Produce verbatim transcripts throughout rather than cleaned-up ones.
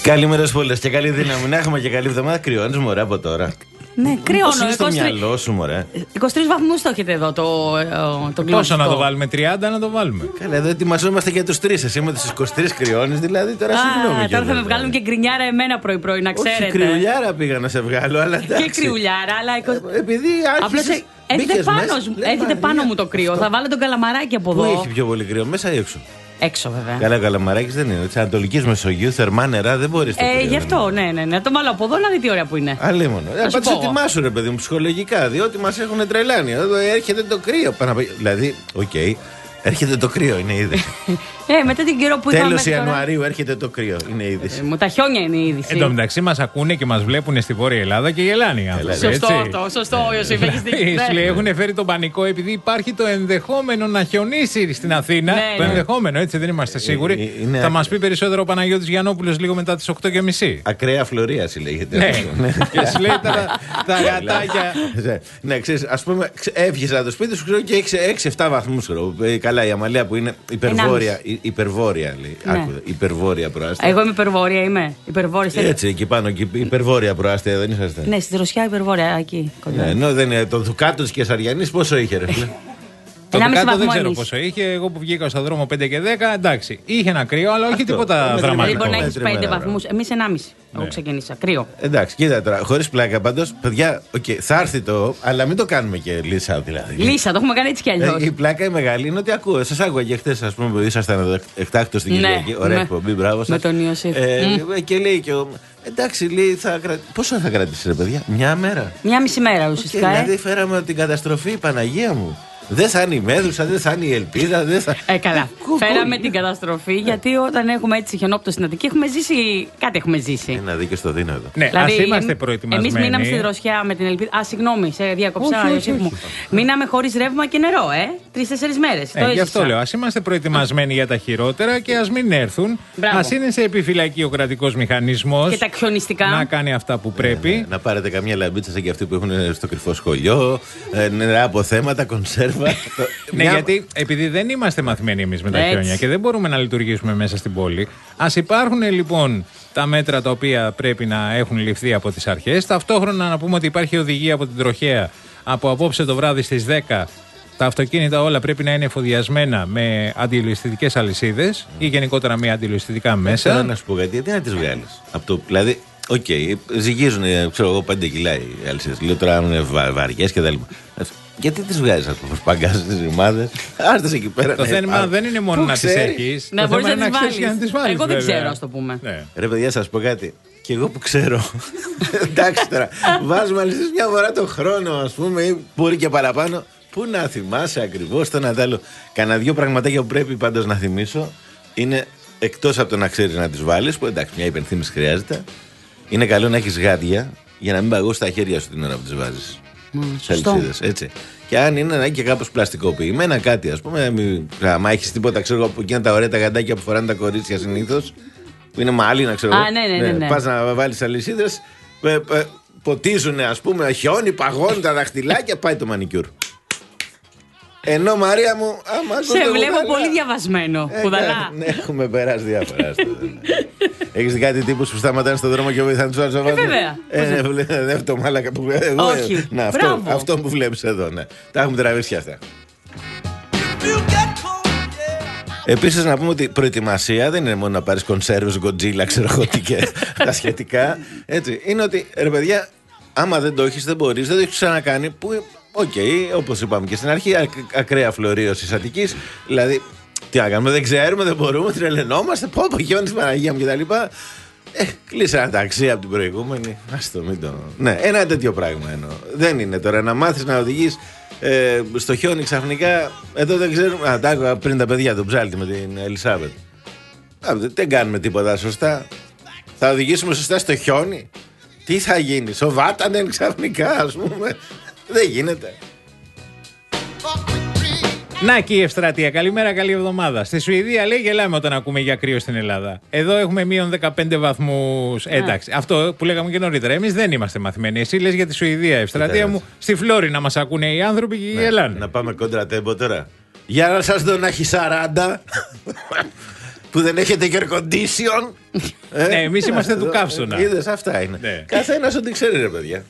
Καλημέρες πολλές και καλή δύναμη. Να έχουμε και καλή εβδομάδα. Κρυώνεις μωρέ από τώρα. Ναι, κρυώνω. Πώς είναι στο μυαλό σου μωρέ? είκοσι τρεις βαθμούς το έχετε εδώ το, το κλίμα. Πόσο να το βάλουμε, τριάντα να το βάλουμε. Καλά, εδώ ετοιμαζόμαστε για τους τρεις. Εσύ με τους είκοσι τρεις κρυώνεις, δηλαδή τώρα συγγνώμη. Τώρα θα με βγάλουν και γκρινιάρα εμένα πρωί-πρωί, να ξέρετε. Όχι, κρυουλιάρα πήγα να σε βγάλω, αλλά εντάξει. Και κρυουλιάρα, αλλά. Επειδή άρχισες. Έχετε πάνω, έχετε πάνω μου το κρύο. Θα βάλω τον καλαμαράκι από εδώ. Πού έχει πιο πολύ κρύο, μέσα ή έξω? Έξω, βέβαια. Καλά, καλαμαράκι δεν είναι. Τη Ανατολική Μεσογείου, θερμά νερά δεν μπορεί να. Ε, γι' αυτό, ναι, ναι, ναι. Το βάλω από εδώ να δει τι ωραία που είναι. Αλίμονο. Ε, Πάντω ετοιμάσου, ρε παιδί μου, ψυχολογικά, διότι μα έχουν τρελάνει. Εδώ έρχεται το κρύο. Δηλαδή, οκ, okay, έρχεται το κρύο, είναι είδηση. Ε, μετά την καιρό που είχαμε. Τέλος Ιανουαρίου έρχεται το κρύο, είναι είδηση. Ε, μου τα χιόνια είναι η είδηση. Εν τω μεταξύ μας ακούνε και μας βλέπουν στη Βόρεια Ελλάδα και γελάνε οι άνθρωποι. Σωστό αυτό, σωστό, Ιωσήφ, έχεις δίκιο. Σου λέει, έχουν φέρει τον πανικό επειδή υπάρχει το ενδεχόμενο να χιονίσει στην Αθήνα. Ναι, το ναι. ενδεχόμενο, έτσι δεν είμαστε σίγουροι. Ε, είναι... Θα μας πει περισσότερο ο Παναγιώτης Γιαννόπουλος λίγο μετά τις οκτώ και μισή. Ακραία φλωρίαση λέγεται. Ναι, και σου λέει τα γατάκια. Ναι, ξέρεις, ας πούμε, έβγες από το σπίτι σου και έχει έξι εφτά βαθμούς. Καλά, η Αμαλία που είναι υπερβόρεια. Υπερβόρεια λέει. Ναι. Άκου, υπερβόρεια προάστια. Εγώ είμαι υπερβόρεια, είμαι. Υπερβόρεια. Έτσι, εκεί πάνω, εκεί, υπερβόρεια προάστια, δεν είσαστε? Ναι, στη Δροσιά υπερβόρεια, εκεί κοντά. Ναι, ενώ δεν είναι. Το Δουκάτο τη Κεσαριανής πόσο είχε, ρε φίλε? Το Δουκάτο δεν ξέρω πόσο είχε. Εγώ που βγήκα στον δρόμο πέντε και δέκα, εντάξει. Είχε ένα κρύο, αλλά όχι τίποτα δραματικό. Λοιπόν, έχει πέντε βαθμούς. Εμείς ενάμιση. Εγώ ξεκίνησα. Κρύο. Εντάξει, κοίτα τώρα, χωρίς πλάκα πάντως, παιδιά, okay, θα έρθει το. Αλλά μην το κάνουμε και λύσα δηλαδή. Λύσα, το έχουμε κάνει έτσι κι αλλιώς. Η πλάκα η μεγάλη είναι ότι ακούω. Σας άκουγα και χτες, ας πούμε, που ήσασταν εδώ εκτάκτο στην Κυριακή. Ωραία εκπομπή, μπράβο σας. Με τον Ιωσήφ. Και λέει και ο. Εντάξει, λέει, θα κρα... πόσο θα κρατήσει, ρε παιδιά? Μια μέρα. Μια μισή μέρα ουσιαστικά. Okay, δηλαδή φέραμε την καταστροφή, Παναγία μου. Δεν θα είναι η Μέδουσα, δεν θα είναι η Ελπίδα. Δεν θα... Ε, καλά. Φέραμε την καταστροφή γιατί όταν έχουμε έτσι χιονόπτωση στην Αττική έχουμε ζήσει. Κάτι έχουμε ζήσει. Ένα δίκαιο στο δίνω εδώ. Ναι, δηλαδή, ας είμαστε προετοιμασμένοι. Εμείς μείναμε στη Δροσιά με την Ελπίδα. Α, συγγνώμη, σε διακόψα, Ιωσήφ μου. Μείναμε χωρίς ρεύμα και νερό, ε. Τρεις-τέσσερις μέρες. Ε, γι' αυτό λέω. Ας είμαστε προετοιμασμένοι για τα χειρότερα και ας μην έρθουν. Ας είναι σε επιφυλακή ο κρατικός μηχανισμός. Και τα χιονιστικά. Να κάνει αυτά που πρέπει. Ναι, ναι. Να πάρετε καμία λαμπίτσα σαν και αυτοί που έχουν στο κρυφό σχολείο. Ε, νερά από θέματα, κονσέρβα. Ναι, μια... γιατί επειδή δεν είμαστε μαθημένοι εμείς με τα Έτσι. χιόνια και δεν μπορούμε να λειτουργήσουμε μέσα στην πόλη, ας υπάρχουν λοιπόν τα μέτρα τα οποία πρέπει να έχουν ληφθεί από τις αρχές. Ταυτόχρονα να πούμε ότι υπάρχει οδηγία από την τροχέα από απόψε το βράδυ στις δέκα. Τα αυτοκίνητα όλα πρέπει να είναι εφοδιασμένα με αντιλουιστικές αλυσίδες ή γενικότερα με αντιλουιστικά μέσα. Θέλω να σου πω γιατί, γιατί να τις βγάλεις. Το, δηλαδή, οκ, okay, ζυγίζουν, ξέρω εγώ, πέντε κιλά οι αλυσίδες. Λέω τώρα είναι βα, βαριές και τα λοιπά. Γιατί τις βγάζεις από το παγκάζεις τις ρημάδες? Άρτες εκεί πέρα. Το ναι, θέμα α, δεν είναι μόνο να τις έχεις. Να μπορείς να, να τις βάλεις. Εγώ δεν ξέρω, ας το πούμε. Ναι. Ρε παιδιά, σας πω κάτι. Και εγώ που ξέρω. Εντάξει τώρα. Βάζουμε αλυσίδες μια φορά το χρόνο, ας πούμε, ή μπορεί και παραπάνω. Πού να θυμάσαι ακριβώς το να τα λέω. Κανα δύο πραγματάκια που πρέπει πάντως να θυμίσω είναι εκτός από το να ξέρεις να τις βάλεις, που εντάξει, μια υπενθύμηση χρειάζεται. Είναι καλό να έχεις γάντια για να μην παγώσει τα χέρια σου την ώρα που τις βάζεις. Σε αλυσίδες, έτσι. Και αν είναι να είναι και κάπως πλαστικοποιημένα κάτι, ας πούμε, άμα έχεις τίποτα, ξέρω εγώ, από εκείνα τα ωραία τα γαντάκια που φοράνε τα κορίτσια συνήθως, που είναι μάλινα, ξέρω εγώ. Α, ναι, ναι, ναι, ναι. Πας να βάλεις αλυσίδες, ποτίζουν, ας πούμε, χιόνι, παγώνουν τα δαχτυλάκια, πάει το μανικιούρ. Ενώ Μαρία μου, άμα σε βλέπω κουδαλά, πολύ διαβασμένο. Ε, Κουδαλά. Ναι, έχουμε περάσει διάφορα. Έχεις δει κάτι τύπους που σταματάνε στον δρόμο και βοηθάνε τους άλλους να βάζουν? Βέβαια. Ε, ναι, αυτό μάλακα που βλέπω. Όχι. Να, αυτό, αυτό που βλέπεις εδώ, ναι. Τα έχουμε τραβήσει και αυτά. Επίσης να πούμε ότι προετοιμασία δεν είναι μόνο να πάρεις κονσέρβες, γκοτζίλα, ξέρω εγώ τι και τα σχετικά. Έτσι, είναι ότι, ρε παιδιά, άμα δεν το έχεις, δεν μπορείς, δεν το έχεις ξανακάνει, που... Οκ, okay, όπως είπαμε και στην αρχή, ακ, ακραία φλωρίωση Αττικής. Δηλαδή, τι να κάνουμε, δεν ξέρουμε, δεν μπορούμε, τρελαινόμαστε. Πω, πω, χιόνις Παναγία μου κτλ. Ε, κλείσε ένα ταξί από την προηγούμενη. Ας το μην το. Ναι, ένα τέτοιο πράγμα εννοώ. Δεν είναι τώρα να μάθεις να οδηγείς ε, στο χιόνι ξαφνικά. Εδώ δεν ξέρουμε. Α, τα άκουγα πριν τα παιδιά, τον ψάλτη με την Ελισάβετ. Α, δεν κάνουμε τίποτα σωστά. Θα οδηγήσουμε σωστά στο χιόνι. Τι θα γίνει, σοβάτανε ξαφνικά, ας πούμε. Δεν γίνεται. Να και η Ευστρατεία. Καλημέρα, καλή εβδομάδα. Στη Σουηδία λέει γελάμε όταν ακούμε για κρύο στην Ελλάδα. Εδώ έχουμε μείον δεκαπέντε βαθμούς. Εντάξει, αυτό που λέγαμε και νωρίτερα. Εμείς δεν είμαστε μαθημένοι. Εσύ λες για τη Σουηδία, Ευστρατεία μου. Στη Φλόρινα μας ακούνε οι άνθρωποι και ναι, γελάνε. Να πάμε κόντρα τέμπο τώρα. Για να σας δω να έχει σαράντα. που δεν έχετε και air condition. ε, ναι, εμείς είμαστε του καύσωνα. Είδες, αυτά είναι. Ναι. Καθένας ό,τι ξέρει, ρε παιδιά.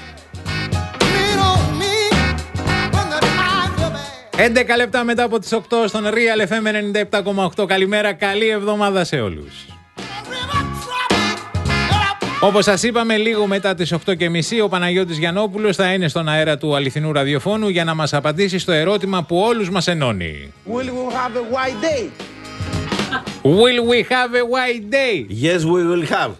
έντεκα λεπτά μετά από τις οκτώ στον Real εφ εμ ενενήντα επτά κόμμα οκτώ. Καλημέρα, καλή εβδομάδα σε όλους. Όπως σας είπαμε, λίγο μετά τις οκτώ και μισή ο Παναγιώτης Γιαννόπουλος θα είναι στον αέρα του αληθινού ραδιοφώνου για να μας απαντήσει στο ερώτημα που όλους μας ενώνει. Will we have a white day? Will we have a white day? Yes, we will have.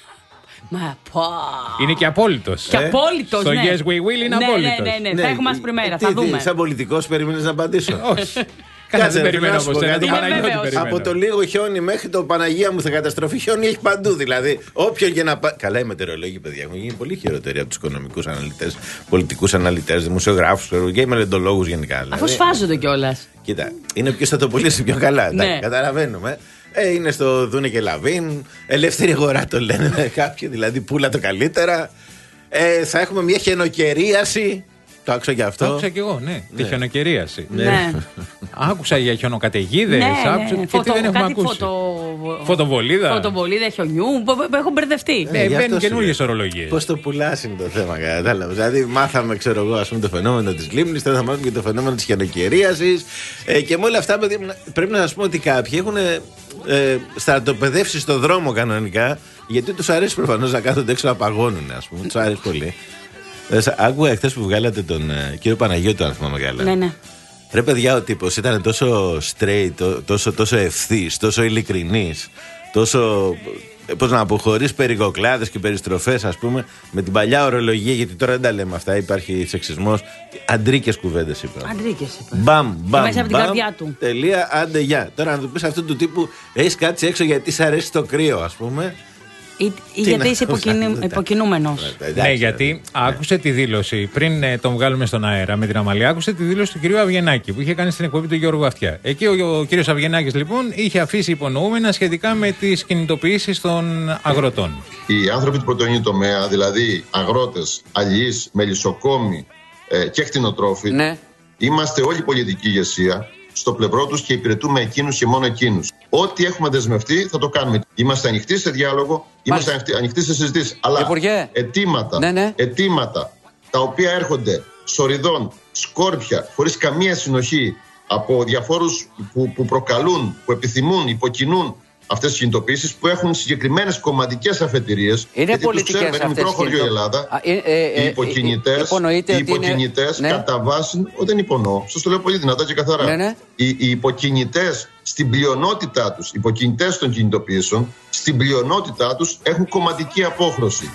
Μα πω. Είναι και απόλυτος. Και απόλυτος, Στο ναι. yes we will είναι ναι, απόλυτος. Ναι, ναι, ναι, θα έχουμε άσπρη μέρα, τι, θα τι, δούμε. Σαν πολιτικός περίμενες να απαντήσω. Όχι. Κάτσε, δεν περιμένω όπως κάτι. τον Παναγιώτη περιμένω. Από το λίγο χιόνι μέχρι το Παναγία μου θα καταστροφή χιόνι έχει παντού. Δηλαδή, όποιον και να πάει. Καλά, οι μετεωρολόγοι, παιδιά, έχουν γίνει πολύ χειροτεροί από τους οικονομικούς αναλυτές, πολιτικούς αναλυτές, δημοσιογράφους και μελλοντολόγους γενικά. Δηλαδή. Αφού σφάζονται κιόλας. Κοίτα, είναι ποιος θα το πουλήσει πιο καλά. Ναι. Καταλαβαίνουμε. Ε, είναι στο Δούνε και Λαβίν. Ελεύθερη αγορά το λένε κάποιοι, δηλαδή πουλά το καλύτερα. Ε, θα έχουμε μια χιονοκερίαση. Το άκουσα και αυτό. Το άκουσα και εγώ, ναι. Τη χιονοκερίαση. Ναι. Άκουσα για χιονοκαταιγίδες. Ναι, άκουσα ναι. και Φωτο, τι δεν έχουμε κάτι ακούσει. Φωτο... Φωτοβολίδα. Φωτοβολίδα χιονιού. Έχω μπερδευτεί. Ναι, γι' αυτό μπαίνουν σου καινούργιες λέω. ορολογίες. Πώς το πουλάς είναι το θέμα, κατάλαβες. Δηλαδή, μάθαμε, ξέρω εγώ, ας πούμε, το φαινόμενο της λίμνης, τώρα θα μάθουμε και το φαινόμενο της χιονοκερίασης. Ε, και με όλα αυτά, παιδιά, πρέπει να σας πούμε ότι κάποιοι έχουν ε, στρατοπεδεύσει στο δρόμο κανονικά, γιατί τους αρέσει προφανώς να κάθονται έξω να παγώνουν, ας πούμε. Τους αρέσει πολύ. Άκουγα εχθές που βγάλατε τον ε, κύριο Παναγιώτη, αν θυμάμαι καλά. Ναι, ναι. Ρε παιδιά, ο τύπος ήταν τόσο straight, τόσο, τόσο ευθύς, τόσο ειλικρινής, τόσο, πώς να πω, χωρίς περικοκλάδες και περιστροφές, ας πούμε, με την παλιά ορολογία, γιατί τώρα δεν τα λέμε αυτά, υπάρχει σεξισμός, αντρίκες κουβέντες είπα. Αντρίκες είπα. Μπαμ, μπαμ, μέσα από την μπαμ, καρδιά του. Τελεία, άντε, γεια. Τώρα να του πεις αυτού του τύπου, έχεις κάτσει έξω γιατί σ' αρέσει το κρύο, ας πούμε. Ή, ή γιατί είσαι υποκινούμενος. Ναι, γιατί άκουσε τη δήλωση πριν ε, τον βγάλουμε στον αέρα με την Αμαλία. Άκουσε τη δήλωση του κυρίου Αβγενάκη που είχε κάνει στην εκπομπή του Γιώργου Αυτιά. Εκεί ο, ο κύριος Αβγενάκης λοιπόν είχε αφήσει υπονοούμενα σχετικά με τις κινητοποιήσεις των αγροτών. Οι άνθρωποι του πρωτογενή τομέα, δηλαδή αγρότες, αλληλείς, μελισσοκόμοι ε, και κτηνοτρόφοι, ναι. Είμαστε όλη η πολιτική ηγεσία στο πλευρό τους και υπηρετούμε εκείνους και μόνο εκείνους. Ό,τι έχουμε δεσμευτεί θα το κάνουμε. Είμαστε ανοιχτοί σε διάλογο, είμαστε ανοιχτοί, ανοιχτοί σε συζητήσεις. Αλλά Υπουργέ. αιτήματα, ναι, ναι. αιτήματα τα οποία έρχονται σοριδών, σκόρπια, χωρίς καμία συνοχή από διαφόρους που, που προκαλούν, που επιθυμούν, υποκινούν αυτές τις κινητοποιήσεις που έχουν συγκεκριμένες κομματικές αφετηρίες. Είναι πολιτικές αυτές. Είναι μικρό χωριό η Ελλάδα. Α, ε, ε, ε, οι υποκινητές, ε, οι υποκινητές είναι... κατά βάση, ό, δεν υπονοώ, σας το λέω πολύ δυνατά και καθαρά. Ναι, ναι. Οι, οι υποκινητές στην πλειονότητά τους, οι υποκινητές των κινητοποιήσεων, στην πλειονότητά τους έχουν κομματική απόχρωση.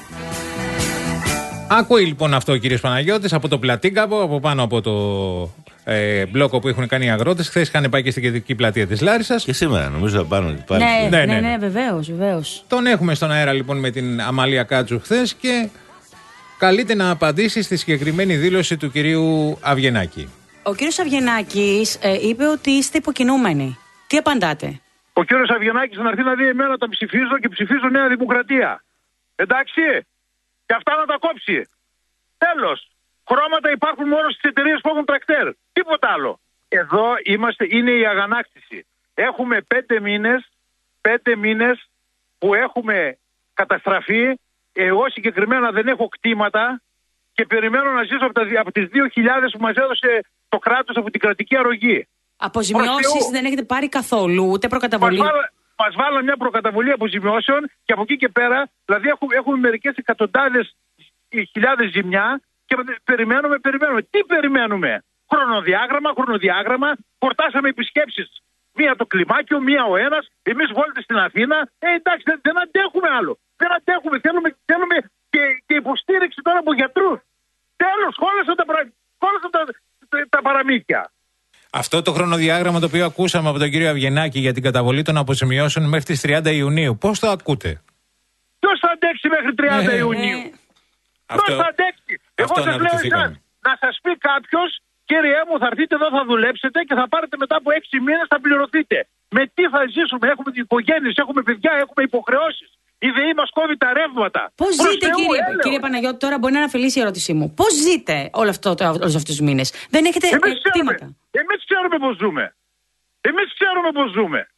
Ακούει λοιπόν αυτό ο κύριος Παναγιώτης από το Πλατήγκαπο, από πάνω από το ε, μπλόκο που έχουν κάνει οι αγρότες. Χθες είχαν πάει και στην κεντρική πλατεία της Λάρισσας. Και σήμερα νομίζω θα πάρουν πάλι. Ναι, ναι, ναι, ναι, ναι, ναι, βεβαίως, βεβαίως. Τον έχουμε στον αέρα λοιπόν με την Αμαλία Κάτσου χθες και καλείται να απαντήσει στη συγκεκριμένη δήλωση του κυρίου Αβγενάκη. Ο κύριος Αβγενάκης ε, είπε ότι είστε υποκινούμενοι. Τι απαντάτε? Ο κύριος Αβγενάκης να έρθει να δει εμένα όταν ψηφίζω και ψηφίζω Νέα Δημοκρατία. Εντάξει, και αυτά να τα κόψει. Τέλος. Χρώματα υπάρχουν μόνο στις εταιρείες που έχουν τρακτέρ. Τίποτα άλλο. Εδώ είμαστε, είναι η αγανάκτηση. Έχουμε πέντε μήνες, πέντε μήνες που έχουμε καταστραφεί. Εγώ συγκεκριμένα δεν έχω κτήματα και περιμένω να ζήσω από, τα, από τις δύο χιλιάδες που μας έδωσε το κράτος από την κρατική αρρωγή. Αποζημιώσεις δεν έχετε πάρει καθόλου, ούτε προκαταβολή? Μας, βάλα, μας βάλαν μια προκαταβολή αποζημιώσεων και από εκεί και πέρα, δηλαδή έχουμε, έχουμε μερικές εκατοντάδες χιλιάδες ζημιά και περιμένουμε, περιμένουμε. Τι περιμένουμε? Χρονοδιάγραμμα, χρονοδιάγραμμα, χορτάσαμε επισκέψεις. Μία το κλιμάκιο, μία ο ένας, εμείς βόλτες στην Αθήνα. Ε, εντάξει, δεν, δεν αντέχουμε άλλο. Δεν αντέχουμε, θέλουμε, θέλουμε και, και υποστήριξη τώρα από γιατρούς. Τέλος, χώλασαν τα, χώλασαν τα, τα, τα παραμύθια. Αυτό το χρονοδιάγραμμα το οποίο ακούσαμε από τον κύριο Αβγενάκη για την καταβολή των αποζημιώσεων μέχρι τις τριάντα Ιουνίου, πώς το ακούτε? Ποιος θα αντέξει μέχρι τριάντα ε, Ιουνίου? Ε, Ποιος θα αντέξει? Εγώ σας λέω εσάς, να σας πει κάποιος, κύριε μου, θα έρθετε εδώ, θα δουλέψετε και θα πάρετε μετά από έξι μήνες θα πληρωθείτε. Με τι θα ζήσουμε? Έχουμε οικογένειες, έχουμε παιδιά, έχουμε υποχρεώσεις. Η ΔΕΗ μας κόβει τα ρεύματα. Πώς ζείτε, κύριε, κύριε Παναγιώτη, τώρα μπορεί να είναι αφελής η ερώτησή μου. Πώς ζείτε όλο αυτό, το, όλους αυτούς τους μήνες? Δεν έχετε Εμείς κτήματα? Εμείς ξέρουμε πώς ζούμε. Εμείς ξέρουμε πώς ζούμε.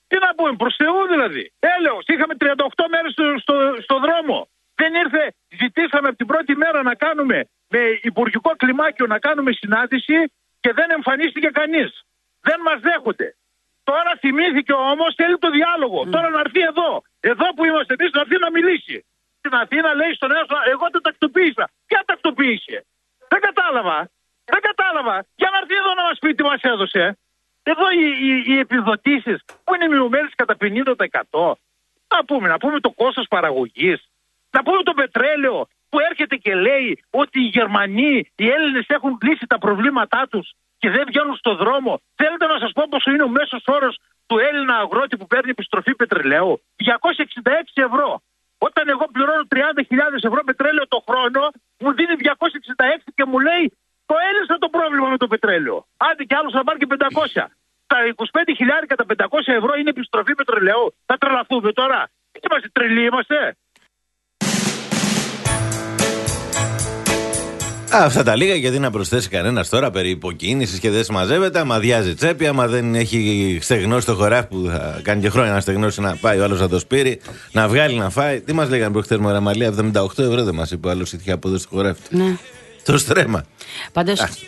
Τι να πούμε, προς Θεού δηλαδή. Έλεος, είχαμε τριάντα οκτώ μέρες στο, στο, στο δρόμο. Δεν ήρθε, ζητήσαμε από την πρώτη μέρα να κάνουμε με υπουργικό κλιμάκιο να κάνουμε συνάντηση και δεν εμφανίστηκε κανείς. Δεν μας δέχονται. Τώρα θυμήθηκε όμως, θέλει το διάλογο. Mm. Τώρα να έρθει εδώ. Εδώ που είμαστε εμείς να έρθει να μιλήσει. Στην Αθήνα λέει στον Έωσο, εγώ το τακτοποίησα. Ποια τακτοποίησε? Δεν κατάλαβα. Δεν κατάλαβα. Για να έρθει εδώ να μας πει τι μας έδωσε. Εδώ οι, οι, οι επιδοτήσεις που είναι μειωμένες κατά πενήντα τοις εκατό. Να πούμε, να πούμε το κόστος παραγωγής. Να πούμε το πετρέλαιο που έρχεται και λέει ότι οι Γερμανοί, οι Έλληνες έχουν λύσει τα προβλήματά τους και δεν βγαίνουν στον δρόμο. Θέλετε να σας πω πόσο είναι ο μέσος όρος του Έλληνα αγρότη που παίρνει επιστροφή πετρελαίου? διακόσια εξήντα έξι ευρώ. Όταν εγώ πληρώνω τριάντα χιλιάδες ευρώ πετρέλαιο το χρόνο, μου δίνει διακόσια εξήντα έξι και μου λέει το έλυσα το πρόβλημα με το πετρέλαιο. Άντε κι άλλος θα πάρει και πεντακόσια. Τα είκοσι πέντε χιλιάδες κατά πεντακόσια ευρώ είναι επιστροφή πετρελαίου. Θα τρελαθούμε τώρα. Είμαστε τρελοί, είμαστε. Αυτά τα λίγα, γιατί να προσθέσει κανένας τώρα περί υποκίνησης και δεν συμμαζεύεται. Άμα αδειάζει τσέπη, άμα δεν έχει στεγνώσει το χωράφι που θα κάνει και χρόνια να στεγνώσει, να πάει ο άλλος να το σπείρει, να βγάλει να φάει. Τι μας λέγανε προχτές με Ραμαλία, εβδομήντα οκτώ ευρώ δεν μας είπε ο άλλος, είχε απόδοση στο χωράφι. Ναι. Το στρέμμα. Πάντως, ε,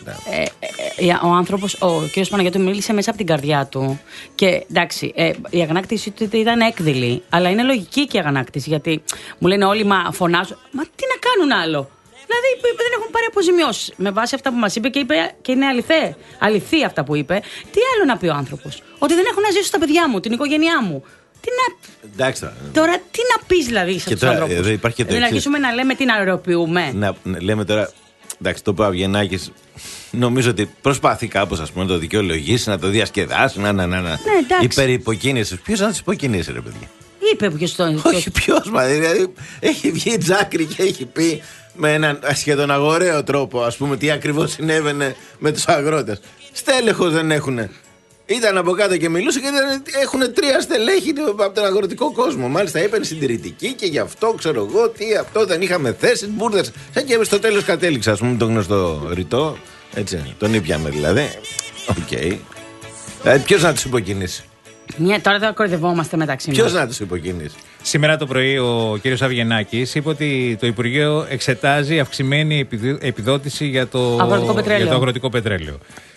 ε, ο άνθρωπος, ο κ. Παναγιώτου, μίλησε μέσα από την καρδιά του. Και εντάξει, ε, η αγανάκτηση του ήταν έκδηλη, αλλά είναι λογική και η αγανάκτηση. Γιατί μου λένε όλοι, μα φωνάζουν. Μα τι να κάνουν άλλο? Δηλαδή δεν έχουν πάρει αποζημιώσεις. Με βάση αυτά που μας είπε και είπε, και είναι αληθέ, αληθή αυτά που είπε, τι άλλο να πει ο άνθρωπος? Ότι δεν έχω να ζήσω στα παιδιά μου, την οικογένειά μου. Τι να... Εντάξει, τώρα τι να πεις δηλαδή σε αυτούς τους ανθρώπους? Δεν αρχίσουμε να λέμε τι να αεροποιούμε. Να, να λέμε τώρα. Εντάξει, το Παυγενάκης νομίζω ότι προσπαθεί κάπως, ας πούμε, να το δικαιολογήσει, να το διασκεδάσει, να, να, να, να. Ναι, υπερυποκίνηση. Ποιος να τις υποκινήσει, ρε παιδιά? Είπε ποιος το. Όχι, ποιος, μα δηλαδή έχει βγει Τζάκρη και έχει πει με έναν σχεδόν αγοραίο τρόπο, ας πούμε, τι ακριβώς συνέβαινε με τους αγρότες. Στέλεχος δεν έχουνε. Ήταν από κάτω και μιλούσε και έχουν τρία στελέχη από τον αγροτικό κόσμο. Μάλιστα είπαν συντηρητικοί και γι' αυτό ξέρω εγώ τι, αυτό δεν είχαμε θέσεις, μπουρδες. Σαν και στο τέλος κατέληξα, ας πούμε, το γνωστό ρητό. Έτσι, τον ήπιαμε δηλαδή. Οκ. Okay. Δηλαδή, ποιος να τους υποκινήσει? Μια, τώρα δεν κορυδευόμαστε μεταξύ μας. Ποιος να τους υποκινήσει? Σήμερα το πρωί ο κ. Αυγενάκης είπε ότι το Υπουργείο εξετάζει αυξημένη επιδότηση για το αγροτικό πετρέλαιο. Για το αγροτικό πετρέλαιο.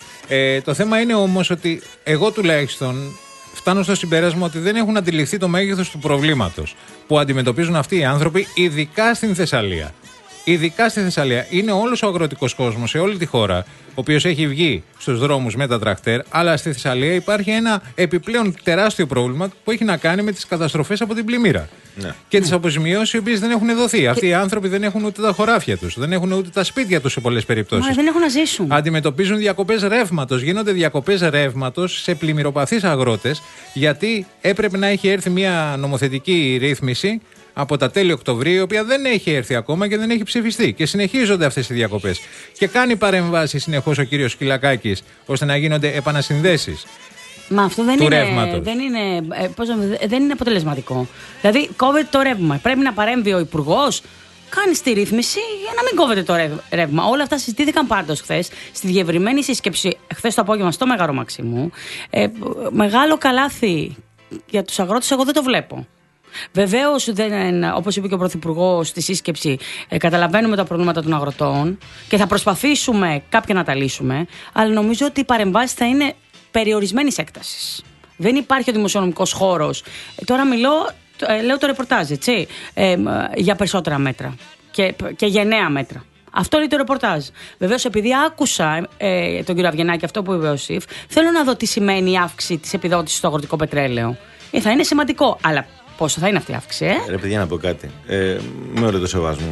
Ε, το θέμα είναι όμως ότι εγώ τουλάχιστον φτάνω στο συμπέρασμα ότι δεν έχουν αντιληφθεί το μέγεθος του προβλήματος που αντιμετωπίζουν αυτοί οι άνθρωποι, ειδικά στην Θεσσαλία. Ειδικά στη Θεσσαλία. Είναι όλος ο αγροτικός κόσμος σε όλη τη χώρα, ο οποίος έχει βγει στους δρόμους με τα τρακτέρ, αλλά στη Θεσσαλία υπάρχει ένα επιπλέον τεράστιο πρόβλημα που έχει να κάνει με τις καταστροφές από την πλημμύρα. Ναι. Και τις αποζημιώσεις οι οποίες δεν έχουν δοθεί. Και... Αυτοί οι άνθρωποι δεν έχουν ούτε τα χωράφια τους, δεν έχουν ούτε τα σπίτια τους σε πολλές περιπτώσεις. Μα δεν έχουν να ζήσουν. Αντιμετωπίζουν διακοπές ρεύματος. Γίνονται διακοπές ρεύματος σε πλημμυροπαθείς αγρότες, γιατί έπρεπε να έχει έρθει μια νομοθετική ρύθμιση από τα τέλη Οκτωβρίου, η οποία δεν έχει έρθει ακόμα και δεν έχει ψηφιστεί. Και συνεχίζονται αυτές οι διακοπές. Και κάνει παρεμβάσεις συνεχώς ο κύριος Σκυλακάκης, ώστε να γίνονται επανασυνδέσεις. Μα αυτό δεν είναι, δεν, είναι, ε, πώς, δεν είναι αποτελεσματικό. Δηλαδή, κόβεται το ρεύμα. Πρέπει να παρέμβει ο Υπουργός, κάνει τη ρύθμιση για να μην κόβεται το ρεύμα. Όλα αυτά συζητήθηκαν πάντως χθες στη διευρυμένη σύσκεψη, χθες το απόγευμα στο Μέγαρο Μαξιμού. Ε, μεγάλο καλάθι για τους αγρότες, εγώ δεν το βλέπω. Βεβαίως, όπως είπε και ο Πρωθυπουργός στη σύσκεψη, ε, καταλαβαίνουμε τα προβλήματα των αγροτών και θα προσπαθήσουμε κάποια να τα λύσουμε, αλλά νομίζω ότι οι παρεμβάσεις θα είναι περιορισμένης έκτασης. Δεν υπάρχει ο δημοσιονομικός χώρος. Ε, τώρα μιλώ, ε, λέω το ρεπορτάζ, έτσι, ε, για περισσότερα μέτρα και, και γενναία μέτρα. Αυτό είναι το ρεπορτάζ. Βεβαίως, επειδή άκουσα ε, τον κύριο Αυγενάκη αυτό που είπε ο ΣΥΦ, θέλω να δω τι σημαίνει η αύξηση της επιδότησης στο αγροτικό πετρέλαιο. Ε, θα είναι σημαντικό, αλλά πόσο θα είναι αυτή η αύξηση, ε? Ρε παιδιά, να πω κάτι. Ε, με όλο το σεβασμό.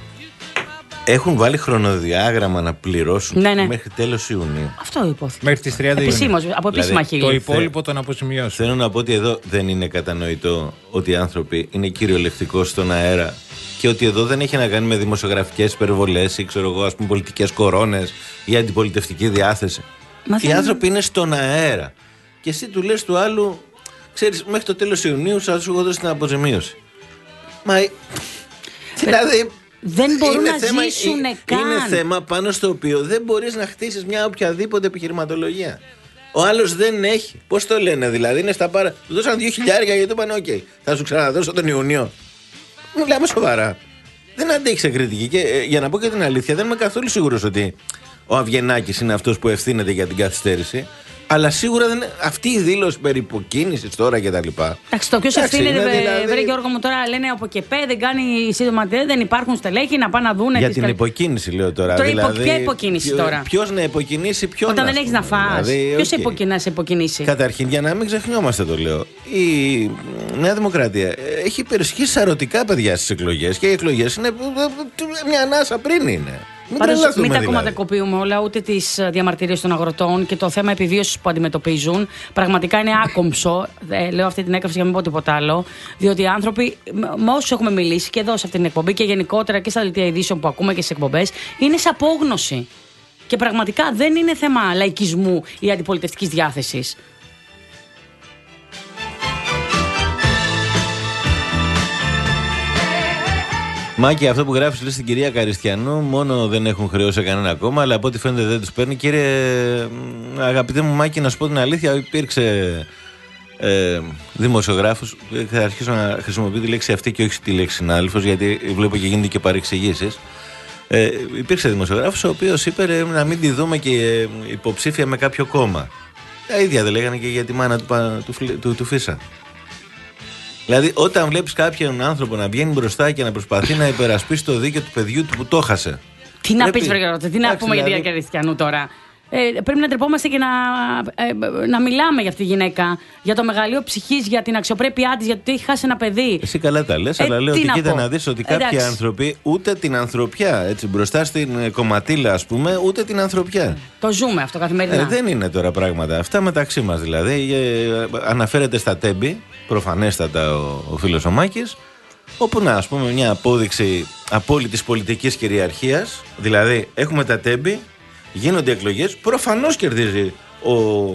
Έχουν βάλει χρονοδιάγραμμα να πληρώσουν, ναι, ναι, μέχρι τέλος Ιουνίου. Αυτό υπόθηκε. Μέχρι τις τριάντα Ιουνίου. Επισήμως, από επίσημα δηλαδή, χείλη. Το υπόλοιπο των αποζημιώσεων. Θέλω να πω ότι εδώ δεν είναι κατανοητό ότι οι άνθρωποι είναι κυριολεκτικώς στον αέρα και ότι εδώ δεν έχει να κάνει με δημοσιογραφικές υπερβολές ή ξέρω εγώ, ας πούμε, πολιτικές κορώνες ή αντιπολιτευτική διάθεση. Μα οι δεν... άνθρωποι είναι στον αέρα. Και εσύ του λες του άλλου, ξέρεις, μέχρι το τέλος Ιουνίου θα σου δώσει την αποζημίωση. Μα. Δηλαδή. Δεν μπορούν να θέμα, ζήσουν είναι, καν. Είναι θέμα πάνω στο οποίο δεν μπορείς να χτίσεις μια οποιαδήποτε επιχειρηματολογία. Ο άλλος δεν έχει. Πώς το λένε, δηλαδή είναι στα πάρα. Του δώσαν δύο χιλιάρια γιατί είπαν: Οκ, okay, θα σου ξαναδώσω τον Ιούνιο. Μιλάμε σοβαρά. Δεν αντέχει κριτική. Και ε, για να πω και την αλήθεια, δεν είμαι καθόλου σίγουρος ότι ο Αβγενάκης είναι αυτός που ευθύνεται για την καθυστέρηση. Αλλά σίγουρα δεν, αυτή η δήλωση περί υποκίνησης τώρα και τα λοιπά. Εντάξει, το ποιος ευθύνεται, δηλαδή... βρε Γιώργο μου, τώρα λένε από και πέ, δεν κάνει σύντομα, δεν υπάρχουν στελέχη να πάνε να δουν. Για την κα... υποκίνηση, λέω τώρα. Τώρα δηλαδή, ποια υποκίνηση ποιο, τώρα. Ποιος να υποκινήσει, ποιον. Όταν να δεν έχεις να φας. Δηλαδή, ποιος okay. να σε υποκινήσει. Καταρχήν, για να μην ξεχνιόμαστε το λέω. Η Νέα Δημοκρατία έχει υπερισχύσει σαρωτικά, παιδιά, στις εκλογές. Και οι εκλογές είναι μια ανάσα πριν είναι. Μην, Πάντως, μην τα δηλαδή. κομματικοποιούμε όλα, ούτε τις διαμαρτυρίες των αγροτών και το θέμα επιβίωσης που αντιμετωπίζουν. Πραγματικά είναι άκομψο. Ε, λέω αυτή την έκαυση για να μην πω τίποτα άλλο. Διότι οι άνθρωποι, με όσους έχουμε μιλήσει και εδώ σε αυτή την εκπομπή και γενικότερα και στα δελτία ειδήσεων που ακούμε και στις εκπομπές, είναι σε απόγνωση. Και πραγματικά δεν είναι θέμα λαϊκισμού ή αντιπολιτευτικής διάθεσης. Μάκη, αυτό που γράφεις λέει στην κυρία Καριστιανού, μόνο δεν έχουν χρεώσει κανένα ακόμα, αλλά από ό,τι φαίνεται δεν τους παίρνει. Κύριε αγαπητέ μου Μάκη, να σου πω την αλήθεια, υπήρξε ε, δημοσιογράφος. Θα αρχίσω να χρησιμοποιώ τη λέξη αυτή και όχι τη λέξη συνάδελφος, γιατί βλέπω και γίνονται και παρεξηγήσεις. Ε, υπήρξε δημοσιογράφος ο οποίος είπε να μην τη δούμε και υποψήφια με κάποιο κόμμα. Τα ίδια δεν λέγανε και για τη μάνα του, του, του, του Φίσα. Δηλαδή, όταν βλέπεις κάποιον άνθρωπο να βγαίνει μπροστά και να προσπαθεί να υπερασπίσει το δίκαιο του παιδιού του που το χάσε. Τι να πεις, βρε Γιώργο, τι να πούμε δηλαδή... για την Καριστιανού τώρα. Ε, πρέπει να τρεπόμαστε και να, ε, να μιλάμε για αυτή τη γυναίκα, για το μεγαλείο ψυχής, για την αξιοπρέπειά της, γιατί έχει χάσει ένα παιδί. Εσύ καλά τα λες, ε, αλλά λέω ότι κοίτα να δεις ότι κάποιοι Εντάξει. άνθρωποι ούτε την ανθρωπιά, έτσι, μπροστά στην κομματίλα, ας πούμε, ούτε την ανθρωπιά. Το ζούμε αυτό καθημερινά. Ε, δεν είναι τώρα πράγματα αυτά μεταξύ μας δηλαδή. Ε, αναφέρεται στα τέμπη, προφανέστατα ο, ο φίλος ο Μάκης, όπου να, ας πούμε, μια απόδειξη απόλυτης πολιτικής κυριαρχίας. Δηλαδή, έχουμε τα τέμπη. Γίνονται εκλογές, προφανώς κερδίζει ο,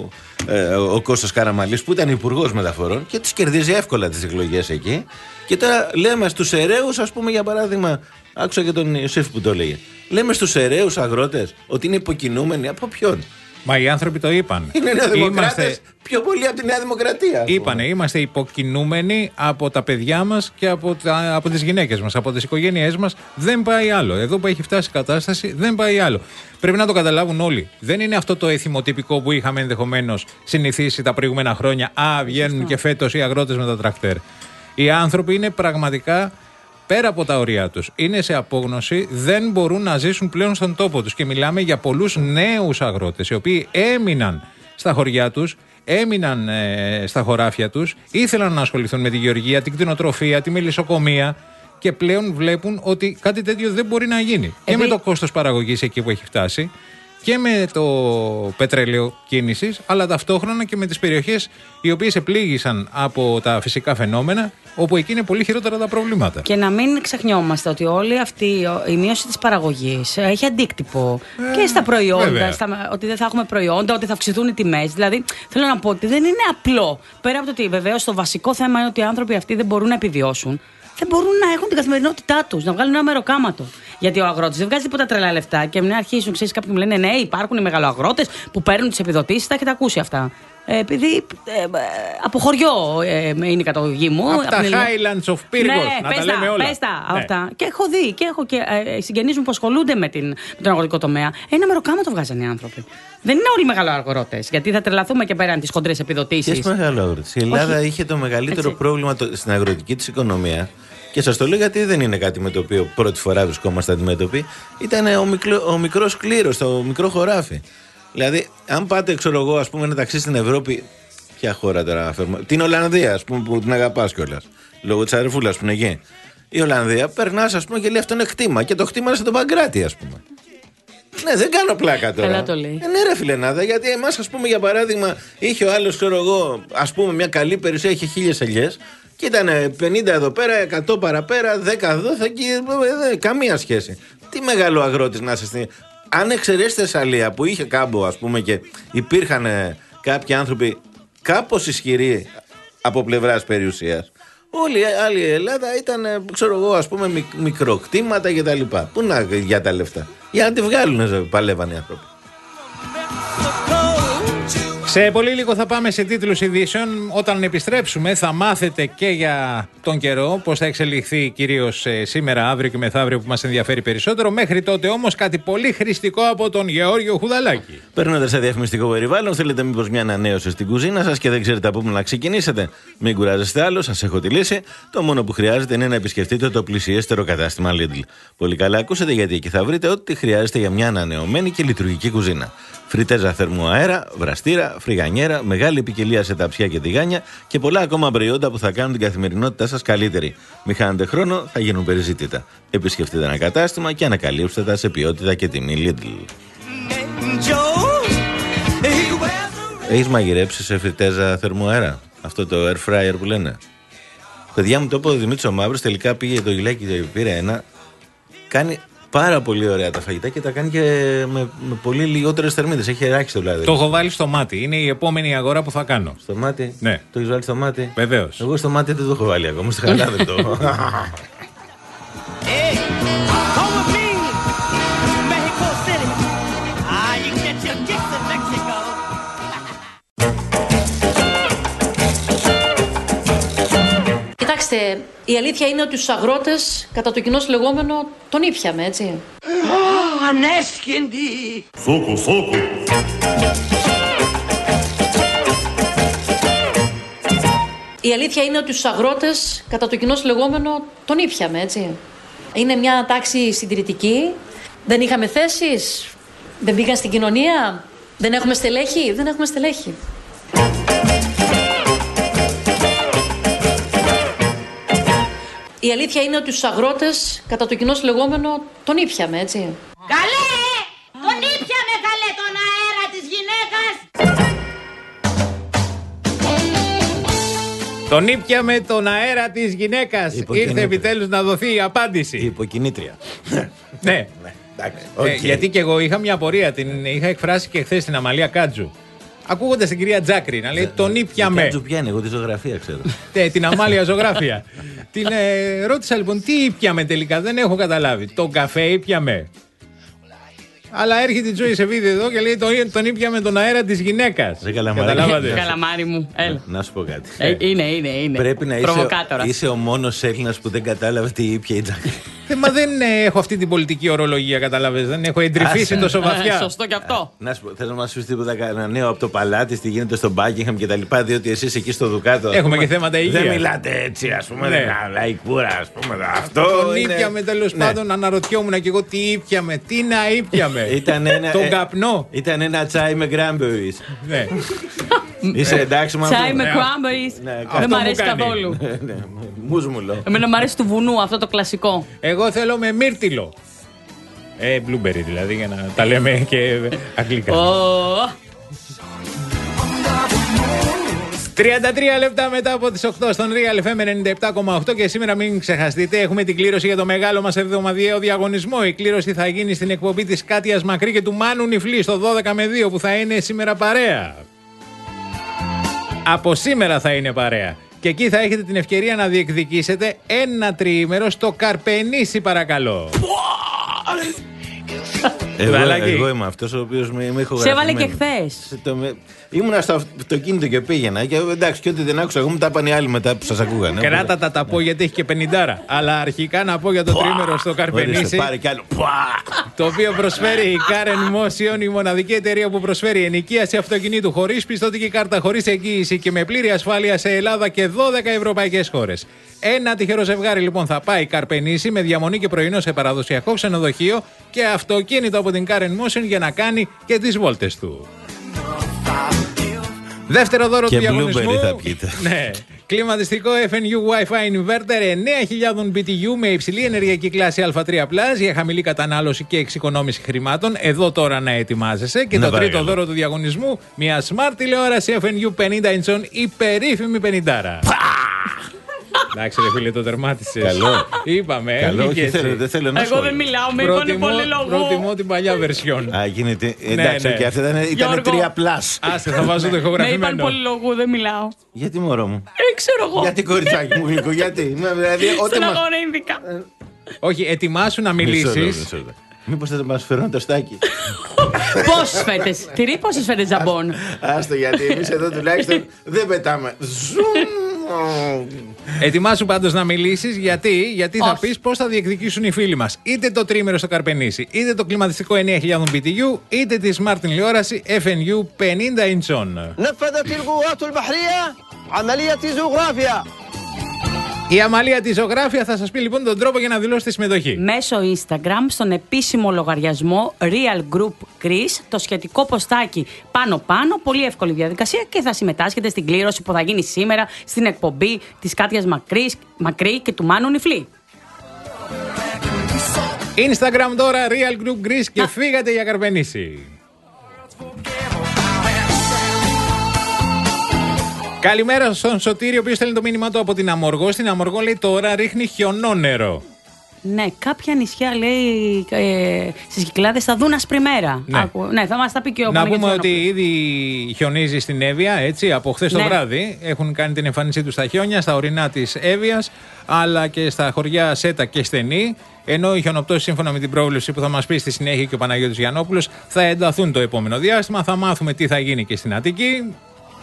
ε, ο Κώστας Καραμανλής που ήταν υπουργός μεταφορών και τις κερδίζει εύκολα τις εκλογές εκεί. Και τώρα λέμε στους αιρέους, ας πούμε, για παράδειγμα, άκουσα και τον Ιωσήφ που το έλεγε. Λέμε στους αιρέους αγρότες ότι είναι υποκινούμενοι από ποιον? Μα οι άνθρωποι το είπαν. Είναι νεοδημοκράτες, είμαστε... πιο πολύ από τη Νέα Δημοκρατία. Είπανε, είμαστε υποκινούμενοι από τα παιδιά μας και από, τα, από τις γυναίκες μας, από τις οικογένειές μας. Δεν πάει άλλο. Εδώ που έχει φτάσει η κατάσταση, δεν πάει άλλο. Πρέπει να το καταλάβουν όλοι. Δεν είναι αυτό το εθιμοτυπικό που είχαμε ενδεχομένως συνηθίσει τα προηγούμενα χρόνια. Α, βγαίνουν και φέτος οι αγρότες με τα τρακτέρ. Οι άνθρωποι είναι πραγματικά πέρα από τα ωριά τους. Είναι σε απόγνωση, δεν μπορούν να ζήσουν πλέον στον τόπο τους. Και μιλάμε για πολλούς νέους αγρότες, οι οποίοι έμειναν στα χωριά τους, έμειναν ε, στα χωράφια τους, ήθελαν να ασχοληθούν με τη γεωργία, την κτηνοτροφία, τη μελισσοκομεία και πλέον βλέπουν ότι κάτι τέτοιο δεν μπορεί να γίνει. Επειδή... Και με το κόστος παραγωγής εκεί που έχει φτάσει και με το πετρέλαιο κίνησης, αλλά ταυτόχρονα και με τις περιοχές οι οποίες επλήγησαν από τα φυσικά φαινόμενα, όπου εκεί είναι πολύ χειρότερα τα προβλήματα. Και να μην ξεχνιόμαστε ότι όλη αυτή η μείωση της παραγωγής έχει αντίκτυπο ε, και στα προϊόντα, στα, ότι δεν θα έχουμε προϊόντα, ότι θα αυξηθούν οι τιμές. Δηλαδή, θέλω να πω ότι δεν είναι απλό. Πέρα από το ότι βεβαίως το βασικό θέμα είναι ότι οι άνθρωποι αυτοί δεν μπορούν να επιβιώσουν, δεν μπορούν να έχουν την καθημερινότητά τους, να βγάλουν ένα μεροκάματο. Γιατί ο αγρότης δεν βγάζει τίποτα τρελά λεφτά και μην αρχίσουν, ξέρεις, κάποιοι μου λένε ναι, υπάρχουν οι μεγαλοαγρότες που παίρνουν τις επιδοτήσεις, τα έχετε ακούσει αυτά. Ε, επειδή ε, από χωριό ε, είναι η καταγωγή μου. Από τα Highlands of Pyrgos, ναι, να πες τα λέμε όλα. Πες τα, ναι. Αυτά. Και έχω δει και έχω και ε, συγγενείς μου που ασχολούνται με, την, με τον αγροτικό τομέα. Ένα μεροκάματο βγάζαν οι άνθρωποι. Δεν είναι όλοι οι μεγαλοαγρότες. Γιατί θα τρελαθούμε και πέραν τις χοντρές επιδοτήσεις. Ποιες μεγαλοαγρότες? Η Ελλάδα Όχι. είχε το μεγαλύτερο Έτσι. πρόβλημα το, στην αγροτική της οικονομία. Και σας το λέω γιατί δεν είναι κάτι με το οποίο πρώτη φορά βρισκόμαστε αντιμέτωποι. Ήταν ο, μικλο, ο μικρός κλήρος, το μικρό χωράφι. Δηλαδή, αν πάτε, ξέρω εγώ, ας πούμε, ένα ταξί στην Ευρώπη. Ποια χώρα τώρα φέρουμε? Την Ολλανδία, ας πούμε, που την αγαπάς κιόλας. Λόγω της αδερφούλας που είναι εκεί. Η Ολλανδία, περνάς, ας πούμε, και λέει αυτό είναι χτήμα. Και το χτήμα είναι στο Παγκράτη, ας πούμε. Ναι, δεν κάνω πλάκα τώρα. Καλά το λέει. Ε, ναι, ρε φιλενάδα, γιατί εμάς, ας πούμε, για παράδειγμα, είχε ο άλλος, ξέρω εγώ, ας πούμε, μια καλή περιουσία, είχε χίλιες ελιές. Και ήταν πενήντα εδώ πέρα, εκατό παραπέρα, δέκα εδώ, θα και, ε, καμία σχέση. Τι μεγάλο αγρότης να είσαι στην. Αν εξαιρέσει Θεσσαλία που είχε κάμπο, ας πούμε, και υπήρχαν ε, κάποιοι άνθρωποι κάπως ισχυροί από πλευράς περιουσίας, όλη η άλλη Ελλάδα ήταν, ε, ξέρω εγώ, ας πούμε, μικ, μικροκτήματα κτλ. Πού να για τα λεφτά? Για να τη βγάλουν, παλεύαν οι άνθρωποι. Σε πολύ λίγο θα πάμε σε τίτλους ειδήσεων. Όταν επιστρέψουμε θα μάθετε και για τον καιρό, πώς θα εξελιχθεί κυρίως σήμερα, αύριο και μεθαύριο που μας ενδιαφέρει περισσότερο. Μέχρι τότε όμως κάτι πολύ χρηστικό από τον Γεώργιο Χουδαλάκη. Περνώντας σε διαφημιστικό περιβάλλον, θέλετε μήπως μια ανανέωση στην κουζίνα σας και δεν ξέρετε από πού να ξεκινήσετε? Μην κουράζεστε άλλο, σας έχω τη λύση. Το μόνο που χρειάζεται είναι να επισκεφτείτε το πλησιέστερο κατάστημα Lidl. Πολύ καλά ακούσατε, γιατί εκεί θα βρείτε ό,τι χρειάζεται για μια ανανεωμένη και λειτουργική κουζίνα. Φριτέζα θερμού αέρα, βραστήρα, φρυγανιέρα, μεγάλη ποικιλία σε ταψιά και τηγάνια και πολλά ακόμα προϊόντα που θα κάνουν την καθημερινότητά σας καλύτερη. Μην χάνετε χρόνο, θα γίνουν περιζήτητα. Επισκεφτείτε ένα κατάστημα και ανακαλύψτε τα σε ποιότητα και τιμή Lidl. Έχεις μαγειρέψει σε φριτέζα θερμού αέρα? Αυτό το air fryer που λένε. Παιδιά μου, το είπε ο Δημήτρης ο Μαύρος, τελικά πήγε το γυλάκι και πήρε ένα. Κάνει πάρα πολύ ωραία τα φαγητά και τα κάνει και με, με πολύ λιγότερες θερμίδες. Έχει ελάχιστο δηλαδή. Το έχω βάλει στο μάτι. Είναι η επόμενη αγορά που θα κάνω. Στο μάτι? Ναι. Το έχεις βάλει στο μάτι? Βεβαίως. Εγώ στο μάτι δεν το έχω βάλει ακόμα. Στη χαλά δεν το. Κοιτάξτε, η αλήθεια είναι ότι τους αγρότες, κατά το κοινώς λεγόμενο, τον ήπιαμε, έτσι. Oh, ανέσχυντη! Σούκου, σούκου! Η αλήθεια είναι ότι τους αγρότες, κατά το κοινώς λεγόμενο, τον ήπιαμε, έτσι. Είναι μια τάξη συντηρητική. Δεν είχαμε θέσεις, δεν πήγαν στην κοινωνία, δεν έχουμε στελέχη, δεν έχουμε στελέχη. Η αλήθεια είναι ότι τους αγρότες, κατά το κοινώς λεγόμενο, τον ήπιαμε, έτσι. Καλέ! Τον ήπιαμε, καλέ, τον αέρα της γυναίκας! Τον ήπιαμε τον αέρα της γυναίκας. Ήρθε επιτέλους να δοθεί η απάντηση. Η υποκινήτρια. Ναι. Εντάξει, ε, okay. Γιατί και εγώ είχα μια απορία, την είχα εκφράσει και χθες στην Αμαλία Κάτζου. Ακούγοντας την κυρία Τζάκρη να λέει τον ήπιαμε. Κάτζου πιάνει, εγώ τη ζωγραφία ξέρω. Ναι, την Αμάλια ζωγράφια. Την ε, ρώτησα λοιπόν τι ήπιαμε τελικά, δεν έχω καταλάβει. Τον καφέ ήπιαμε. Αλλά έρχεται η Τζόη Σεβίδη εδώ και λέει τον, τον ήπιαμε τον αέρα της γυναίκας. Καταλάβατε. Καλαμάρι μου, έλα. Να σου πω κάτι. Ε, είναι, είναι, είναι. Πρέπει να είσαι, είσαι ο μόνος Έλληνας που δεν κατάλαβε τι ήπια η Τζάκρη. Ε, μα δεν ε, έχω αυτή την πολιτική ορολογία, κατάλαβες. Δεν έχω εντρυφήσει τόσο βαθιά. Σωστό και αυτό. Να σου πω, θέλω να μας πεις τίποτα ένα νέο από το παλάτι, τι γίνεται στο Buckingham και τα λοιπά, διότι εσείς εκεί στο Δουκάτο. Έχουμε και θέματα υγείας. Δεν μιλάτε έτσι, ας πούμε, ναι. λαϊκούρα, ας πούμε. Αυτό. Τον ήπιαμε τέλος πάντων, αναρωτιόμουν και εγώ τι ήπιαμε, τι να ήπιαμε. Τον καπνό. Ήταν ένα τσάι με cranberries. Ναι. Είσαι εντάξει με αυτό? Τσάι με cranberries. Δεν μ' αρέσει καθόλου. Μουσμουλό. Εμένα μ' αρέσει του βουνού αυτό το κλασικό. Εγώ θέλω με μύρτιλο. Ε, blueberry δηλαδή, για να τα λέμε και αγγλικά. τριάντα τρία λεπτά μετά από τις οκτώ στον Real εφ εμ ενενήντα επτά κόμμα οκτώ και σήμερα μην ξεχαστείτε, έχουμε την κλήρωση για το μεγάλο μας εβδομαδιαίο διαγωνισμό. Η κλήρωση θα γίνει στην εκπομπή της Κάτιας Μακρύ και του Μάνου Νιφλή στο δώδεκα με δύο που θα είναι σήμερα παρέα. Από σήμερα θα είναι παρέα. Και εκεί θα έχετε την ευκαιρία να διεκδικήσετε ένα τριήμερο στο Καρπενήσι, παρακαλώ. Εγώ, εγώ είμαι αυτός ο οποίος με, με έχω γραφεί. Σε έβαλε και χθες. Ήμουνα στο αυτοκίνητο και πήγαινα. Και εντάξει, και ό,τι δεν άκουσα, εγώ μου τα είπαν οι άλλοι μετά που σας ακούγανε. Κράτα τα τα πω γιατί έχει και πενηντάρα. Αλλά αρχικά να πω για το τρίμερο στο Καρπενήσι. Πάρε κι άλλο. Το οποίο προσφέρει η Karen Motion, η μοναδική εταιρεία που προσφέρει ενοικίαση αυτοκινήτου χωρίς πιστωτική κάρτα, χωρίς εγγύηση και με πλήρη ασφάλεια σε Ελλάδα και δώδεκα ευρωπαϊκές χώρες. Ένα τυχερό ζευγάρι λοιπόν θα πάει Καρπενήσι με διαμονή και πρωινό σε παραδοσιακό ξενοδοχείο και αυτοκίνητο από την Karen Motion για να κάνει και τις βόλτες του. Δεύτερο δώρο και του διαγωνισμού. Θα πείτε. Ναι. Κλιματιστικό εφ εν γιου Wi-Fi Inverter εννέα χιλιάδες μπι τι γιου με υψηλή ενεργειακή κλάση Α τρία πλας για χαμηλή κατανάλωση και εξοικονόμηση χρημάτων. Εδώ τώρα να ετοιμάζεσαι. Και να το τρίτο δώρο του διαγωνισμού, μια smart τηλεόραση εφ εν γιου πενήντα inch, η περίφημη πενηντάρα. Εντάξει, ρε φίλε, το τερμάτισε. Καλό. Είπαμε. Καλό, όχι, θέλω, δεν θέλω να Εγώ δεν μιλάω, με είπανε πολύ λόγο. Προτιμώ την παλιά βερσιόν. Α, γίνεται. Εντάξει, ναι, ναι. Και αυτή ήταν, ήταν τρία πλάς. Άσε, θα βάζω το ηχογραφημένο. Με είπαν πολύ λόγο, δεν μιλάω. Γιατί, μωρό μου? Ε, ξέρω εγώ. Γιατί, κοριτσάκι μου, γλυκό, γιατί? Δηλαδή, στον αγώνα Ινδικά. Όχι, ετοιμάσου να μιλήσεις. Μήπως θα μας φέρουν το στάκι. Πόσες φέτες, τυρί, πόσες φέτες ζαμπόν. Άστο, γιατί εμείς εδώ τουλάχιστον δεν πετάμε. Ετοιμάσου πάντως να μιλήσεις, γιατί, γιατί θα πεις πώς θα διεκδικήσουν οι φίλοι μας είτε το τρίμερο στο Καρπενήσι, είτε το κλιματιστικό εννέα χιλιάδες μπι τι γιου, είτε τη smart τηλεόραση εφ εν γιου πενήντα ιντσών. Η Αμαλία τη Ζωγράφια θα σας πει λοιπόν τον τρόπο για να δηλώσετε συμμετοχή. Μέσω Instagram, στον επίσημο λογαριασμό Real Group Greece, το σχετικό ποστάκι πάνω-πάνω, πολύ εύκολη διαδικασία και θα συμμετάσχετε στην κλήρωση που θα γίνει σήμερα στην εκπομπή της Κάτιας Μακρύς, Μακρύ και του Μάνου Νιφλή. Instagram τώρα, Real Group Greece και φύγατε για Καρπενήσι. Καλημέρα στον Σωτήριο, ο οποίος στέλνει το μήνυμά του από την Αμοργό. Στην Αμοργό λέει τώρα ρίχνει χιονόνερο. Ναι, κάποια νησιά λέει ε, στις Κυκλάδες θα δουν άσπρη μέρα. Ναι. Άκου, ναι, θα μας τα πει και ο Να πούμε ότι ήδη χιονίζει στην Εύβοια, έτσι, από χθες ναι. το βράδυ. Έχουν κάνει την εμφάνισή του στα χιόνια, στα ορεινά της Εύβοιας, αλλά και στα χωριά Σέτα και Στενή. Ενώ οι χιονοπτώσεις, σύμφωνα με την πρόβλεψη που θα μας πει στη συνέχεια και ο Παναγιώτης Γιαννόπουλος, θα ενταθούν το επόμενο διάστημα. Θα μάθουμε τι θα γίνει και στην Αττική.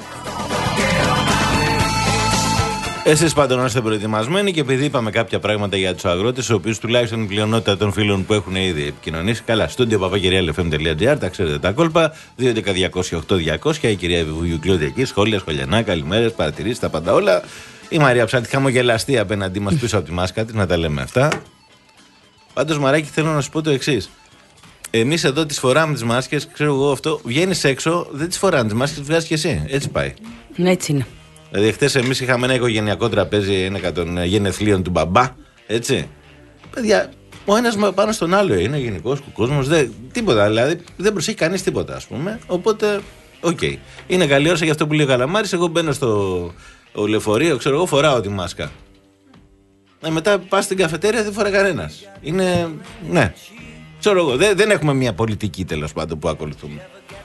Εσείς πάντων είστε προετοιμασμένοι και επειδή είπαμε κάποια πράγματα για τους αγρότες, ο οποίος τουλάχιστον η πλειονότητα των φίλων που έχουν ήδη επικοινωνήσει, καλά, στούντιο παπάκυριαλεφm τελεία εφ εμ τελεία τζι άρ, τα ξέρετε τα κόλπα, δύο έντεκα διακόσια οκτώ διακόσια, η κυρία Βουγιουκλώδη εκεί, σχόλια, σχολιανά, καλημέρες, παρατηρήσεις, τα πάντα όλα. Η Μαρία Ψάτη χαμογελαστή απέναντί μας πίσω από τη μάσκα της, να τα λέμε αυτά. Πάντως, Μαράκι, θέλω να σου πω το εξής. Εμείς εδώ τις φοράμε τις μάσκες, ξέρω εγώ αυτό, βγαίνεις έξω, δεν τις φοράνε τις μάσκες, τις βγάζεις και εσύ. Έτσι πάει. Έτσι είναι. Δηλαδή, χτες εμείς είχαμε ένα οικογενειακό τραπέζι ένα των γενεθλίων του μπαμπά. Έτσι. Παιδιά, ο ένας πάνω στον άλλο είναι γενικός ο κόσμος. Δεν, τίποτα, δηλαδή δεν προσέχει κανείς τίποτα, ας πούμε. Οπότε, οκ. Okay. Είναι καλή ώρα για αυτό που λέει ο Καλαμάρης. Εγώ μπαίνω στο λεωφορείο, ξέρω εγώ, φοράω τη μάσκα. Ε, μετά πας στην καφετέρια, δεν φοράει κανένας. Είναι. Ναι. Ξέρω εγώ. Δεν, δεν έχουμε μια πολιτική τέλος πάντων που ακολουθούμε.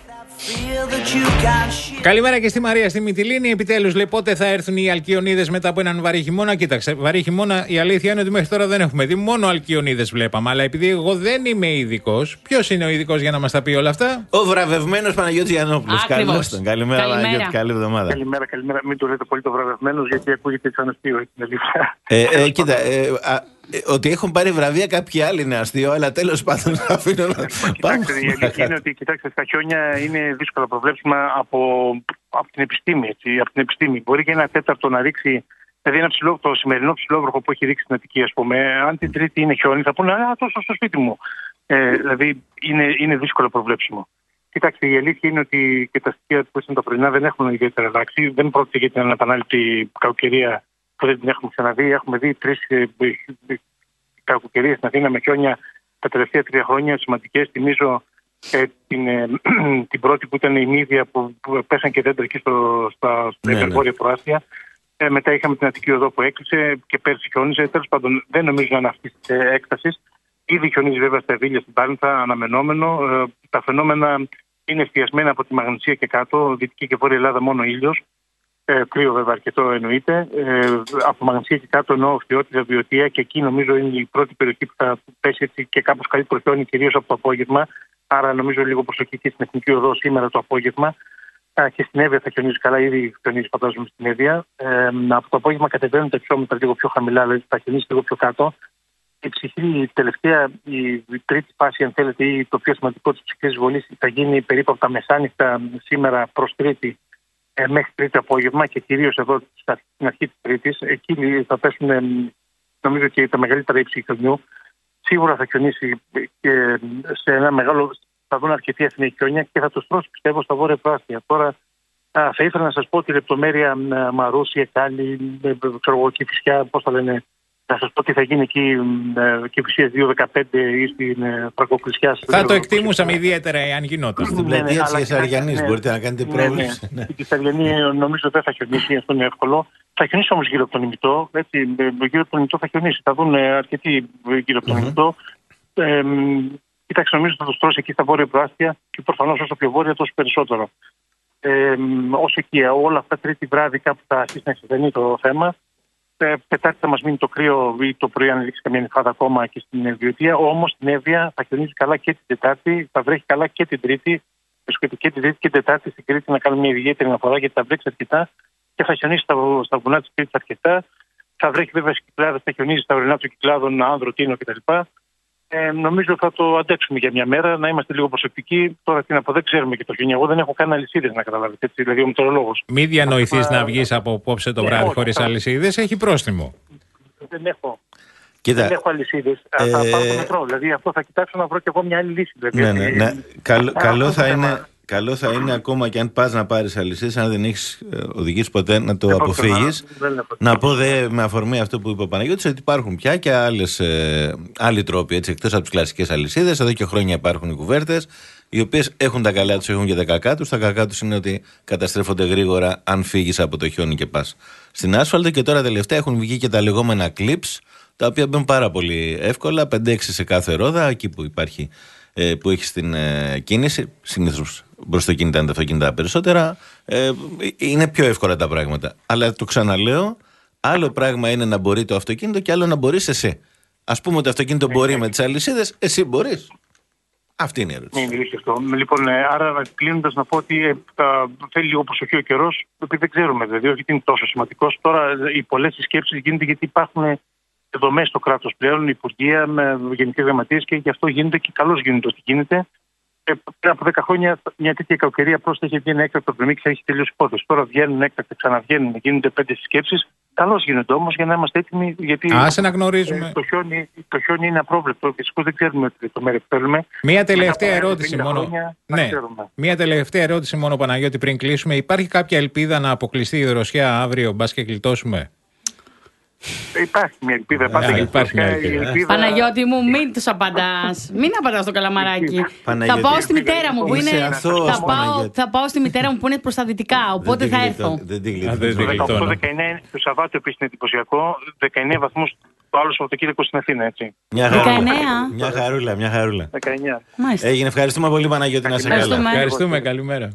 Καλημέρα και στη Μαρία στη Μυτιλήνη. Επιτέλους, λέει, πότε θα έρθουν οι αλκιονίδες μετά από έναν βαρύ χειμώνα. Κοίταξε, βαρύ χειμώνα η αλήθεια είναι ότι μέχρι τώρα δεν έχουμε δει. Μόνο αλκιονίδες βλέπαμε. Αλλά επειδή εγώ δεν είμαι ειδικός, ποιος είναι ο ειδικός για να μας τα πει όλα αυτά? Ο βραβευμένος Παναγιώτης Γιαννόπουλος. Καλώς τον. Καλημέρα, καλημέρα. Παναγιώτη. Καλή εβδομάδα. Καλημέρα, καλημέρα. Μην το λέτε πολύ το βραβευμένος, γιατί ακούγεται σαν αστείο. Ε, ε, κοίτα, ε, α, ε, ότι έχουν πάρει βραβεία κάποιοι άλλοι είναι αστείο, αλλά τέλος πάντων αφήνω να πάμε. Η αλήθεια είναι ότι, κοιτάξτε, στα χιόνια είναι δύσκολα προβλέψιμα από, από την επιστήμη. Έτσι, από την επιστήμη. Μπορεί και ένα τέταρτο να ρίξει, δηλαδή ένα ψηλό, το σημερινό ψηλόβροχο που έχει ρίξει στην Αττική, ας πούμε, αν την Τρίτη είναι χιόνι, θα πούνε α, τόσο στο σπίτι μου. Ε, δηλαδή είναι, είναι δύσκολο προβλέψιμο. Κοιτάξτε, η αλήθεια είναι ότι και τα στοιχεία που ήσαν τα πρωινά δεν έχουν ιδιαίτερα αλλάξει. Δεν πρόκειται για την αναπανάληπτη κακοκαιρία που δεν την έχουμε ξαναδεί. Έχουμε δει τρεις κακοκαιρίες στην Αθήνα με χιόνια τα τελευταία τρία χρόνια σημαντικές. Θυμίζω ε, την, ε, την πρώτη που ήταν η Μύδια που, που πέσαν και δέντρα εκεί στο, στα υπερβόρεια ναι, ναι. προάστια. Ε, μετά είχαμε την Αττική Οδό που έκλεισε και πέρσι χιόνιζε. Τέλος πάντων, δεν νομίζω να είναι αυτή τη ε, έκταση. Ήδη χιονίζει βέβαια στα Ευήλια, στην Πάρνηθα, αναμενόμενο. Ε, τα φαινόμενα είναι εστιασμένα από τη Μαγνησία και κάτω, Δυτική και Βόρεια Ελλάδα μόνο ήλιος. Ε, κρύο βέβαια αρκετό εννοείται. Ε, από Μαγνησία και κάτω εννοώ Φθιώτιδα, Βιωτία και εκεί νομίζω είναι η πρώτη περιοχή που θα πέσει έτσι και κάπως καλύτερο χιόνι, κυρίως από το απόγευμα. Άρα νομίζω λίγο προσοχή και στην Εθνική Οδό σήμερα το απόγευμα. Α, και στην Εύβοια θα χιονίζει καλά, ήδη χιονίζει φαντάζομαι στην Εύβοια. Ε, από το απόγευμα κατεβαίνουν τα χιόμετρα λίγο πιο χαμηλά, δηλαδή θα χιονίσει λίγο πιο κάτω. Η ψυχρή, η τελευταία, η τρίτη φάση, αν θέλετε, ή το πιο σημαντικό της ψυχρής βολής θα γίνει περίπου από τα μεσάνυχτα σήμερα προς Τρίτη ε, μέχρι Τρίτη απόγευμα και κυρίως εδώ στην αρχή της Τρίτης. Εκεί θα πέσουν, ε, νομίζω, και τα μεγαλύτερα ύψη χιονιού. Σίγουρα θα χιονίσει και σε ένα μεγάλο. Θα δουν αρκετή Αθηνή χιόνια και θα το στρώσει, πιστεύω, στα βόρεια προάστια. Τώρα α, θα ήθελα να σας πω τη λεπτομέρεια Μαρούσι, Εκάλη, ξέρω εγώ, Κηφισιά, πώς θα λένε. Να σας πω τι θα γίνει εκεί, Κηφισίας δύο δεκαπέντε ή στην Φραγκοκρησιά. Θα το εκτιμούσαμε ιδιαίτερα εάν γινόταν. Στην πλατεία της Αριανής μπορείτε να κάνετε πρόβληση. Ναι, η Αριανή νομίζω δεν θα χιονίσει, αυτό είναι εύκολο. Θα χιονίσει όμως γύρω από τον ημιτό. Γύρω από τον ημιτό θα χιονίσει. Θα δουν αρκετοί γύρω από τον ημιτό. Κοίταξε, νομίζω θα το στρώσει εκεί στα βόρεια προάστια και προφανώς όσο πιο βόρεια τόσο περισσότερο. Ε, όσο εκεί όλα αυτά Τρίτη βράδυ κάπου θα αρχίσει να εξετανεί το θέμα. Τετάρτη θα μας μείνει το κρύο ή το πρωί, αν ρίξει καμία νυφάδα ακόμα και στην Ευδιωτία. Όμως στην Εύβοια θα χιονίζει καλά και την Τετάρτη, θα βρέχει καλά και την Τρίτη. Βρίσκεται και την Τρίτη και την Τετάρτη στην Κρήτη να κάνουμε μια ιδιαίτερη αναφορά γιατί θα βρέξει αρκετά και θα χιονίσει στα, στα βουνά της Κρήτης αρκετά. Θα βρέχει βέβαια στις Κυκλάδες, θα χιονίζει στα ορεινά των Κυκλάδων, Άνδρο, Τίνο κτλ. Ε, νομίζω θα το αντέξουμε για μια μέρα, να είμαστε λίγο προσεκτικοί. Τώρα τι να πω, δεν ξέρουμε και το χιόνι. Εγώ δεν έχω καν αλυσίδες να καταλάβετε, έτσι, δηλαδή ο μετεωρολόγος. Μην διανοηθείς να βγεις από απόψε το βράδυ χωρίς αλυσίδες, έχει πρόστιμο. Δεν έχω. Κοίτα, δεν έχω αλυσίδες. Ε... Θα πάρω το μετρό. Δηλαδή αυτό θα κοιτάξω να βρω και εγώ μια άλλη λύση. Δηλαδή, ναι, ναι, ναι. Καλό, καλό, θα είναι, καλό θα είναι ακόμα και αν πας να πάρεις αλυσίδες, αν δεν έχεις οδηγήσει ποτέ, να το αποφύγεις. Να πω δε με αφορμή αυτό που είπε ο Παναγιώτης, ότι υπάρχουν πια και άλλες, ε, άλλοι τρόποι, έτσι, εκτός από τις κλασικές αλυσίδες. Εδώ και χρόνια υπάρχουν οι κουβέρτες, οι οποίες έχουν τα καλά τους, έχουν και τα κακά τους. Τα κακά τους είναι ότι καταστρέφονται γρήγορα αν φύγεις από το χιόνι και πας στην άσφαλτο. Και τώρα τελευταία έχουν βγει και τα λεγόμενα clips, τα οποία μπαίνουν πάρα πολύ εύκολα, πέντε έξι σε κάθε ρόδα, εκεί που υπάρχει, ε, που έχει την ε, κίνηση. Συνήθως μπροστοκίνητα είναι τα αυτοκίνητα περισσότερα. Ε, είναι πιο εύκολα τα πράγματα. Αλλά το ξαναλέω, άλλο πράγμα είναι να μπορεί το αυτοκίνητο και άλλο να μπορείς εσύ. Ας πούμε ότι το αυτοκίνητο μπορεί με τις αλυσίδες, εσύ μπορείς. Αυτή είναι η ερώτηση. Ναι, αυτό. Λοιπόν, άρα κλείνοντας να πω ότι ε, θα θέλει λίγο προσοχή ο καιρός, επειδή δεν ξέρουμε, δηλαδή, όχι ότι είναι τόσο σημαντικός. Τώρα οι πολλές συσκέψεις γίνονται γιατί υπάρχουν δομές στο κράτος πλέον, υπουργεία με γενικές γραμματείες και γι' αυτό γίνεται και καλώς γίνεται ό,τι γίνεται. Ε, πριν από δέκα χρόνια μια τέτοια κακοκαιρία απλώς είχε βγει ένα έκτακτο πρωινή και θα έχει τελειώσει υπόθεση. Τώρα βγαίνουν έκτακτα, ξαναβγαίνουν, γίνονται πέντε συσκέψεις. Καλώς γίνονται όμως για να είμαστε έτοιμοι. Γιατί άσε να γνωρίζουμε. Ε, το, χιόνι, το χιόνι είναι απρόβλεπτο. Δυστυχώς δεν ξέρουμε το μέρος που θέλουμε. Μία τελευταία ερώτηση μόνο. Χρόνια, ναι. Μία τελευταία ερώτηση μόνο, Παναγιώτη, πριν κλείσουμε. Υπάρχει κάποια ελπίδα να αποκλειστεί η δροσιά αύριο, μπας και γλιτώσουμε? Υπάρχει μια ελπίδα. Πάντα yeah, υπάρχει μια ελπίδα. ελπίδα. Παναγιώτη μου, μην τους απαντάς. Μην απαντάς στο καλαμαράκι. Θα πάω στη μητέρα μου που είναι. Θα πάω, θα πάω στη μητέρα μου που είναι προς τα δυτικά. Οπότε θα έρθω. Δεν την γλιτώνω. Το δεκαεννέα το Σαββάτιο επίσης είναι εντυπωσιακό. δεκαεννέα βαθμούς το άλλο Σαββατοκύριακο στην Αθήνα, έτσι. Μια χαρούλα. Μια χαρούλα, μια χαρούλα. δεκαεννέα. Έγινε, ευχαριστούμε πολύ, Παναγιώτη, να σε καλά. Ευχαριστούμε, καλημέρα.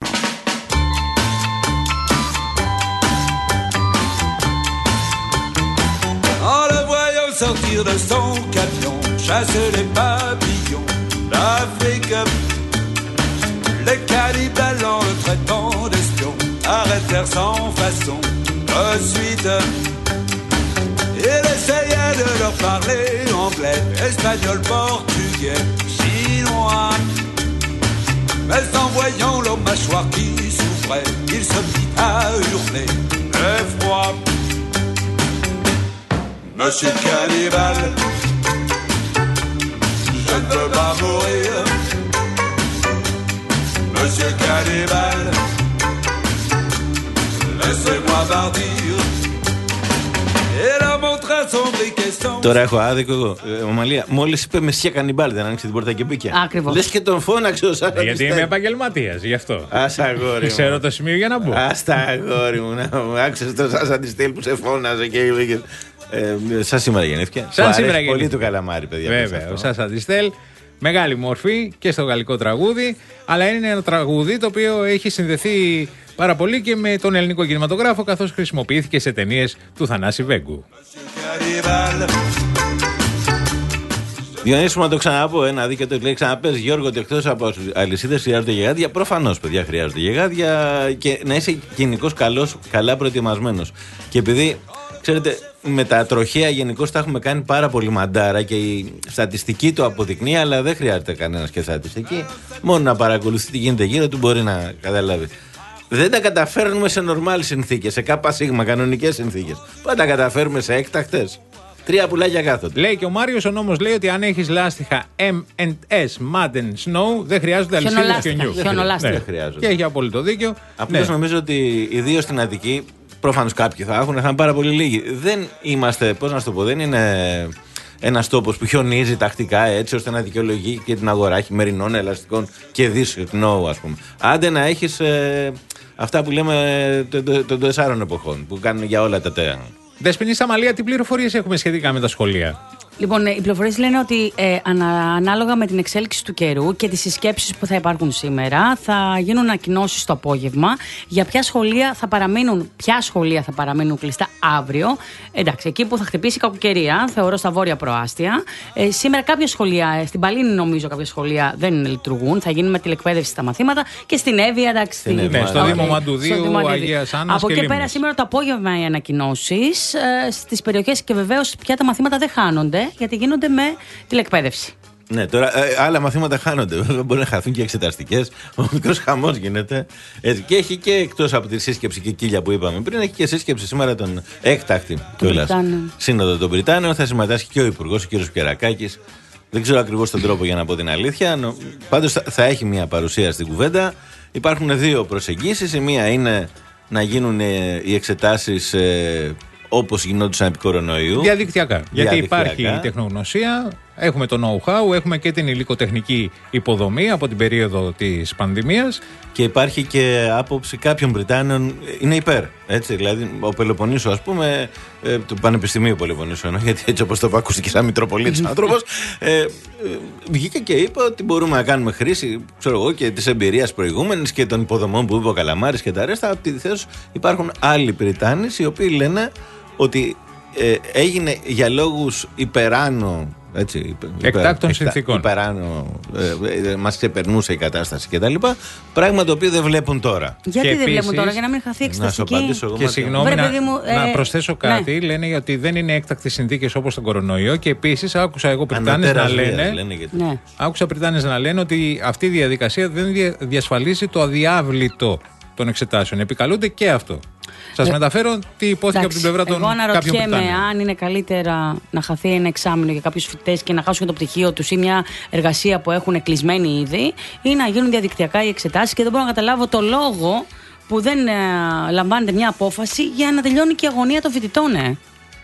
Sortir de son camion, chasser les papillons d'Afrique. Les cannibales en le traitant d'espion arrêtèrent sans façon de suite. Il essayait de leur parler anglais, espagnol, portugais, chinois. Mais en voyant leur mâchoire qui souffrait, il se mit à hurler d'effroi. Monsieur Cannibal, je ne veux pas mourir. Monsieur Cannibal, laissez-moi partir. Et la montra son briquet sans. Τώρα έχω άδικο εγώ. Ε, Ομαλία, μόλις είπε Monsieur Cannibal, δεν άνοιξε την πόρτα και μπήκε. Ακριβώς. Λες και τον φώναξε ο Σάρα. Γιατί είμαι επαγγελματίας, γι' αυτό. Ας αγόρι μου. Ξέρω το σημείο για να μπω. Ας τα αγόρι μου. Άκουσες το Σάσα τη στέλ που σε φώναζε και είπε. Ε, σαν σήμερα γεννήθηκε. Σαν σήμερα γεννήθηκε. Πολύ του καλαμάρι, παιδιά. Βέβαια, ο Σάσα Αντιστέλ. Μεγάλη μορφή και στο γαλλικό τραγούδι, αλλά είναι ένα τραγούδι το οποίο έχει συνδεθεί πάρα πολύ και με τον ελληνικό κινηματογράφο, καθώς χρησιμοποιήθηκε σε ταινίες του Θανάση Βέγκου. Διονύση, να το ξαναπώ, ένα δίκαιο το λέει ξαναπες, Γιώργο, ότι εκτός από αλυσίδες χρειάζονται γεγάδια. Προφανώς, παιδιά, χρειάζονται γεγάδια και να είσαι γενικώς καλός, καλά προετοιμασμένος. Και επειδή, ξέρετε, με τα τροχαία γενικώς τα έχουμε κάνει πάρα πολύ μαντάρα και η στατιστική το αποδεικνύει, αλλά δεν χρειάζεται κανένας και στατιστική. Μόνο να παρακολουθεί τι γίνεται γύρω του μπορεί να καταλάβει. Δεν τα καταφέρνουμε σε νορμάλ συνθήκες, σε κάπα σίγμα, κανονικές συνθήκες. Πώς τα καταφέρουμε σε έκτακτες? Τρία πουλάκια κάθονται. Λέει και ο Μάριος, ο νόμος λέει ότι αν έχεις λάστιχα εμ εντ ες Mud and Snow δεν χρειάζονται αλυσίδες χιονιού. Χιονολάστιχα. Δεν χρειάζονται. Και έχει απόλυτο δίκιο. Απλώς ναι. Νομίζω ότι ιδίως στην Αττική, προφανώς κάποιοι θα έχουν, θα είναι πάρα πολύ λίγοι. Δεν είμαστε, πώς να σου το πω, δεν είναι ένας τόπος που χιονίζει τακτικά έτσι ώστε να δικαιολογεί και την αγορά χειμερινών, ελαστικών και δυσσνόου, ας πούμε. Άντε να έχεις ε, αυτά που λέμε των τεσσάρων εποχών που κάνουν για όλα τα τέα. Δεσποινή Σαμαλία, τι πληροφορίες έχουμε σχετικά με τα σχολεία? Λοιπόν, οι πληροφορίες λένε ότι ε, ανα, ανάλογα με την εξέλιξη του καιρού και τις συσκέψεις που θα υπάρχουν σήμερα, θα γίνουν ανακοινώσεις το απόγευμα για ποια σχολεία θα παραμείνουν, ποια σχολεία θα παραμείνουν κλειστά αύριο. Εντάξει, εκεί που θα χτυπήσει η κακοκαιρία, θεωρώ στα βόρεια προάστια. Ε, σήμερα κάποια σχολεία, στην Παλίνη νομίζω κάποια σχολεία δεν λειτουργούν, θα γίνουν με τηλεκπαίδευση τα μαθήματα και στην Εύβοια, εντάξει. Στην Εύβοια, ναι, στο okay. Δήμο Μαντουδίου, Αγίας Άννας. Από και εκεί πέρα σήμερα το απόγευμα οι ανακοινώσεις ε, στις περιοχές και βεβαίως πια τα μαθήματα δεν χάνονται. Γιατί γίνονται με τηλεκπαίδευση. Ναι, τώρα ε, άλλα μαθήματα χάνονται. Βέβαια, μπορεί να χαθούν και εξεταστικές. Ο μικρός χαμός γίνεται. Έτσι, και έχει και εκτός από τη σύσκεψη και κύλια που είπαμε πριν, έχει και σύσκεψη σήμερα τον έκτακτη κιόλας Σύνοδο των Βρυτάνεων. Θα συμμετάσχει και ο Υπουργός, ο κ. Κερακάκης. Δεν ξέρω ακριβώς τον τρόπο για να πω την αλήθεια. Πάντως θα, θα έχει μια παρουσία στην κουβέντα. Υπάρχουν δύο προσεγγίσεις. Η μία είναι να γίνουν ε, οι εξετάσεις. Ε, όπως γινόντουσαν επί κορονοϊού. Διαδικτυακά. Γιατί υπάρχει η τεχνογνωσία, έχουμε το know-how, έχουμε και την υλικοτεχνική υποδομή από την περίοδο της πανδημίας. Και υπάρχει και άποψη κάποιων Βρυτάνων, είναι υπέρ. Έτσι, δηλαδή, ο Πελοποννήσου, ας πούμε, ε, του Πανεπιστημίου Πελοποννήσου, εννοώ, γιατί έτσι όπως το είπα, ακούστηκε σαν Μητροπολίτης άνθρωπος, ε, ε, βγήκε και είπε ότι μπορούμε να κάνουμε χρήση, ξέρω εγώ, και της εμπειρίας προηγούμενης και των υποδομών που είπε ο Καλαμάρης και τα ρέστα. Από τη θέση υπάρχουν άλλοι Βρυτάνοι οι οποίοι λένε ότι ε, έγινε για λόγους υπεράνω, έτσι, υπε, εκτάκτων υπε, συνθήκων. Υπεράνω, ε, ε, μας ξεπερνούσε η κατάσταση κτλ. Πράγμα το οποίο δεν βλέπουν τώρα. Γιατί και δεν επίσης, βλέπουν τώρα, για να μην χαθεί η εξεταστική. Να σου απαντήσω εγώ. Και συγγνώμη, να, μου, ε, να προσθέσω κάτι. Ναι. Λένε ότι δεν είναι έκτακτες συνθήκες όπως τον κορονοϊό. Και επίσης άκουσα εγώ Βρυτάνες να λένε, λένε ναι. άκουσα Βρυτάνες να λένε ότι αυτή η διαδικασία δεν διασφαλίζει το αδιάβλητο των εξετάσεων. Επικαλούνται και αυτό. Σας ε, μεταφέρω τι υπόθηκε εντάξει, από την πλευρά των κάποιων Βρυτάνων. Εγώ αναρωτιέμαι αν είναι καλύτερα να χαθεί ένα εξάμηνο για κάποιους φοιτητές και να χάσουν το πτυχίο τους ή μια εργασία που έχουν κλεισμένη ήδη, ή να γίνουν διαδικτυακά οι εξετάσεις. Και δεν μπορώ να καταλάβω το λόγο που δεν ε, λαμβάνεται μια απόφαση για να τελειώνει και η αγωνία των φοιτητών. Ε.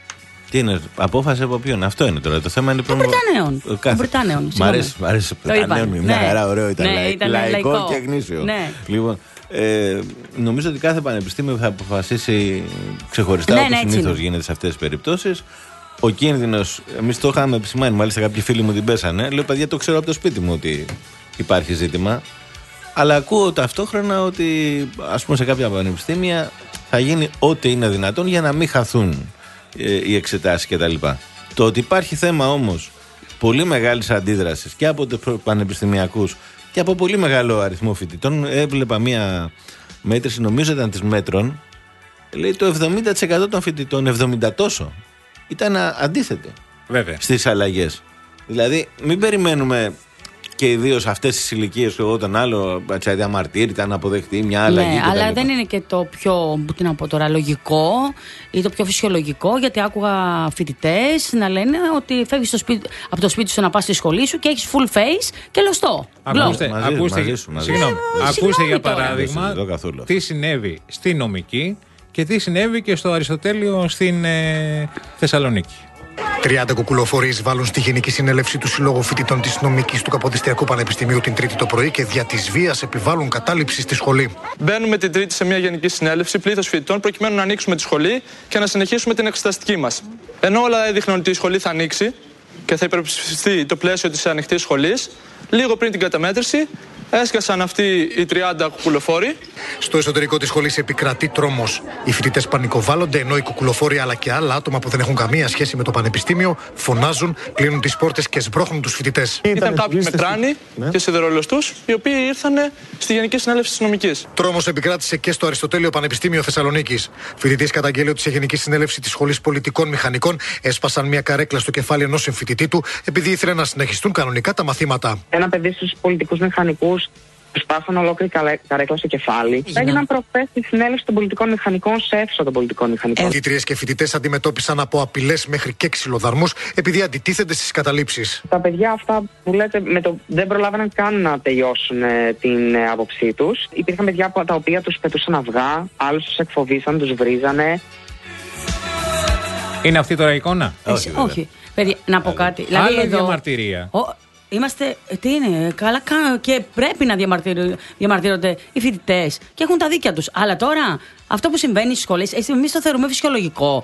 Τι είναι, απόφαση από ποιον? Αυτό είναι τώρα. Το θέμα είναι των Βρυτανέων. Των Βρυτανέων. Μ' αρέσει, μ' αρέσει. Βρυτανέων. Μια χαρά, ωραίο ήταν. Ναι, ήταν λαϊκό, λαϊκό και γνήσιο. Ναι. Λοιπόν, Ε, νομίζω ότι κάθε πανεπιστήμιο θα αποφασίσει ξεχωριστά, ναι, όπως ναι, συνήθως γίνεται σε αυτές τις περιπτώσεις. Ο κίνδυνος, εμείς το είχαμε επισημάνει, μάλιστα κάποιοι φίλοι μου την πέσανε. Λέω, παιδιά, το ξέρω από το σπίτι μου ότι υπάρχει ζήτημα. Αλλά ακούω ταυτόχρονα ότι, ας πούμε, σε κάποια πανεπιστήμια θα γίνει ό,τι είναι δυνατόν για να μην χαθούν ε, οι εξετάσεις κτλ. Το ότι υπάρχει θέμα όμως πολύ μεγάλης αντίδρασης και από τους πανεπιστημιακούς και από πολύ μεγάλο αριθμό φοιτητών. Έβλεπα μία μέτρηση, νομίζω ήταν της Μέτρων, λέει το εβδομήντα τοις εκατό των φοιτητών, εβδομήντα τόσο, ήταν αντίθετοι στις αλλαγές. Δηλαδή μην περιμένουμε και ιδίως αυτές τις ηλικίες, εγώ τον άλλο διαμαρτύρητα να αποδεχτεί μια αλλαγή. Ναι, αλλά λοιπά. Δεν είναι και το πιο, τι να πω τώρα, λογικό ή το πιο φυσιολογικό, γιατί άκουγα φοιτητές να λένε ότι φεύγεις στο σπίτι, από το σπίτι σου να πας στη σχολή σου και έχεις full face και λωστό. Ακούστε, μαζί, ακούστε, μαζί σου, μαζί. Συγγνώμη, ε, ακούστε για παράδειγμα τι συνέβη στη νομική και τι συνέβη και στο Αριστοτέλειο στην ε, Θεσσαλονίκη. τριάντα κουκουλοφορείς βάλουν στη Γενική Συνέλευση του Συλλόγου Φοιτητών της Νομικής του Καποδιστριακού Πανεπιστημίου την Τρίτη το πρωί και δια της βίας επιβάλλουν κατάληψη στη σχολή. Μπαίνουμε την Τρίτη σε μια Γενική Συνέλευση, πλήθος φοιτητών, προκειμένου να ανοίξουμε τη σχολή και να συνεχίσουμε την εξεταστική μας. Ενώ όλα έδειχναν ότι η σχολή θα ανοίξει και θα υπερψηφιστεί το πλαίσιο της ανοιχτής σχολής, λίγο πριν την καταμέτρηση έσκασαν αυτοί οι τριάντα κουκουλοφόροι. Στο εσωτερικό της σχολής επικρατεί τρόμος. Οι φοιτητές πανικοβάλλονται, ενώ οι κουκουλοφόροι αλλά και άλλα άτομα που δεν έχουν καμία σχέση με το πανεπιστήμιο φωνάζουν, κλείνουν τις πόρτες και σμπρώχνουν τους φοιτητές. Ήταν κάποιοι με τράνη ναι. και σιδερολοστούς, οι οποίοι ήρθαν στη Γενική Συνέλευση της Νομικής. Τρόμος επικράτησε και στο Αριστοτέλειο Πανεπιστήμιο Θεσσαλονίκης. Φοιτητής καταγγέλει ότι σε Γενική Συνέλευση της Σχολής Πολιτικών Μηχανικών έσπασαν μια καρέκλα στο κεφάλι ενός συμφοιτητή του επειδή ήθελε να συνεχιστούν κανονικά τα μαθήματα. Ένα παιδί στους πολιτικούς μηχανικούς σπάσαν ολόκληρη καρέκλα στο κεφάλι. Yeah. Έγιναν προχθές στη συνέλευση των πολιτικών μηχανικών σε αίθουσα των πολιτικών μηχανικών. Φοιτήτριες και φοιτητές αντιμετώπισαν από απειλές μέχρι και ξυλοδαρμούς επειδή αντιτίθενται στις καταλήψεις. Τα παιδιά αυτά που λέτε με το, δεν προλάβαιναν καν να τελειώσουν ε, την ε, άποψή τους. Υπήρχαν παιδιά τα οποία τους πετούσαν αυγά, άλλους τους εκφοβήσαν, τους βρίζανε. Είναι αυτή τώρα η εικόνα? Όχι, όχι. Παιδιά, να πω κάτι. Δηλαδή, άλλη εδώ, διαμαρτυρία. Ο, Είμαστε, τι είναι, καλά και πρέπει να διαμαρτύρονται οι φοιτητές και έχουν τα δίκια τους. Αλλά τώρα αυτό που συμβαίνει στις σχολές, εμείς το θεωρούμε φυσιολογικό. Και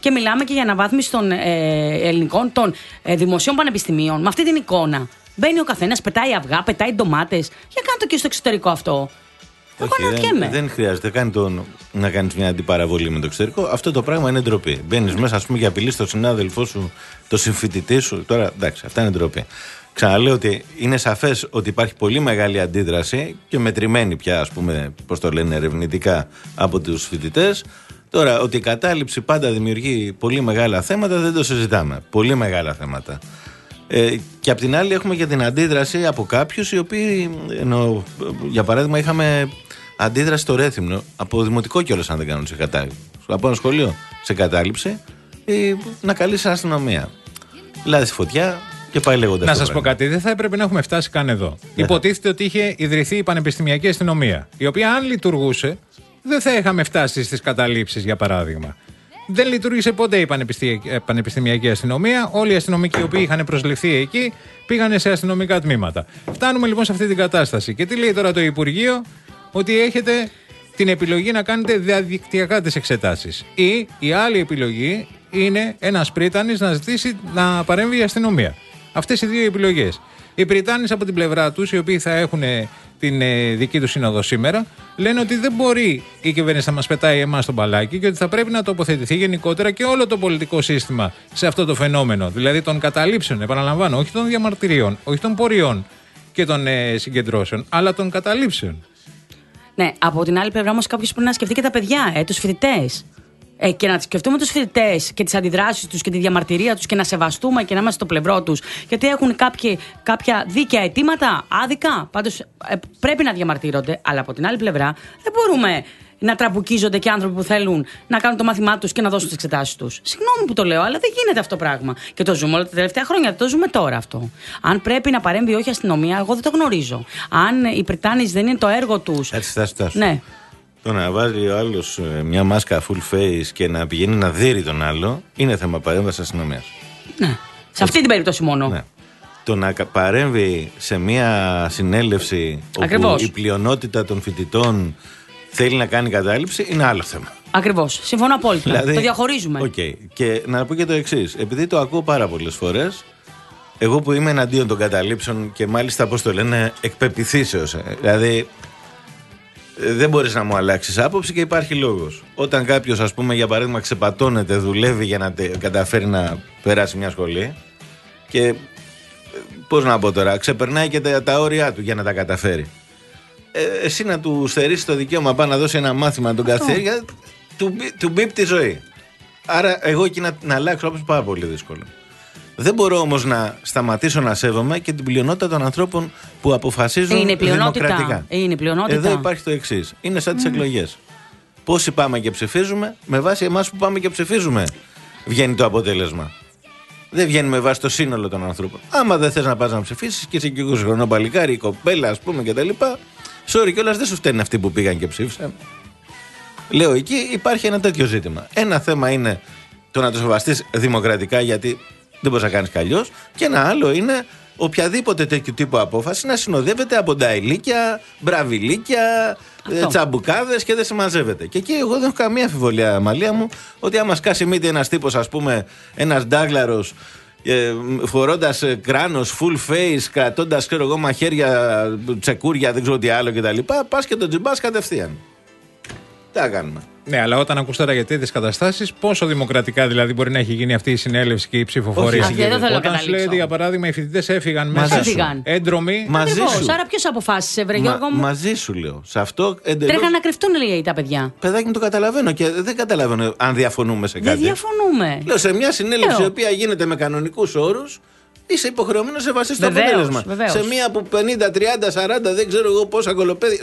και μιλάμε και για αναβάθμιση των ε, ελληνικών, των ε, δημοσίων πανεπιστημίων. Με αυτή την εικόνα. Μπαίνει ο καθένας, πετάει αυγά, πετάει ντομάτες. Για κάνε το και στο εξωτερικό αυτό. Όχι, δεν, δεν χρειάζεται καν τον, να κάνεις μια αντιπαραβολή με το εξωτερικό. Αυτό το πράγμα είναι ντροπή. Μπαίνεις μέσα, ας πούμε, για απειλή στον συνάδελφό σου, το συμφοιτητή σου. Τώρα, εντάξει, αυτά είναι ντροπή. Ξαναλέω ότι είναι σαφές ότι υπάρχει πολύ μεγάλη αντίδραση και μετρημένη πια, ας πούμε, πώς το λένε, ερευνητικά από τους φοιτητές. Τώρα, ότι η κατάληψη πάντα δημιουργεί πολύ μεγάλα θέματα, δεν το συζητάμε. Πολύ μεγάλα θέματα. Ε, και απ' την άλλη έχουμε και την αντίδραση από κάποιους οι οποίοι, ενώ, για παράδειγμα, είχαμε αντίδραση στο Ρέθυμνο, από δημοτικό κιόλας, αν δεν κάνω, σε κατάληψη. Από ένα σχολείο σε κατάληψη, ή να καλήσει αστυνομία. Δηλαδή στη φωτιά και πάει λέγοντας. Να σας πω κάτι, δεν θα έπρεπε να έχουμε φτάσει καν εδώ. Yeah. Υποτίθεται ότι είχε ιδρυθεί η Πανεπιστημιακή Αστυνομία, η οποία αν λειτουργούσε, δεν θα είχαμε φτάσει στις καταλήψεις, για παράδειγμα. Δεν λειτουργήσε ποτέ η Πανεπιστημιακή Αστυνομία. Όλοι οι αστυνομικοί οι οποίοι είχαν προσληφθεί εκεί πήγανε σε αστυνομικά τμήματα. Φτάνουμε λοιπόν σε αυτή την κατάσταση. Και τι λέει τώρα το Υπουργείο? Ότι έχετε την επιλογή να κάνετε διαδικτυακά τις εξετάσεις. Ή η άλλη επιλογή είναι ένας πρίτανης να ζητήσει να παρέμβει η αστυνομία. Αυτές οι δύο επιλογές. Οι Πριτάνης από την πλευρά τους, οι οποίοι θα έχουν την ε, δική του σύνοδο σήμερα, λένε ότι δεν μπορεί η κυβέρνηση να μας πετάει εμάς τον μπαλάκι και ότι θα πρέπει να τοποθετηθεί γενικότερα και όλο το πολιτικό σύστημα σε αυτό το φαινόμενο. Δηλαδή των καταλήψεων, επαναλαμβάνω, όχι των διαμαρτυριών, όχι των ποριών και των ε, συγκεντρώσεων, αλλά των καταλήψεων. Ναι, από την άλλη πλευρά όμως κάποιος πρέπει να σκεφτεί και τα παιδιά, ε, τους φοιτητές. Ε, και να σκεφτούμε τους φοιτητές και τις αντιδράσεις τους και τη διαμαρτυρία τους και να σεβαστούμε και να είμαστε στο πλευρό τους. Γιατί έχουν κάποιοι, κάποια δίκαια αιτήματα, άδικα. Πάντως ε, πρέπει να διαμαρτύρονται. Αλλά από την άλλη πλευρά δεν μπορούμε να τραμπουκίζονται και άνθρωποι που θέλουν να κάνουν το μάθημά τους και να δώσουν τις εξετάσεις τους. Συγγνώμη που το λέω, αλλά δεν γίνεται αυτό το πράγμα. Και το ζούμε όλα τα τελευταία χρόνια, δεν το ζούμε τώρα αυτό. Αν πρέπει να παρέμβει όχι αστυνομία, εγώ δεν το γνωρίζω. Αν οι Πριτάνης δεν είναι το έργο τους. Έτσι, στάση, στάση. Ναι. Το να βάζει ο άλλος μια μάσκα full face και να πηγαίνει να δείρει τον άλλο είναι θέμα παρέμβασης αστυνομίας. Ναι. Σε αυτή την περίπτωση μόνο. Ναι. Το να παρέμβει σε μια συνέλευση Ακριβώς. όπου η πλειονότητα των φοιτητών θέλει να κάνει κατάληψη είναι άλλο θέμα. Ακριβώς. Συμφωνώ απόλυτα. Δηλαδή, το διαχωρίζουμε. Okay. Και να πω και το εξής. Επειδή το ακούω πάρα πολλές φορές, εγώ που είμαι εναντίον των καταλήψεων και μάλιστα, πώς το λένε, εκπεποιθήσεως. Δηλαδή, δεν μπορείς να μου αλλάξεις άποψη και υπάρχει λόγος. Όταν κάποιος, ας πούμε, για παράδειγμα, ξεπατώνεται, δουλεύει για να τε, καταφέρει να περάσει μια σχολή και, πώς να πω τώρα, ξεπερνάει και τα, τα όρια του για να τα καταφέρει. Ε, εσύ να του στερήσεις το δικαίωμα πάνω να δώσει ένα μάθημα να τον καθαίρει, του, του μπίπ τη ζωή. Άρα, εγώ εκεί να, να αλλάξω άποψη πάρα πολύ δύσκολο. Δεν μπορώ όμως να σταματήσω να σέβομαι και την πλειονότητα των ανθρώπων που αποφασίζουν είναι δημοκρατικά. Είναι πλειονότητα. Εδώ υπάρχει το εξής. Είναι σαν τις mm. εκλογές. Πόσοι πάμε και ψηφίζουμε, με βάση εμάς που πάμε και ψηφίζουμε βγαίνει το αποτέλεσμα. Δεν βγαίνει με βάση το σύνολο των ανθρώπων. Άμα δεν θες να πας να ψηφίσεις και είσαι και είκοσι χρονών παλικάρι, η κοπέλα, ας πούμε, κτλ. Sorry κιόλας, δεν σου φταίνουν αυτοί που πήγαν και ψήφισαν. Λέω, εκεί υπάρχει ένα τέτοιο ζήτημα. Ένα θέμα είναι το να το σεβαστείς δημοκρατικά, γιατί δεν μπορείς να κάνεις κι αλλιώς. Και ένα άλλο είναι οποιαδήποτε τέτοιο τύπου απόφαση να συνοδεύεται από νταϊλίκια, μπραβιλίκια, αυτό. Τσαμπουκάδες και δεν συμμαζεύεται. Και εκεί εγώ δεν έχω καμία αμφιβολία, Αμαλία μου, ότι άμα σκάσει μύτη ένας τύπος, ας πούμε, ένας ντάγλαρος, ε, φορώντας κράνος, full face, κρατώντας, ξέρω εγώ, μαχαίρια, τσεκούρια, δεν ξέρω τι άλλο κτλ., πας και τον τζιμπάς κατευθείαν. Τι θα κάνουμε. Ναι, αλλά όταν ακούς τώρα για τέτοιες καταστάσεις, πόσο δημοκρατικά δηλαδή μπορεί να έχει γίνει αυτή η συνέλευση και η ψηφοφορία. Όχι, δεν θέλω να όταν σου λέει ότι για παράδειγμα οι φοιτητές έφυγαν μαζί μέσα σου. έντρομοι. Μαζί σου. Άρα ποιος αποφάσισε, βρε Γιώργο μου. Μαζί σου λέω. Σε αυτό εντελώς. Τρέχαν να κρυφτούν, λέει, τα παιδιά. Παιδάκι μου, το καταλαβαίνω και δεν καταλαβαίνω αν διαφωνούμε σε κάτι. Δεν διαφωνούμε. Λέω, σε μια συνέλευση η οποία γίνεται με κανονικούς όρους, είσαι υποχρεωμένο να σεβαστείς το αποτέλεσμα. Σε μια που πενήντα, τριάντα, σαράντα, δεν ξέρω εγώ πόσα κολοπέδια.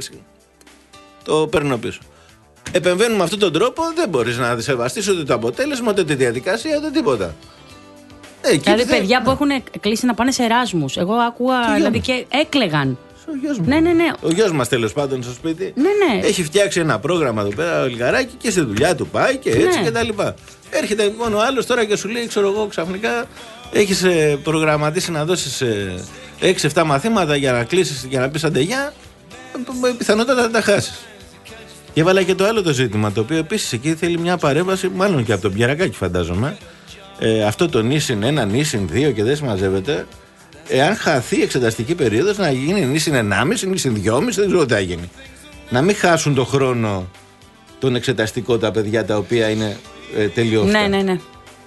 Το παίρνω πίσω. Επεμβαίνουν με αυτόν τον τρόπο, δεν μπορείς να σεβαστείς ούτε το αποτέλεσμα, ούτε τη διαδικασία, ούτε τίποτα. Ε, δηλαδή, δεν... παιδιά που έχουν κλείσει να πάνε σε Εράσμους. Εγώ άκουγα, δηλαδή, και έκλαιγαν. Ο γιος μου. Ναι, ναι, ναι. Ο γιος μας, τέλος πάντων, στο σπίτι. Ναι, ναι. Έχει φτιάξει ένα πρόγραμμα εδώ πέρα, ο Λιγαράκη, και στη δουλειά του πάει και έτσι ναι. κτλ. Έρχεται λοιπόν ο άλλος τώρα και σου λέει, ξέρω εγώ, ξαφνικά έχεις προγραμματίσει να δώσεις έξι εφτά μαθήματα για να κλείσεις, για να πεις αντεγιά. Πιθανότατα θα τα χάσεις. Και έβαλα και το άλλο το ζήτημα, το οποίο επίσης εκεί θέλει μια παρέμβαση, μάλλον και από τον Πιερακάκη φαντάζομαι. Ε, αυτό το νήσιν ένα, νήσιν δύο και δεν συμμαζεύεται. Εάν χαθεί η εξεταστική περίοδος, να γίνει νήσιν ενάμιση, νήσιν δυόμιση, δεν ξέρω τι θα γίνει. Να μην χάσουν το χρόνο τον εξεταστικό τα παιδιά τα οποία είναι ε, τελειόφτα. Ναι, ναι, ναι.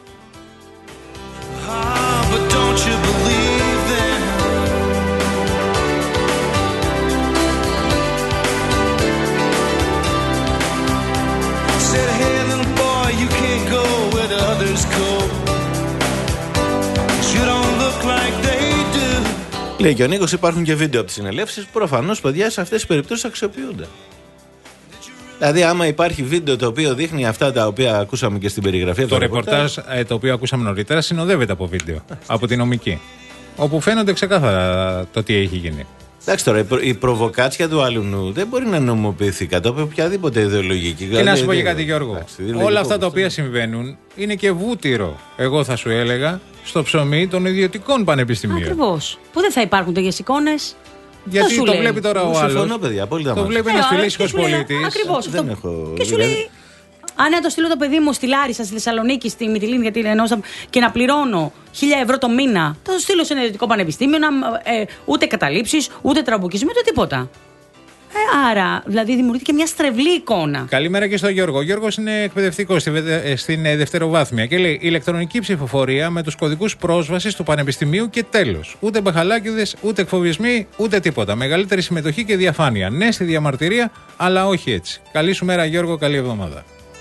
Λέει και ο Νίκος, υπάρχουν και βίντεο από τις συνελεύσεις. Προφανώς, παιδιά, σε αυτές τις περιπτώσεις αξιοποιούνται. Δηλαδή, άμα υπάρχει βίντεο το οποίο δείχνει αυτά τα οποία ακούσαμε και στην περιγραφή. Το ρεπορτάζ ε, το οποίο ακούσαμε νωρίτερα συνοδεύεται από βίντεο. Από την νομική. Όπου φαίνονται ξεκάθαρα το τι έχει γίνει. Εντάξει τώρα, η προβοκάτσια του άλλου δεν μπορεί να νομοποιηθεί κάτω από οποιαδήποτε ιδεολογική. Και να σου πω και κάτι, Γιώργο. Εντάξει, όλα αυτά τα οποία συμβαίνουν είναι και βούτυρο, εγώ θα σου έλεγα, στο ψωμί των ιδιωτικών πανεπιστημίων. Ακριβώς. Που δεν θα υπάρχουν τέτοιες εικόνες. Γιατί το λέει. Βλέπει τώρα ο άλλος. Το βλέπει ένας φιλήσυχος πολίτης. Ακριβώς. Και σου λέει, αν να το στείλω το παιδί μου στη Λάρισα, στη Θεσσαλονίκη, στη Μυτιλήνη, γιατί εννοούσα, και να πληρώνω χίλια ευρώ το μήνα, θα το στείλω σε ένα ιδιωτικό πανεπιστήμιο, να, ε, ούτε καταλήψεις, ούτε τραμπουκισμοί, ούτε τίποτα. Ε, άρα, δηλαδή, δημιουργήθηκε μια στρεβλή εικόνα. Καλημέρα και στον Γιώργο. Ο Γιώργος είναι εκπαιδευτικός στην δευτεροβάθμια και λέει: ηλεκτρονική ψηφοφορία με τους κωδικούς πρόσβασης του πανεπιστημίου και τέλος. Ούτε μπαχαλάκιδες, ούτε εκφοβισμοί, ούτε τίποτα. Μεγαλύτερη συμμετοχή και διαφάνεια. Ναι στη διαμαρτυρία, αλλά όχι έτσι. Καλή σου μέρα, Γιώργο, καλή εβδομάδα.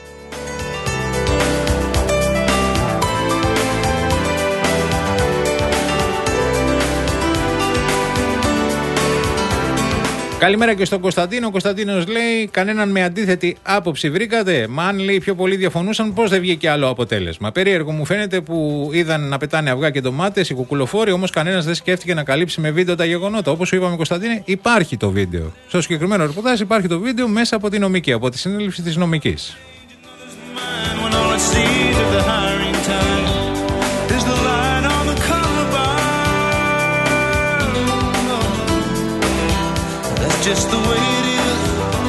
Καλημέρα και στον Κωνσταντίνο. Ο Κωνσταντίνος λέει: κανέναν με αντίθετη άποψη βρήκατε? Μα αν, λέει, πιο πολλοί διαφωνούσαν, πώς δεν βγήκε άλλο αποτέλεσμα? Περίεργο μου φαίνεται που είδαν να πετάνε αυγά και ντομάτες οι κουκουλοφόροι, όμως κανένας δεν σκέφτηκε να καλύψει με βίντεο τα γεγονότα. Όπως σου είπαμε, Κωνσταντίνε, υπάρχει το βίντεο. Στο συγκεκριμένο ρεπορτάζ υπάρχει το βίντεο μέσα από τη νομική, από τη συνέλευση της νομικής. Just the way it is.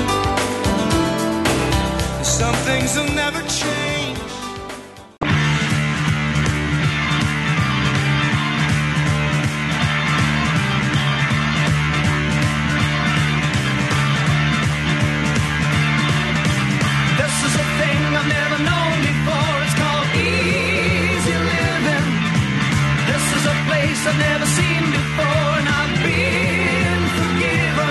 Some things will never change. This is a thing I've never known before. It's called easy living. This is a place I've never seen before, and I've been forgiven.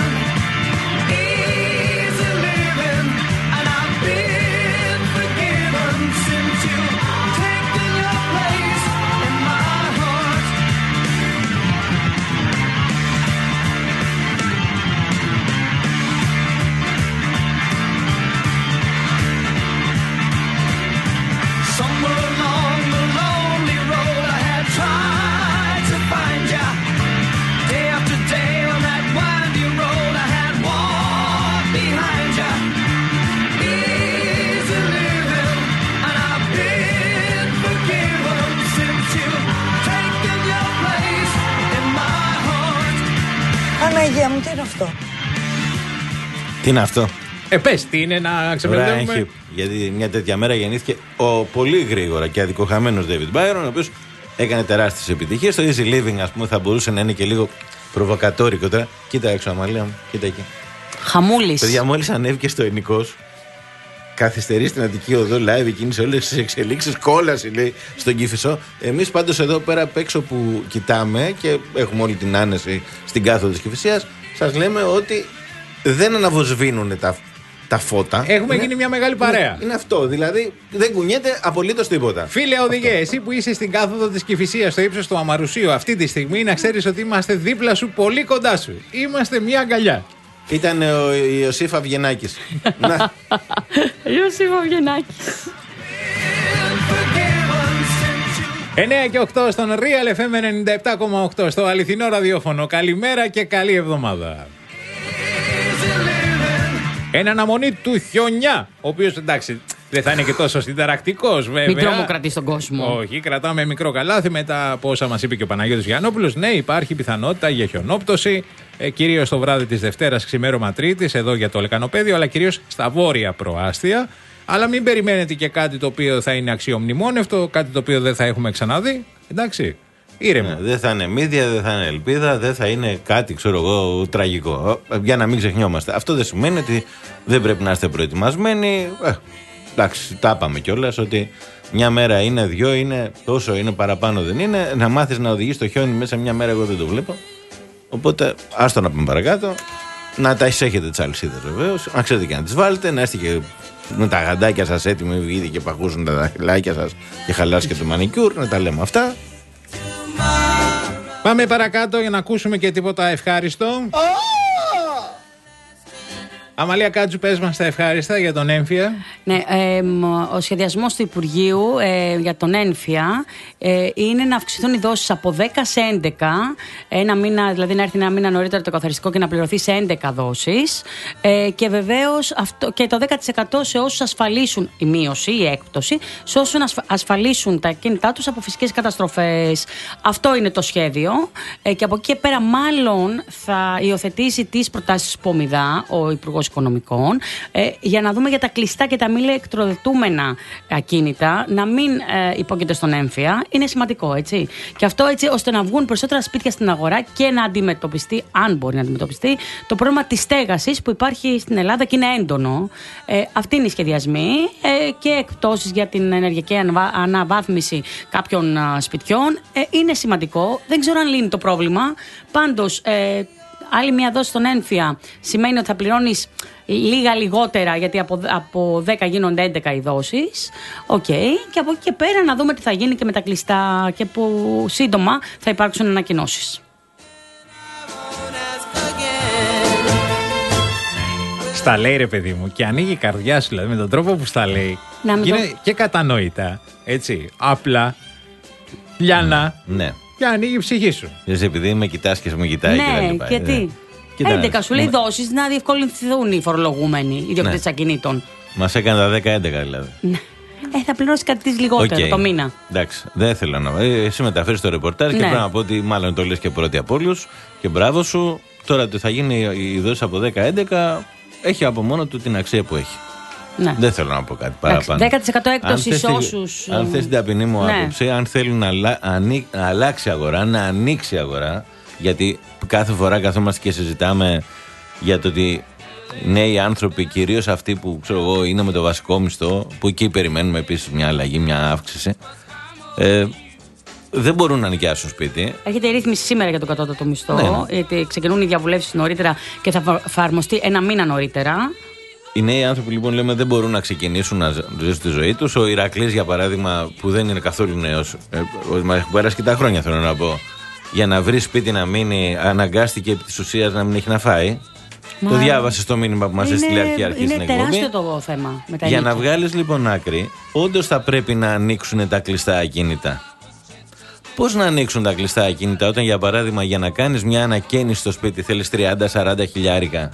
Παναγία μου, τι είναι αυτό? Τι είναι αυτό? Ε, πες, τι είναι να ξεπερδεύουμε. Γιατί μια τέτοια μέρα γεννήθηκε ο πολύ γρήγορα και αδικοχαμένος David Byron, ο οποίος έκανε τεράστιες επιτυχίες. Το easy living, ας πούμε, θα μπορούσε να είναι και λίγο προβοκατόρικο τώρα. Κοίτα έξω, Αμαλία μου, κοίτα εκεί. Χαμούλης. Παιδιά, μόλις ανέβηκε στο Ενικός, καθυστερεί στην Αττική Οδό live, κίνησε όλες τις εξελίξεις, κόλαση λέει στον Κηφισό. Εμείς πάντως εδώ πέρα απ' έξω που κοιτάμε και έχουμε όλη την άνεση στην κάθοδο της Κηφισίας, σας λέμε ότι δεν αναβοσβήνουν τα, τα φώτα. Έχουμε είναι, γίνει μια μεγάλη παρέα. Είναι, είναι αυτό, δηλαδή δεν κουνιέται απολύτως τίποτα. Φίλε οδηγέ, εσύ που είσαι στην κάθοδο της Κηφισίας στο ύψος του Αμαρουσίου αυτή τη στιγμή, να ξέρεις ότι είμαστε δίπλα σου, πολύ κοντά σου. Είμαστε μια αγκαλιά. Ήταν ο Ιωσήφ Αυγενάκης. Να. Ιωσήφ Αυγενάκης. εννιά και οκτώ στον Real εφ εμ ενενήντα επτά κόμμα οκτώ στο αληθινό ραδιόφωνο. Καλημέρα και καλή εβδομάδα. Εν αναμονή του χιονιά, ο οποίος, εντάξει, Δεν θα είναι και τόσο συνταρακτικός, βέβαια. Μην τρομοκρατείς τον κόσμο. Όχι, κρατάμε μικρό καλάθι μετά από όσα μας είπε και ο Παναγιώτης Γιαννόπουλος. Ναι, υπάρχει πιθανότητα για χιονόπτωση, ε, κυρίως το βράδυ της Δευτέρας, ξημέρωμα Τρίτης, εδώ για το Λεκανοπέδιο, αλλά κυρίως στα βόρεια προάστια. Αλλά μην περιμένετε και κάτι το οποίο θα είναι αξιομνημόνευτο, κάτι το οποίο δεν θα έχουμε ξαναδεί. Εντάξει. Ήρεμα. Ναι, δεν θα είναι μύδια, δεν θα είναι ελπίδα, δεν θα είναι κάτι, ξέρω εγώ, τραγικό. Για να μην ξεχνιόμαστε. Αυτό δεν σημαίνει ότι δεν πρέπει να είστε προετοιμασμένοι. Ε, εντάξει, τα είπαμε κιόλας ότι μια μέρα είναι, δυο είναι, τόσο είναι, παραπάνω δεν είναι. Να μάθεις να οδηγείς το χιόνι μέσα μια μέρα, εγώ δεν το βλέπω. Οπότε, άστο να πούμε παρακάτω. Να τα εισέχετε τις αλυσίδες βεβαίως. Να ξέρετε και να τις βάλετε, να είστε και με τα γαντάκια σας έτοιμοι, ήδη και παχούσουν τα δαχτυλάκια σας και χαλάσει και το μανικιούρ. Να τα λέμε αυτά. Πάμε παρακάτω για να ακούσουμε και τίποτα ευχάριστο. Oh! Αμαλία Κάτζου, πες μας τα ευχάριστα για τον έμφυα. Ναι, ε, ο σχεδιασμός του Υπουργείου ε, για τον έμφυα ε, είναι να αυξηθούν οι δόσεις από δέκα σε έντεκα, ένα μήνα, δηλαδή να έρθει ένα μήνα νωρίτερα το καθαριστικό και να πληρωθεί σε έντεκα δόσεις, ε, και βεβαίως αυτό, και το δέκα τοις εκατό σε όσους ασφαλίσουν, η μείωση, η έκπτωση, σε όσους ασφαλίσουν τα κίνητά τους από φυσικές καταστροφές. Αυτό είναι το σχέδιο, ε, και από εκεί και πέρα μάλλον θα υιοθετήσει τις προτάσεις Πομιδά ο Υπουργός Οικονομικών, ε, για να δούμε για τα κλειστά και τα μη ηλεκτροδετούμενα ακίνητα να μην ε, υπόκειται στον έμφυα. Είναι σημαντικό, έτσι. Και αυτό έτσι ώστε να βγουν περισσότερα σπίτια στην αγορά και να αντιμετωπιστεί, αν μπορεί να αντιμετωπιστεί, το πρόβλημα της στέγασης που υπάρχει στην Ελλάδα και είναι έντονο. Ε, αυτοί είναι οι σχεδιασμοί, ε, και εκπτώσεις για την ενεργειακή αναβάθμιση κάποιων α, σπιτιών. Ε, είναι σημαντικό. Δεν ξέρω αν λύνει το πρόβλημα. Πάντως, ε, άλλη μια δόση στον έμφυα σημαίνει ότι θα πληρώνεις λίγα λιγότερα, γιατί από, από δέκα γίνονται έντεκα οι δόσεις. Οκ. Okay. Και από εκεί και πέρα να δούμε τι θα γίνει και με τα κλειστά, και που σύντομα θα υπάρξουν ανακοινώσεις. Στα λέει, ρε παιδί μου, και ανοίγει η καρδιά σου, δηλαδή με τον τρόπο που στα λέει. Και είναι το... και κατανοητά. Έτσι. Απλά. Λιανά. Ναι. Και ανοίγει η ψυχή σου. Εσύ επειδή με κοιτάς και με κοιτάει, ναι, και γιατί. Ναι. έντεκα σου λέει δόσεις να διευκολυνθούν οι φορολογούμενοι, οι ιδιοκτήτες ναι. ακινήτων. Μας έκανε τα δέκα έντεκα δηλαδή. Ναι. Ε, θα πληρώσει κάτι της λιγότερο okay. το μήνα. Εντάξει, δεν θέλω να. Εσύ μεταφέρεις το ρεπορτάζ ναι. και πρέπει να πω ότι μάλλον το λες και πρώτη από όλους. Και μπράβο σου. Τώρα ότι θα γίνει η δόση από δέκα έντεκα έχει από μόνο του την αξία που έχει. Ναι. Δεν θέλω να πω κάτι παραπάνω. δέκα τοις εκατό έκπτωση σε όσους. Αν θες την ταπεινή μου ναι. άποψη, αν θέλουν να, αλλα... ανοί... να αλλάξει αγορά, να ανοίξει αγορά, γιατί κάθε φορά καθόμαστε και συζητάμε για το ότι νέοι άνθρωποι, κυρίως αυτοί που ξέρω εγώ, είναι με το βασικό μισθό, που εκεί περιμένουμε επίσης μια αλλαγή, μια αύξηση, ε, δεν μπορούν να νοικιάσουν σπίτι. Έχετε ρύθμιση σήμερα για το κατώτατο μισθό, ναι, ναι. γιατί ξεκινούν οι διαβουλεύσεις νωρίτερα και θα εφαρμοστεί ένα μήνα νωρίτερα. Οι νέοι άνθρωποι λοιπόν λέμε δεν μπορούν να ξεκινήσουν να ζήσουν τη ζωή τους. Ο Ηρακλής για παράδειγμα που δεν είναι καθόλου νέος, ε, μα έχει περάσει και τα χρόνια θέλω να πω, για να βρει σπίτι να μείνει αναγκάστηκε επί της ουσίας να μην έχει να φάει. Μα... Το διάβασε στο μήνυμα που μας έστειλε αρχή αρχή στην εκπομπή. Είναι τεράστιο το θέμα με τα Για νίκη. Να βγάλεις λοιπόν άκρη, όντως θα πρέπει να ανοίξουν τα κλειστά ακίνητα. Πώς να ανοίξουν τα κλειστά ακίνητα όταν για παράδειγμα για να κάνεις μια ανακαίνιση στο σπίτι θέλεις τριάντα με σαράντα χιλιάρικα.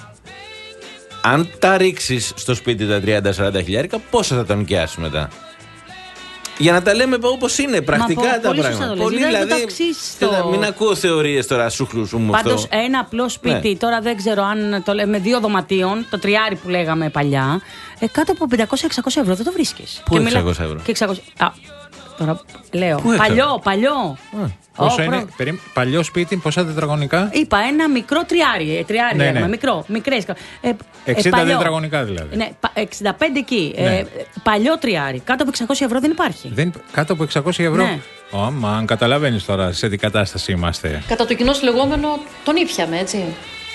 Αν τα ρίξεις στο σπίτι τα τριάντα με σαράντα χιλιάρικα, πόσα θα τα νοικιάσεις μετά. Για να τα λέμε όπως είναι, πρακτικά Μα, τα πολύ πράγματα. Πολύ δηλαδή. Το... Μην ακούω θεωρίες τώρα, σούχλου σου μου αυτό. Πάντως, ένα απλό σπίτι, ναι. τώρα δεν ξέρω αν το λέμε δύο δωματίων, το τριάρι που λέγαμε παλιά, ε, κάτω από πεντακόσια με εξακόσια ευρώ δεν το βρίσκεις. Πού εξακόσια ευρώ. Και εξακόσια... Α, τώρα λέω. Πού παλιό, παλιό. Α, πόσο oh, είναι, προ... περί... παλιό σπίτι, πόσα τετραγωνικά. Είπα ένα μικρό τριάρι. τριάρι ναι, λέγαμε, ναι. μικρό, μικρές. Ε, εξήντα ε, τετραγωνικά δηλαδή. Ναι, εξήντα πέντε εκεί. Ναι. Ε, παλιό τριάρι. Κάτω από εξακόσια ευρώ δεν υπάρχει. Δεν, κάτω από εξακόσια ευρώ. Ναι. Ω, αν καταλαβαίνεις τώρα σε τι κατάσταση είμαστε. Κατά το κοινό λεγόμενο τον ήπιαμε, έτσι.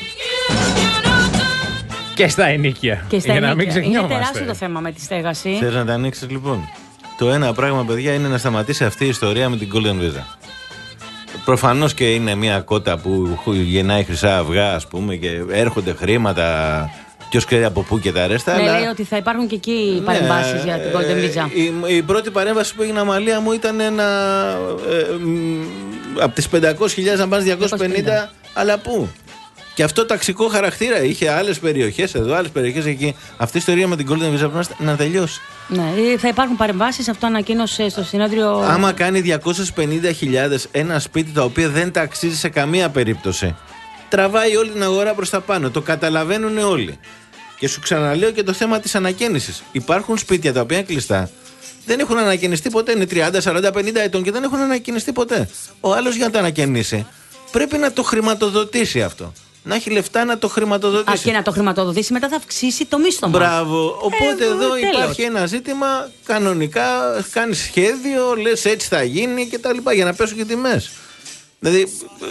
Και στα ενίκια. Και στα για ενίκια. Να μην ξεχνιόμαστε. Είναι τεράστιο το θέμα με τη στέγαση. Θες να τα ανοίξεις λοιπόν. Το ένα πράγμα, παιδιά, είναι να σταματήσει αυτή η ιστορία με την Golden Visa. Προφανώς και είναι μια κότα που γεννάει χρυσά αυγά, ας πούμε, και έρχονται χρήματα. Ποιος ξέρει από πού και τα ρέστα. Ναι, αλλά... λέει ότι θα υπάρχουν και εκεί παρεμβάσεις ναι, για την Golden Visa. Η, η πρώτη παρέμβαση που έγινε Αμαλία μου ήταν ένα. Ε, από τις πεντακόσιες χιλιάδες να πάνε διακόσιες πενήντα, αλλά πού. Και αυτό ταξικό χαρακτήρα είχε άλλες περιοχές εδώ, άλλες περιοχές εκεί. Αυτή η ιστορία με την Golden Visa πρέπει να τελειώσει. Ναι, θα υπάρχουν παρεμβάσεις, αυτό ανακοίνωσε στο συνέδριο. Άμα κάνει διακόσιες πενήντα χιλιάδες ένα σπίτι το οποίο δεν τα αξίζει σε καμία περίπτωση, τραβάει όλη την αγορά προς τα πάνω. Το καταλαβαίνουν όλοι. Και σου ξαναλέω και το θέμα της ανακαίνησης. Υπάρχουν σπίτια τα οποία είναι κλειστά. Δεν έχουν ανακαινιστεί ποτέ. Είναι τριάντα, σαράντα, πενήντα ετών και δεν έχουν ανακαινιστεί ποτέ. Ο άλλος για να το ανακαινήσει πρέπει να το χρηματοδοτήσει αυτό. Να έχει λεφτά να το χρηματοδοτήσει. Α, και να το χρηματοδοτήσει μετά θα αυξήσει το μίσθωμα. Μπράβο. Οπότε ε, εδώ τέλος. Υπάρχει ένα ζήτημα κανονικά. Κάνεις σχέδιο, λες έτσι θα γίνει κτλ. Για να πέσουν και τιμές. Δηλαδή,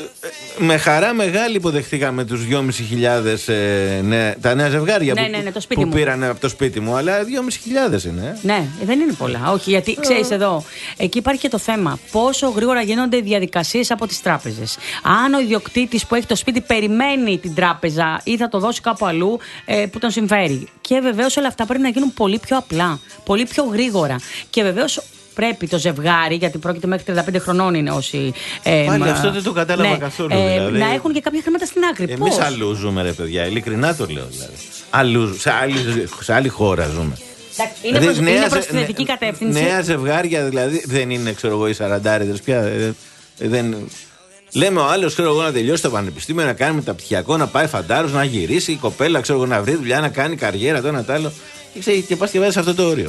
με χαρά μεγάλη υποδεχτήκαμε τους δυόμισι χιλιάδες ε, ναι, τα νέα ζευγάρια ναι, που, ναι, ναι, το που μου. πήραν από το σπίτι μου, αλλά δυόμισι χιλιάδες είναι. Ναι, δεν είναι πολλά. Όχι, γιατί ξέρεις εδώ, εκεί υπάρχει και το θέμα πόσο γρήγορα γίνονται οι διαδικασίες από τις τράπεζες. Αν ο ιδιοκτήτης που έχει το σπίτι περιμένει την τράπεζα ή θα το δώσει κάπου αλλού ε, που τον συμφέρει. Και βεβαίως όλα αυτά πρέπει να γίνουν πολύ πιο απλά, πολύ πιο γρήγορα. Και βεβαίως πρέπει το ζευγάρι, γιατί πρόκειται μέχρι τριάντα πέντε χρονών είναι όσοι. Ε, Πάλι μα, αυτό δεν το κατάλαβα ναι, καθόλου. Ε, δηλαδή. Να έχουν και κάποια χρήματα στην άκρη. Εμείς αλλού ζούμε, ρε παιδιά, ειλικρινά το λέω. Δηλαδή. Αλλού, σε, άλλη, σε άλλη χώρα ζούμε. Είναι, δηλαδή, προς, είναι προς τη θετική νε, κατεύθυνση. Νέα ζευγάρια δηλαδή δεν είναι, ξέρω εγώ, οι σαραντάριδες πια. Ε, ε, δεν... Λέμε ο άλλος, ξέρω εγώ, να τελειώσει το πανεπιστήμιο, να κάνει μεταπτυχιακό, να πάει φαντάρος, να γυρίσει η κοπέλα, ξέρω εγώ, να βρει δουλειά, να κάνει καριέρα, το ένα το άλλο. Και, ξέρει, και πας και βάζεις αυτό το όριο.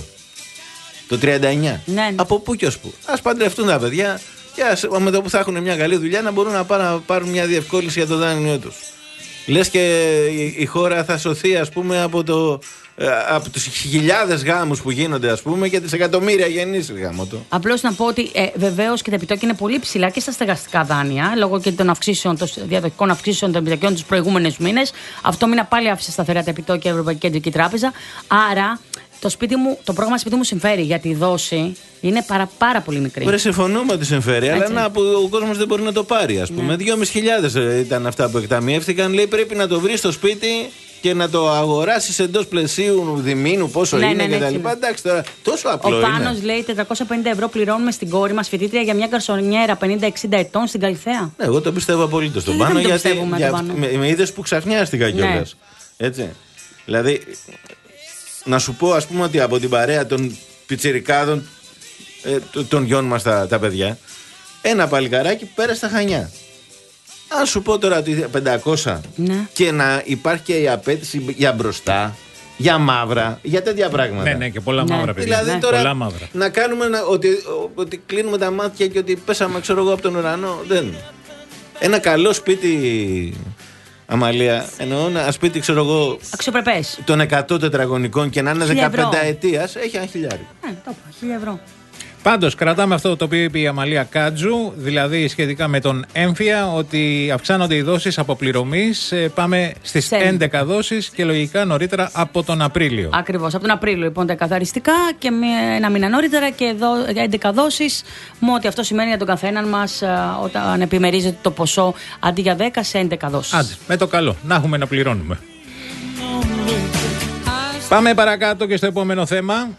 Το τριάντα εννιά. Ναι. Από πού και ως πού. Ας παντρευτούν τα παιδιά και ας, με το που θα έχουν μια καλή δουλειά να μπορούν να πάρουν, να πάρουν μια διευκόλυνση για το δάνειο τους. Λες και η, η χώρα θα σωθεί, ας πούμε, από, το, από τους χιλιάδες γάμους που γίνονται, ας πούμε, και τις εκατομμύρια γεννήσεις γάμωτο. Απλώς να πω ότι ε, βεβαίως και τα επιτόκια είναι πολύ ψηλά και στα στεγαστικά δάνεια, λόγω και των αυξήσεων, των διαδοχικών αυξήσεων των επιτοκίων τους προηγούμενους μήνες. Αυτό μήνα πάλι άφησε σταθερά τα επιτόκια η Ευρωπαϊκή Κεντρική Τράπεζα. Άρα. Το, σπίτι μου, το πρόγραμμα σπίτι μου συμφέρει, γιατί η δόση είναι πάρα, πάρα πολύ μικρή. Ωραία, συμφωνούμε ότι συμφέρει, έτσι. Αλλά να, που ο κόσμος δεν μπορεί να το πάρει, ας πούμε. Ναι. δυόμισι χιλιάδες ήταν αυτά που εκταμιεύτηκαν. Λέει πρέπει να το βρει στο σπίτι και να το αγοράσεις εντός πλαισίου διμήνου, πόσο ναι, είναι ναι, ναι, κτλ. Ναι. Εντάξει, τώρα τόσο απλό. Ο Πάνος λέει τετρακόσια πενήντα ευρώ πληρώνουμε στην κόρη μας φοιτήτρια για μια γκαρσονιέρα πενήντα εξήντα ετών στην Καλυθέα. Ναι, εγώ το πιστεύω απολύτως τον Πάνο, γιατί για, με, με είδες που ξαφνιάστηκα κιόλας. Ναι. Έτσι. Δηλαδή. Να σου πω, ας πούμε, ότι από την παρέα των πιτσιρικάδων, ε, των γιών μας τα, τα παιδιά, ένα παλικαράκι πέρασε στα Χανιά. Αν σου πω τώρα ότι πεντακόσια ναι. και να υπάρχει και η απέτηση για μπροστά, για μαύρα, για τέτοια πράγματα. Ναι, ναι, και πολλά ναι. μαύρα παιδιά. Δηλαδή ναι. τώρα πολλά μαύρα. Να κάνουμε να, ότι, ότι κλείνουμε τα μάτια και ότι πέσαμε, ξέρω εγώ, από τον ουρανό. Δεν. Ένα καλό σπίτι. Αμαλία, εννοώ ένα σπίτι, ξέρω εγώ. Αξιοπρεπές. Των εκατό τετραγωνικών και να είναι δεκαπέντε ετίας, έχει ένα χιλιάρι. Ναι, το είπα, χίλια ευρώ. Πάντως, κρατάμε αυτό το οποίο είπε η Αμαλία Κάτζου, δηλαδή σχετικά με τον έμφυα, ότι αυξάνονται οι δόσεις αποπληρωμής. Πάμε στις έντεκα δόσεις και λογικά νωρίτερα από τον Απρίλιο. Ακριβώς, από τον Απρίλιο λοιπόν τα καθαριστικά και ένα μήνα νωρίτερα και εδώ έντεκα δόσεις. Με ό,τι αυτό σημαίνει για τον καθέναν μας όταν επιμερίζεται το ποσό αντί για δέκα σε έντεκα δόσεις. Άντε, με το καλό, να έχουμε να πληρώνουμε. Πάμε παρακάτω και στο επόμενο θέμα.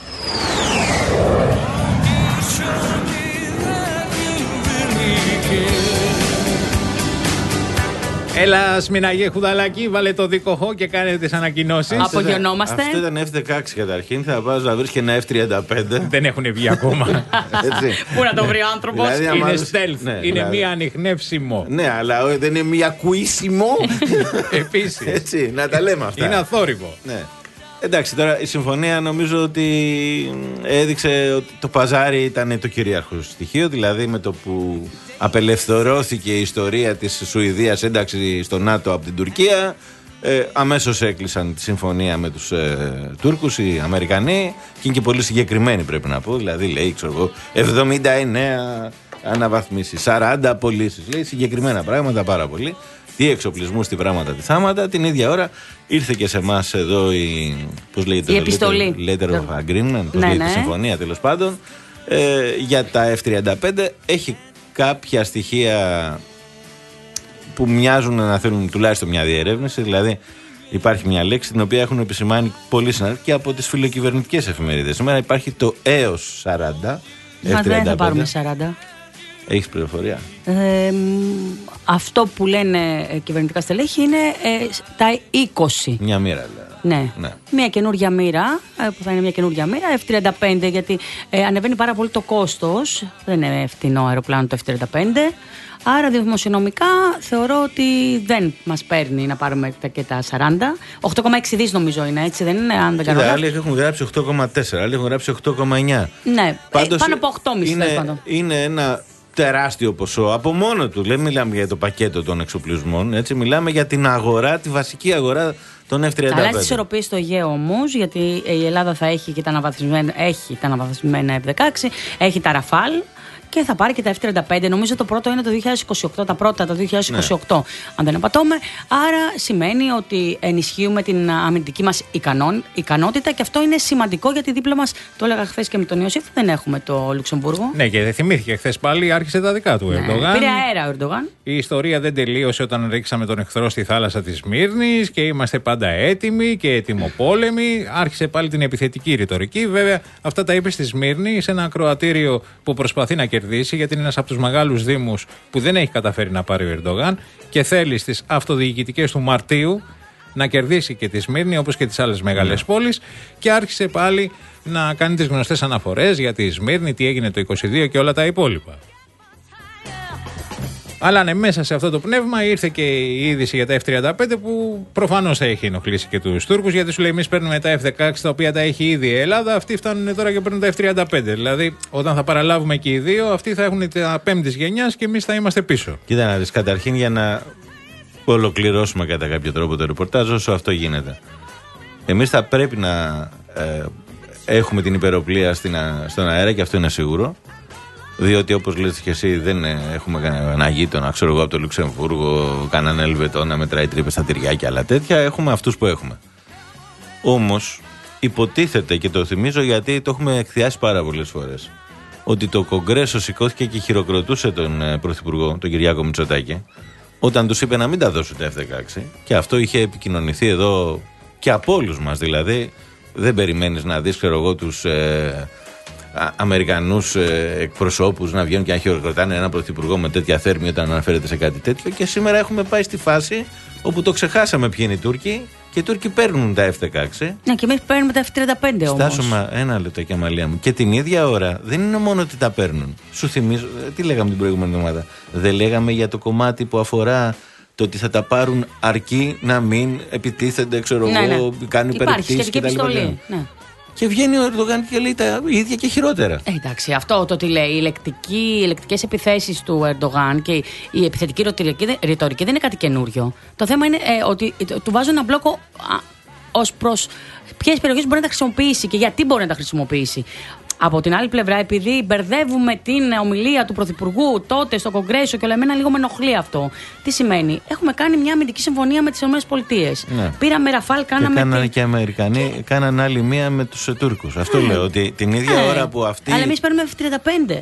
Έλα, Σμιναγέ Χουδαλάκη, βάλε το δίκοχο και κάνε τις ανακοινώσεις. Απογειωνόμαστε. Αυτό ήταν εφ δεκαέξι καταρχήν. Θα πάω να βρει και ένα εφ τριάντα πέντε. Δεν έχουν βγει ακόμα. Πού να το βρει ο άνθρωπος. Δηλαδή, είναι stealth. Ναι, είναι δηλαδή. Μία ανιχνεύσιμο. Ναι, αλλά δεν είναι μία κουίσιμο. Επίσης. Έτσι, να τα λέμε αυτά. Είναι αθόρυβο. Ναι. Εντάξει, τώρα η συμφωνία νομίζω ότι έδειξε ότι το παζάρι ήταν το κυρίαρχο στοιχείο, δηλαδή με το που απελευθερώθηκε η ιστορία της Σουηδίας ένταξη στο ΝΑΤΟ από την Τουρκία, ε, αμέσως έκλεισαν τη συμφωνία με τους ε, Τούρκους οι Αμερικανοί και είναι και πολύ συγκεκριμένοι πρέπει να πω, δηλαδή λέει ξέρω εγώ εβδομήντα εννέα αναβαθμίσεις, σαράντα απολύσεις, λέει συγκεκριμένα πράγματα πάρα πολύ. Τι εξοπλισμού, τι πράγματα, τι θάματα. Την ίδια ώρα ήρθε και σε εμάς εδώ η, πώς λέγεται, η επιστολή. Letter of Agreement, πώς ναι, λέγεται, ναι. συμφωνία τέλος πάντων, ε, για τα εφ τριάντα πέντε. Έχει κάποια στοιχεία που μοιάζουν να θέλουν τουλάχιστον μια διερεύνηση. Δηλαδή υπάρχει μια λέξη την οποία έχουν επισημάνει πολλοί συνάδελφοι και από τις φιλοκυβερνητικές εφημερίδες. Σήμερα υπάρχει το έως σαράντα. Μα δεν θα πάρουμε σαράντα. Έχεις πληροφορία? Ε, αυτό που λένε κυβερνητικά στελέχη είναι ε, τα είκοσι. Μια μοίρα, λέει. Ναι. ναι. Μια καινούργια μοίρα, που θα είναι μια καινούργια μοίρα, εφ τριάντα πέντε, γιατί ε, ανεβαίνει πάρα πολύ το κόστος. Δεν είναι φτηνό αεροπλάνο το εφ τριάντα πέντε. Άρα δημοσιονομικά θεωρώ ότι δεν μας παίρνει να πάρουμε και τα σαράντα. οκτώ κόμμα έξι δις νομίζω είναι, έτσι δεν είναι, αν δεν κάνω λάθος. Άλλοι έχουν γράψει οκτώ κόμμα τέσσερα, άλλοι έχουν γράψει οκτώ κόμμα εννιά. Ναι, πάντως, ε, πάνω από οκτώ κόμμα πέντε είναι, είναι ένα τεράστιο ποσό από μόνο του. Δεν μιλάμε για το πακέτο των εξοπλισμών, έτσι, μιλάμε για την αγορά, τη βασική αγορά των εφ τριάντα πέντε. Αλλά στις ισορροπίες στο Αιγαίο όμως, γιατί η Ελλάδα θα έχει και τα αναβαθμισμένα, έχει τα αναβαθμισμένα εφ δεκαέξι, έχει τα Ραφάλ και θα πάρει και τα εφ τριάντα πέντε. Νομίζω το πρώτο είναι το δύο χιλιάδες είκοσι οκτώ, τα πρώτα το δύο χιλιάδες είκοσι οκτώ, ναι. Αν δεν απατώμε. Άρα σημαίνει ότι ενισχύουμε την αμυντική μας ικανό, ικανότητα και αυτό είναι σημαντικό, γιατί δίπλα μας, το έλεγα χθες και με τον Ιωσήφ, δεν έχουμε το Λουξεμβούργο. Ναι, και θυμήθηκε χθες πάλι, άρχισε τα δικά του. Ναι, Ερντογάν. Πήρε αέρα ο Ερντογάν. Η ιστορία δεν τελείωσε όταν ρίξαμε τον εχθρό στη θάλασσα της Σμύρνης και είμαστε πάντα έτοιμοι και ετοιμοπόλεμοι. Άρχισε πάλι την επιθετική ρητορική. Βέβαια, αυτά τα είπε στη Σμύρνη σε ένα ακροατήριο που προσπαθεί να κερδίσει, γιατί είναι ένας από τους μεγάλους δήμους που δεν έχει καταφέρει να πάρει ο Ερντογάν και θέλει στις αυτοδιοικητικές του Μαρτίου να κερδίσει και τη Σμύρνη όπως και τις άλλες μεγάλες yeah. πόλεις, και άρχισε πάλι να κάνει τις γνωστές αναφορές για τη Σμύρνη, τι έγινε το είκοσι δύο και όλα τα υπόλοιπα. Αλλά ναι, μέσα σε αυτό το πνεύμα ήρθε και η είδηση για τα εφ τριάντα πέντε που προφανώς θα έχει ενοχλήσει και τους Τούρκους, γιατί σου λέει εμείς παίρνουμε τα εφ δεκαέξι τα οποία τα έχει ήδη η Ελλάδα, αυτοί φτάνουν τώρα και παίρνουν τα εφ τριάντα πέντε. Δηλαδή όταν θα παραλάβουμε και οι δύο, αυτοί θα έχουν τα πέμπτης γενιάς και εμείς θα είμαστε πίσω. Κοίτα να δεις, καταρχήν για να ολοκληρώσουμε κατά κάποιο τρόπο το ρεπορτάζ όσο αυτό γίνεται. Εμείς θα πρέπει να ε, έχουμε την υπεροπλία στην, στον αέρα, και αυτό είναι σίγουρο. Διότι όπως λες και εσύ, δεν έχουμε κανένα γείτονα, ξέρω εγώ, από το Λουξεμβούργο, κανέναν Ελβετό να μετράει τρύπες στα τυριά και άλλα τέτοια. Έχουμε αυτούς που έχουμε. Όμως υποτίθεται, και το θυμίζω γιατί το έχουμε εκθιάσει πάρα πολλές φορές, ότι το Κογκρέσο σηκώθηκε και χειροκροτούσε τον Πρωθυπουργό, τον Κυριάκο Μητσοτάκη, όταν τους είπε να μην τα δώσουν τα εφ δεκαέξι. Και αυτό είχε επικοινωνηθεί εδώ και από όλους μας. Δηλαδή, δεν περιμένεις να δεις, ξέρω εγώ, τους ε, Αμερικανούς ε, εκπροσώπους να βγαίνουν και να χειροκροτάνε έναν πρωθυπουργό με τέτοια θέρμη όταν αναφέρεται σε κάτι τέτοιο. Και σήμερα έχουμε πάει στη φάση όπου το ξεχάσαμε ποιοι είναι οι Τούρκοι, και οι Τούρκοι παίρνουν τα εφ δεκαέξι. Ναι, και εμείς παίρνουμε τα εφ τριάντα πέντε όμως. Στάσουμε ένα λεπτό και αμαλία μου. Και την ίδια ώρα δεν είναι μόνο ότι τα παίρνουν. Σου θυμίζω, τι λέγαμε την προηγούμενη εβδομάδα. Δεν λέγαμε για το κομμάτι που αφορά το ότι θα τα πάρουν αρκεί να μην επιτίθενται, ξέρω ναι, εγώ, ναι. κάνουν υπερεπτήσεις κτλ. Και βγαίνει ο Ερντογάν και λέει τα ίδια και χειρότερα. Ε, εντάξει, αυτό το τι λέει. Οι, λεκτικοί, οι λεκτικές επιθέσεις του Ερντογάν και η επιθετική ρητορική δεν είναι κάτι καινούριο. Το θέμα είναι ε, ότι του βάζουν ένα μπλόκο ως προς ποιες περιοχές μπορεί να τα χρησιμοποιήσει και γιατί μπορεί να τα χρησιμοποιήσει. Από την άλλη πλευρά, επειδή μπερδεύουμε την ομιλία του Πρωθυπουργού τότε στο Κογκρέσο και όλα, εμένα λίγο με ενοχλεί αυτό. Τι σημαίνει? Έχουμε κάνει μια αμυντική συμφωνία με τις ΗΠΑ. Ναι. Πήραμε Ραφάλ, κάναμε. Και κάνανε και οι Αμερικανοί, και... κάνανε άλλη μία με τους Τούρκους. Αυτό λέω, ότι την ίδια ε, ώρα που αυτοί. Αλλά εμείς παίρνουμε εφ τριάντα πέντε.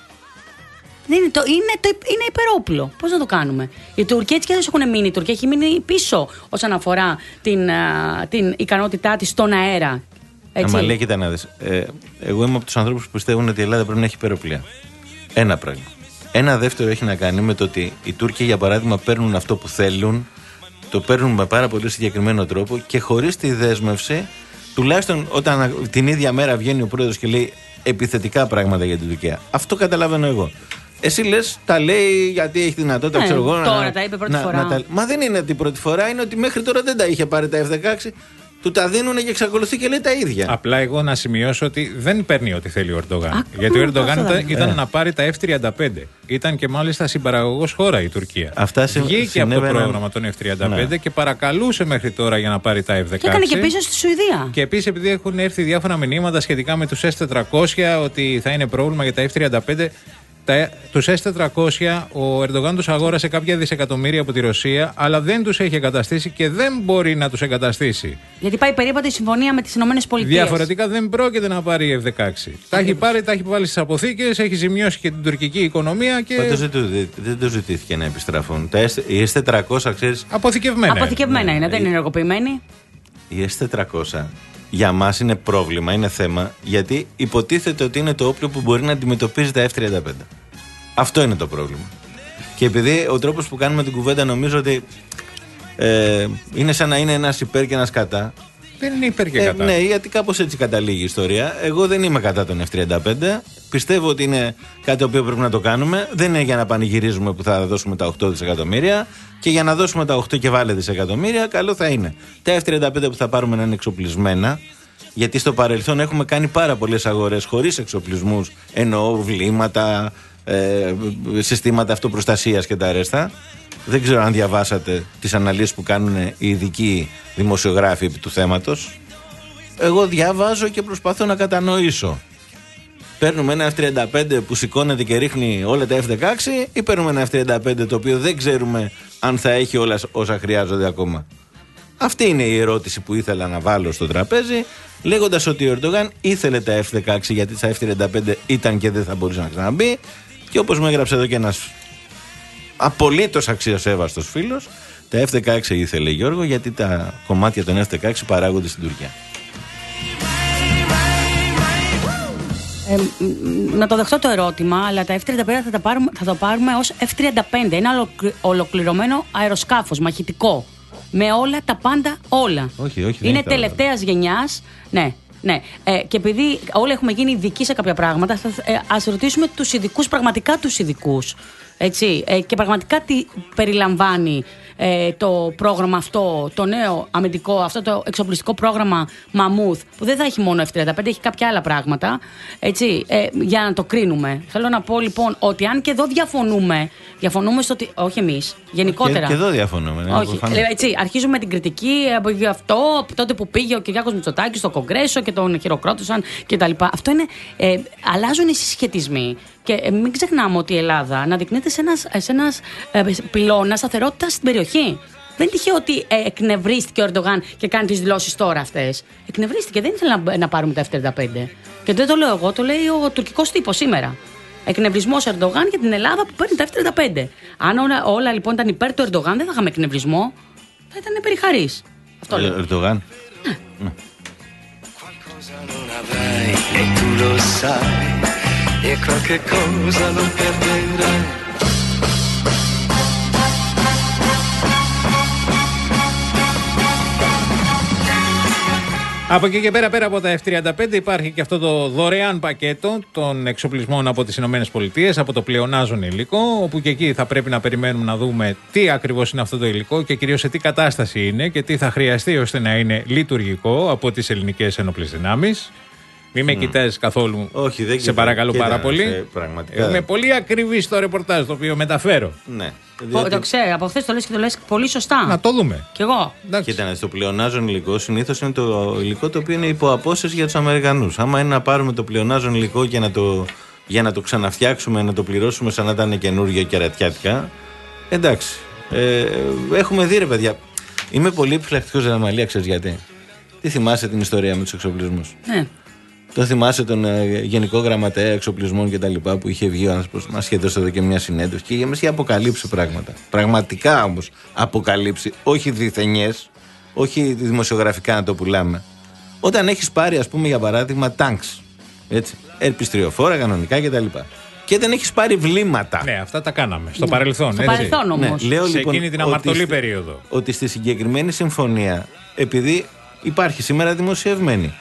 Δεν είναι, το, είναι, το, είναι υπερόπλο. Πώς να το κάνουμε? Οι Τουρκοί έτσι κι αλλιώς έχουν μείνει. Η Τουρκία έχει μείνει πίσω όσον αφορά την, α, την ικανότητά της στον αέρα. Αμαλία, κοίτα να δεις. Ε, εγώ είμαι από τους ανθρώπους που πιστεύουν ότι η Ελλάδα πρέπει να έχει υπεροπλία. Ένα πράγμα. Ένα δεύτερο έχει να κάνει με το ότι οι Τούρκοι, για παράδειγμα, παίρνουν αυτό που θέλουν, το παίρνουν με πάρα πολύ συγκεκριμένο τρόπο και χωρίς τη δέσμευση, τουλάχιστον όταν την ίδια μέρα βγαίνει ο πρόεδρος και λέει επιθετικά πράγματα για την Τουρκία. Αυτό καταλαβαίνω εγώ. Εσύ λες, τα λέει γιατί έχει δυνατότητα, ναι, ξέρω εγώ. Τώρα να, τα είπε πρώτη να, φορά. Να τα, μα δεν είναι την πρώτη φορά, είναι ότι μέχρι τώρα δεν τα είχε πάρει τα εφ δεκαέξι. Του τα δίνουν και εξακολουθεί και λέει τα ίδια. Απλά εγώ να σημειώσω ότι δεν παίρνει ό,τι θέλει ο Ερντογάν. Γιατί ο Ερντογάν ήταν, ήταν ε. να πάρει τα εφ τριάντα πέντε. Ήταν και μάλιστα συμπαραγωγός χώρα η Τουρκία. Αυτά βγήκε από το πρόγραμμα των εφ τριάντα πέντε ναι. και παρακαλούσε μέχρι τώρα για να πάρει τα εφ δεκαέξι. Και έκανε και πίσω στη Σουηδία. Και επίσης, επειδή έχουν έρθει διάφορα μηνύματα σχετικά με τους ες τετρακόσια, ότι θα είναι πρόβλημα για τα εφ τριάντα πέντε. Τους ες τετρακόσια ο Ερντογάν τους αγόρασε κάποια δισεκατομμύρια από τη Ρωσία, αλλά δεν τους έχει εγκαταστήσει και δεν μπορεί να τους εγκαταστήσει. Γιατί πάει περίπου η συμφωνία με τις ΗΠΑ. Διαφορετικά δεν πρόκειται να πάρει εφ δεκαέξι. Τα έχει πάρει, τα έχει βάλει στις αποθήκες, έχει ζημιώσει και την τουρκική οικονομία. Και... Πάντως δεν, δεν το ζητήθηκε να επιστραφούν. Τα οι ες τετρακόσια, ξέρεις. Αποθηκευμένα. Αποθηκευμένα είναι, ναι. Δεν είναι ενεργοποιημένοι. Οι ες τετρακόσια για μας είναι πρόβλημα, είναι θέμα, γιατί υποτίθεται ότι είναι το όπλο που μπορεί να αντιμετωπίζει τα εφ τριάντα πέντε. Αυτό είναι το πρόβλημα. Και επειδή ο τρόπος που κάνουμε την κουβέντα νομίζω ότι ε, είναι σαν να είναι ένας υπέρ και ένας κατά. Δεν είναι υπέρ και κατά. Ε, ναι, γιατί κάπως έτσι καταλήγει η ιστορία. Εγώ δεν είμαι κατά τον εφ τριάντα πέντε. Πιστεύω ότι είναι κάτι το οποίο πρέπει να το κάνουμε. Δεν είναι για να πανηγυρίζουμε που θα δώσουμε τα οκτώ δισεκατομμύρια. Και για να δώσουμε τα οκτώ και βάλε δισεκατομμύρια, καλό θα είναι τα εφ τριάντα πέντε που θα πάρουμε να είναι εξοπλισμένα. Γιατί στο παρελθόν έχουμε κάνει πάρα πολλές αγορές χωρίς εξοπλισμούς. Εννοώ βλήματα, ε, συστήματα αυτοπροστασίας και τα αρέστα. Δεν ξέρω αν διαβάσατε τις αναλύσεις που κάνουν οι ειδικοί δημοσιογράφοι επί του θέματος. Εγώ διαβάζω και προσπαθώ να κατανοήσω. Παίρνουμε ένα εφ τριάντα πέντε που σηκώνεται και ρίχνει όλα τα εφ δεκαέξι ή παίρνουμε ένα εφ τριάντα πέντε το οποίο δεν ξέρουμε αν θα έχει όλα όσα χρειάζονται ακόμα. Αυτή είναι η ερώτηση που ήθελα να βάλω στο τραπέζι, λέγοντας ότι ο Ερντογάν ήθελε τα εφ δεκαέξι γιατί τα εφ τριάντα πέντε ήταν και δεν θα μπορούσε να ξαναμπεί. Και όπως μου έγραψε εδώ και ένας απολύτως αξιοσέβαστος φίλος, τα εφ δεκαέξι ήθελε, Γιώργο, γιατί τα κομμάτια των εφ δεκαέξι παράγονται στην Τουρκία. Ε, να το δεχτώ το ερώτημα, αλλά τα εφ τριάντα πέντε θα, τα πάρουμε, θα το πάρουμε ως εφ τριάντα πέντε. Ένα ολοκληρωμένο αεροσκάφος, μαχητικό. Με όλα τα πάντα, όλα. Όχι, όχι, είναι τελευταίας γενιάς. Ναι, ναι. Ε, και επειδή όλοι έχουμε γίνει ειδικοί σε κάποια πράγματα, θα, ε, ας ρωτήσουμε τους ειδικούς, πραγματικά τους ειδικούς. Έτσι, ε, και πραγματικά τι περιλαμβάνει ε, το πρόγραμμα αυτό, το νέο αμυντικό, αυτό το εξοπλιστικό πρόγραμμα Μαμούθ, που δεν θα έχει μόνο εφ τριάντα πέντε, έχει κάποια άλλα πράγματα, έτσι, ε, για να το κρίνουμε. Θέλω να πω λοιπόν ότι αν και εδώ διαφωνούμε, διαφωνούμε στο ότι, όχι εμείς, γενικότερα. Και, και εδώ διαφωνούμε. Ναι, όχι, έτσι, αρχίζουμε με την κριτική από αυτό, από τότε που πήγε ο Κυριάκος Μητσοτάκης στο Κογκρέσο και τον χειροκρότησαν κτλ. Αυτό είναι, ε, αλλάζουν οι συσχετισμοί. Και μην ξεχνάμε ότι η Ελλάδα αναδεικνύεται σε ένας, σε ένας ε, πυλώνα σταθερότητα στην περιοχή. Δεν είναι τυχαίο ότι ε, εκνευρίστηκε ο Ερντογάν και κάνει τις δηλώσεις τώρα αυτές. Εκνευρίστηκε, δεν ήθελε να, να πάρουμε τα εφ τριάντα πέντε. Και δεν το λέω εγώ, το λέει ο τουρκικός τύπος σήμερα. Εκνευρισμός Ερντογάν για την Ελλάδα που παίρνει τα εφ τριάντα πέντε. Αν όλα, όλα λοιπόν ήταν υπέρ του Ερντογάν, δεν θα είχαμε εκνευρισμό. Θα ήταν περιχαρής. Αυτό λέω. Ερντογάν. Ναι. E qualche cosa non perderai. Από εκεί και πέρα, πέρα από τα εφ τριάντα πέντε υπάρχει και αυτό το δωρεάν πακέτο των εξοπλισμών από τις Ηνωμένες Πολιτείες, από το πλεονάζον υλικό, όπου και εκεί θα πρέπει να περιμένουμε να δούμε τι ακριβώς είναι αυτό το υλικό και κυρίως σε τι κατάσταση είναι και τι θα χρειαστεί ώστε να είναι λειτουργικό από τις ελληνικές ενόπλες δυνάμεις. Μην με mm. κοιτάζεις καθόλου. Όχι, δεν σε παρακαλώ κοίτα, πάρα πολύ. Πραγματικά. Είμαι πολύ ακριβής στο ρεπορτάζ το οποίο μεταφέρω. Ναι. Διότι... Το ξέρω, από χθες το λες και το λες πολύ σωστά. Να το δούμε. Κι εγώ. Κοίτα, στο πλεονάζον υλικό συνήθως είναι το υλικό το οποίο είναι υπό απόσταση για τους Αμερικανούς. Άμα είναι να πάρουμε το πλεονάζον υλικό και να το, για να το ξαναφτιάξουμε, να το πληρώσουμε σαν να ήταν καινούργιο και ρατιάτικα. Εντάξει. Ε, έχουμε δει, ρε παιδιά. Είμαι πολύ επιφυλακτικός για Αμαλία, ξέρεις γιατί. Τι θυμάσαι την ιστορία με τους εξοπλισμούς. Ναι. Το θυμάσαι τον ε, Γενικό Γραμματέα Εξοπλισμών και τα λοιπά που είχε βγει ο άνθρωπος μας είχε δώσει εδώ και μια συνέντευξη και είχε αποκαλύψει πράγματα. Πραγματικά όμως αποκαλύψει, όχι διθενιές, όχι δημοσιογραφικά να το πουλάμε. Όταν έχεις πάρει, ας πούμε, για παράδειγμα, τάγκς, έτσι, ερπιστριοφόρα κανονικά κτλ. Και δεν έχεις πάρει βλήματα. Ναι, αυτά τα κάναμε. Στο ναι. παρελθόν. Στο έτσι. παρελθόν όμως. Ναι, λέω, σε λοιπόν, εκείνη την αμαρτωλή ότι, περίοδο. Ότι στη συγκεκριμένη συμφωνία, επειδή υπάρχει σήμερα δημοσιευμένη,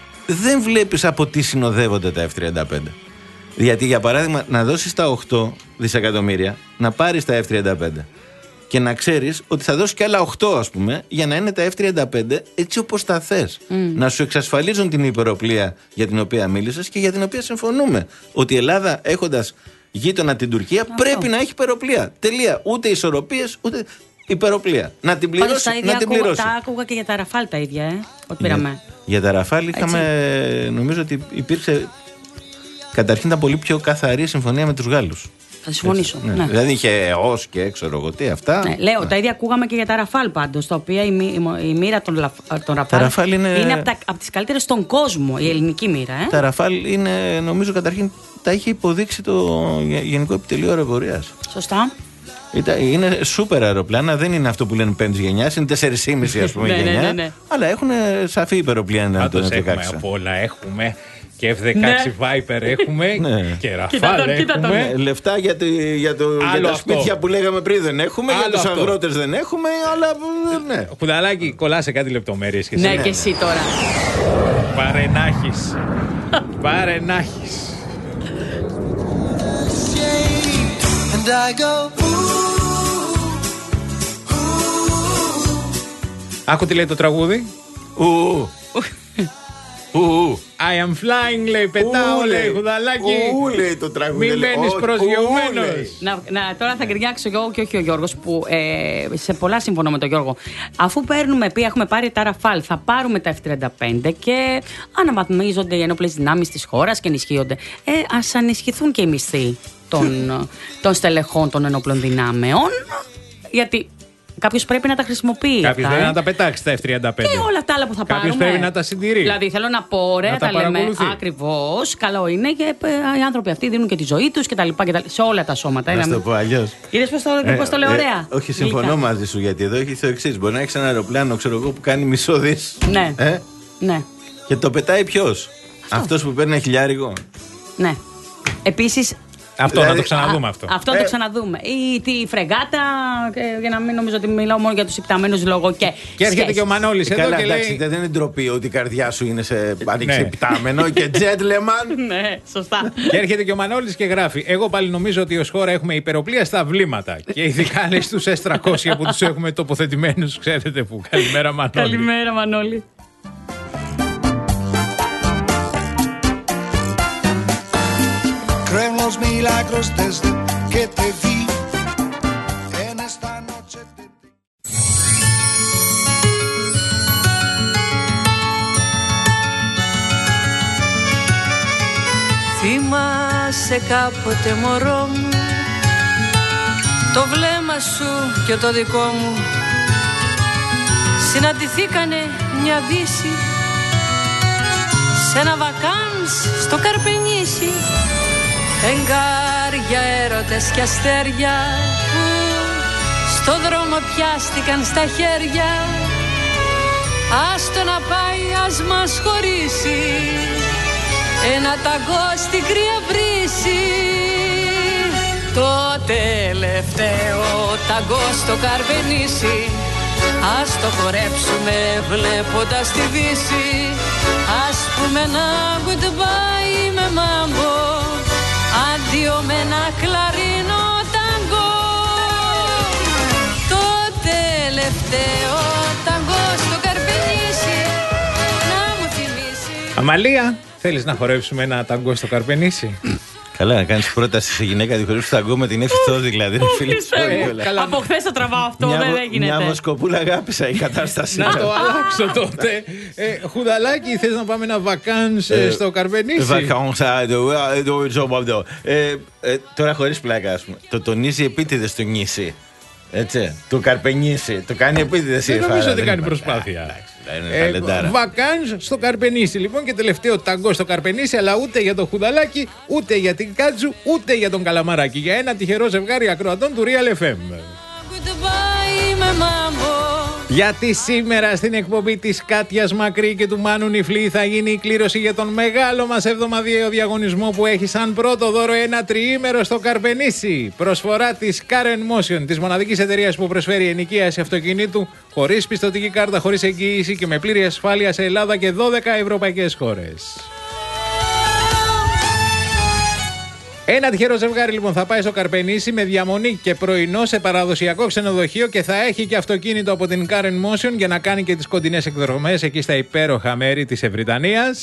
δεν βλέπεις από τι συνοδεύονται τα εφ τριάντα πέντε. Γιατί, για παράδειγμα, να δώσεις τα οκτώ δισεκατομμύρια, να πάρεις τα εφ τριάντα πέντε και να ξέρεις ότι θα δώσεις και άλλα οκτώ, ας πούμε, για να είναι τα εφ τριάντα πέντε έτσι όπως τα θες. Mm. Να σου εξασφαλίζουν την υπεροπλία για την οποία μίλησες και για την οποία συμφωνούμε. Ότι η Ελλάδα, έχοντας γείτονα την Τουρκία, αυτό πρέπει να έχει υπεροπλία. Τελεία. Ούτε ισορροπίες, ούτε υπεροπλία. Να την πληρώσει. Να την πληρώσει. Τα άκουγα και για τα Ραφάλ τα ίδια, ε, ότι πήραμε. Για, για τα Ραφάλ είχαμε, νομίζω ότι υπήρξε. Καταρχήν ήταν πολύ πιο καθαρή συμφωνία με τους Γάλλους. Θα συμφωνήσω. Ναι. Ναι. Δηλαδή είχε ΕΟΣ και έξω εγώ τι αυτά. Ναι, λέω, ναι. Τα ίδια ακούγαμε και για τα Ραφάλ πάντως. Τα οποία η, η, η μοίρα των, των Ραφάλ, Ραφάλ είναι, είναι από, από τις καλύτερες στον κόσμο, η ελληνική μοίρα. Ε? Τα Ραφάλ είναι, νομίζω, καταρχήν τα είχε υποδείξει το Γενικό Επιτελείο Αεροπορίας. Σωστά. Είναι σούπερ αεροπλάνα, δεν είναι αυτό που λένε πέμπτη γενιά, είναι τέσσερις κόμμα πέντε ας πούμε γενιά. Ναι, ναι, ναι, ναι. Αλλά έχουν σαφή υπεροπλία να το έχουμε από όλα, έχουμε Και εφ δεκαέξι Viper έχουμε και Rafale έχουμε. Λεφτά για, τη, για, το, για τα σπίτια που λέγαμε πριν δεν έχουμε, άλλο για τους αγρότες δεν έχουμε, αλλά ναι. Χουδαλάκι, κολλά σε κάτι λεπτομέρειες και εσύ. Ναι, και εσύ τώρα. Πάρε να έχεις. Πάρε να έχεις. Άκου τι λέει το τραγούδι. Ου. Ου. I am flying, λέει, πετάω, λέει, Χουδαλάκι. Ου, λέει το τραγούδι. Μην μένεις προσγειωμένος. Να, να, τώρα θα γκρινιάξω εγώ και όχι ο Γιώργος, που ε, σε πολλά συμφωνώ με τον Γιώργο. Αφού παίρνουμε, έχουμε πάρει τα Rafale, θα πάρουμε τα εφ τριάντα πέντε και αναβαθμίζονται οι ενόπλες δυνάμεις της χώρας και ενισχύονται. Ε, ας ανισχυθούν και οι μισθοί των, των στελεχών των ενόπλων δυνάμεων. Γιατί κάποιος πρέπει να τα χρησιμοποιεί. Κάποιος αυτά, πρέπει ε. να τα πετάξει τα εφ τριάντα πέντε. Και όλα αυτά άλλα που θα Κάποιος πάρουμε. πρέπει να τα συντηρεί. Δηλαδή θέλω να πω, ωραία, τα, τα λέμε ακριβώς. Καλό είναι και οι άνθρωποι αυτοί δίνουν και τη ζωή τους και τα λοιπά, και τα, σε όλα τα σώματα. Να το πω αλλιώς. Είδες πώς το, ε, πώς το λέω, ωραία. Ε, όχι, συμφωνώ Λίκα. μαζί σου, γιατί εδώ έχει το εξής. Μπορεί να έχεις ένα αεροπλάνο, ξέρω εγώ, που κάνει μισό δις. Ναι. Ε? Ναι. Και το πετάει ποιος? Αυτό. Αυτός που παίρνει ένα χιλιάρικο. Ναι. Επίσης. Αυτό δηλαδή, να το ξαναδούμε α, αυτό. Αυτό ε. το ξαναδούμε. Ή τη φρεγάτα, για να μην νομίζω ότι μιλάω μόνο για τους υπταμένους λόγω και. Και έρχεται σχέσεις. Και ο Μανώλης εδώ. Καλά, και εντάξει, λέει... δεν είναι ντροπή ότι η καρδιά σου είναι σε ανοίξει υπτάμενο και gentleman. Ναι, σωστά. Και έρχεται και ο Μανώλης και γράφει. Εγώ πάλι νομίζω ότι ως χώρα έχουμε υπεροπλία στα βλήματα. Και ειδικά λέει στους ες τριακόσια που τους έχουμε τοποθετημένους, ξέρετε που. Καλημέρα, Μανώλη. Καλημέρα, Μανώλη. Creen los milagros desde que te vi en esta noche te... Θυμάσαι κάποτε, μωρό μου, το βλέμμα σου και το δικό μου συναντηθήκανε μια δύση σε ένα βακάνς στο Καρπενήσι. Εγκάρια, έρωτες και αστέρια που στο δρόμο πιάστηκαν στα χέρια. Άστο να πάει, ας μας χωρίσει, ένα ταγκό στην κρύα βρύση. Το τελευταίο ταγκό στο Καρπενήσι, ας το χορέψουμε βλέποντας τη δύση. Ας πούμε ένα goodbye με μάμπο, αντίο με ένα κλαρίνο ταγκό. Το τελευταίο ταγκό στο Καρπενήσι να μου θυμίσει. Αμαλία, θέλεις να χορέψουμε ένα ταγκό στο Καρπενήσι? Καλά, να κάνεις πρόταση σε γυναίκα να χορέψει ταγκό με την Εφηθόδη, δηλαδή. Είναι φίλη σου. Από χθες το τραβάω αυτό, δεν έγινε. Μια βοσκοπούλα αγάπησα η κατάσταση. Να το αλλάξω τότε. Χουδαλάκι, θες να πάμε ένα βακάνς στο Καρπενήσι? Βακάνς, τώρα χωρίς πλάκα, ας πούμε. Το τονίζει επίτηδες το νήσι. Έτσι, το Καρπενήσι. Το κάνει επίτηδες η Εφάρα. Δεν νομίζω ότι κάνει προσπάθεια. Ε, Βακάνς στο Καρπενήσι λοιπόν, και τελευταίο ταγκό στο Καρπενήσι, αλλά ούτε για το Χουδαλάκι, ούτε για την Κάτζου, ούτε για τον Καλαμαράκι. Για ένα τυχερό ζευγάρι ακροατών του Real εφ εμ. Γιατί σήμερα στην εκπομπή της Κάτιας Μακρύ και του Μάνου Νιφλή θα γίνει η κλήρωση για τον μεγάλο μας εβδομαδιαίο διαγωνισμό που έχει σαν πρώτο δώρο ένα τριήμερο στο Καρπενήσι. Προσφορά της Karen Motion, της μοναδικής εταιρείας που προσφέρει ενοικίαση αυτοκινήτου χωρίς πιστωτική κάρτα, χωρίς εγγύηση και με πλήρη ασφάλεια σε Ελλάδα και δώδεκα ευρωπαϊκές χώρες. Ένα τυχερό ζευγάρι λοιπόν θα πάει στο Καρπενήσι με διαμονή και πρωινό σε παραδοσιακό ξενοδοχείο και θα έχει και αυτοκίνητο από την Karen Motion για να κάνει και τις κοντινές εκδρομές εκεί στα υπέροχα μέρη της Ευρυτανίας.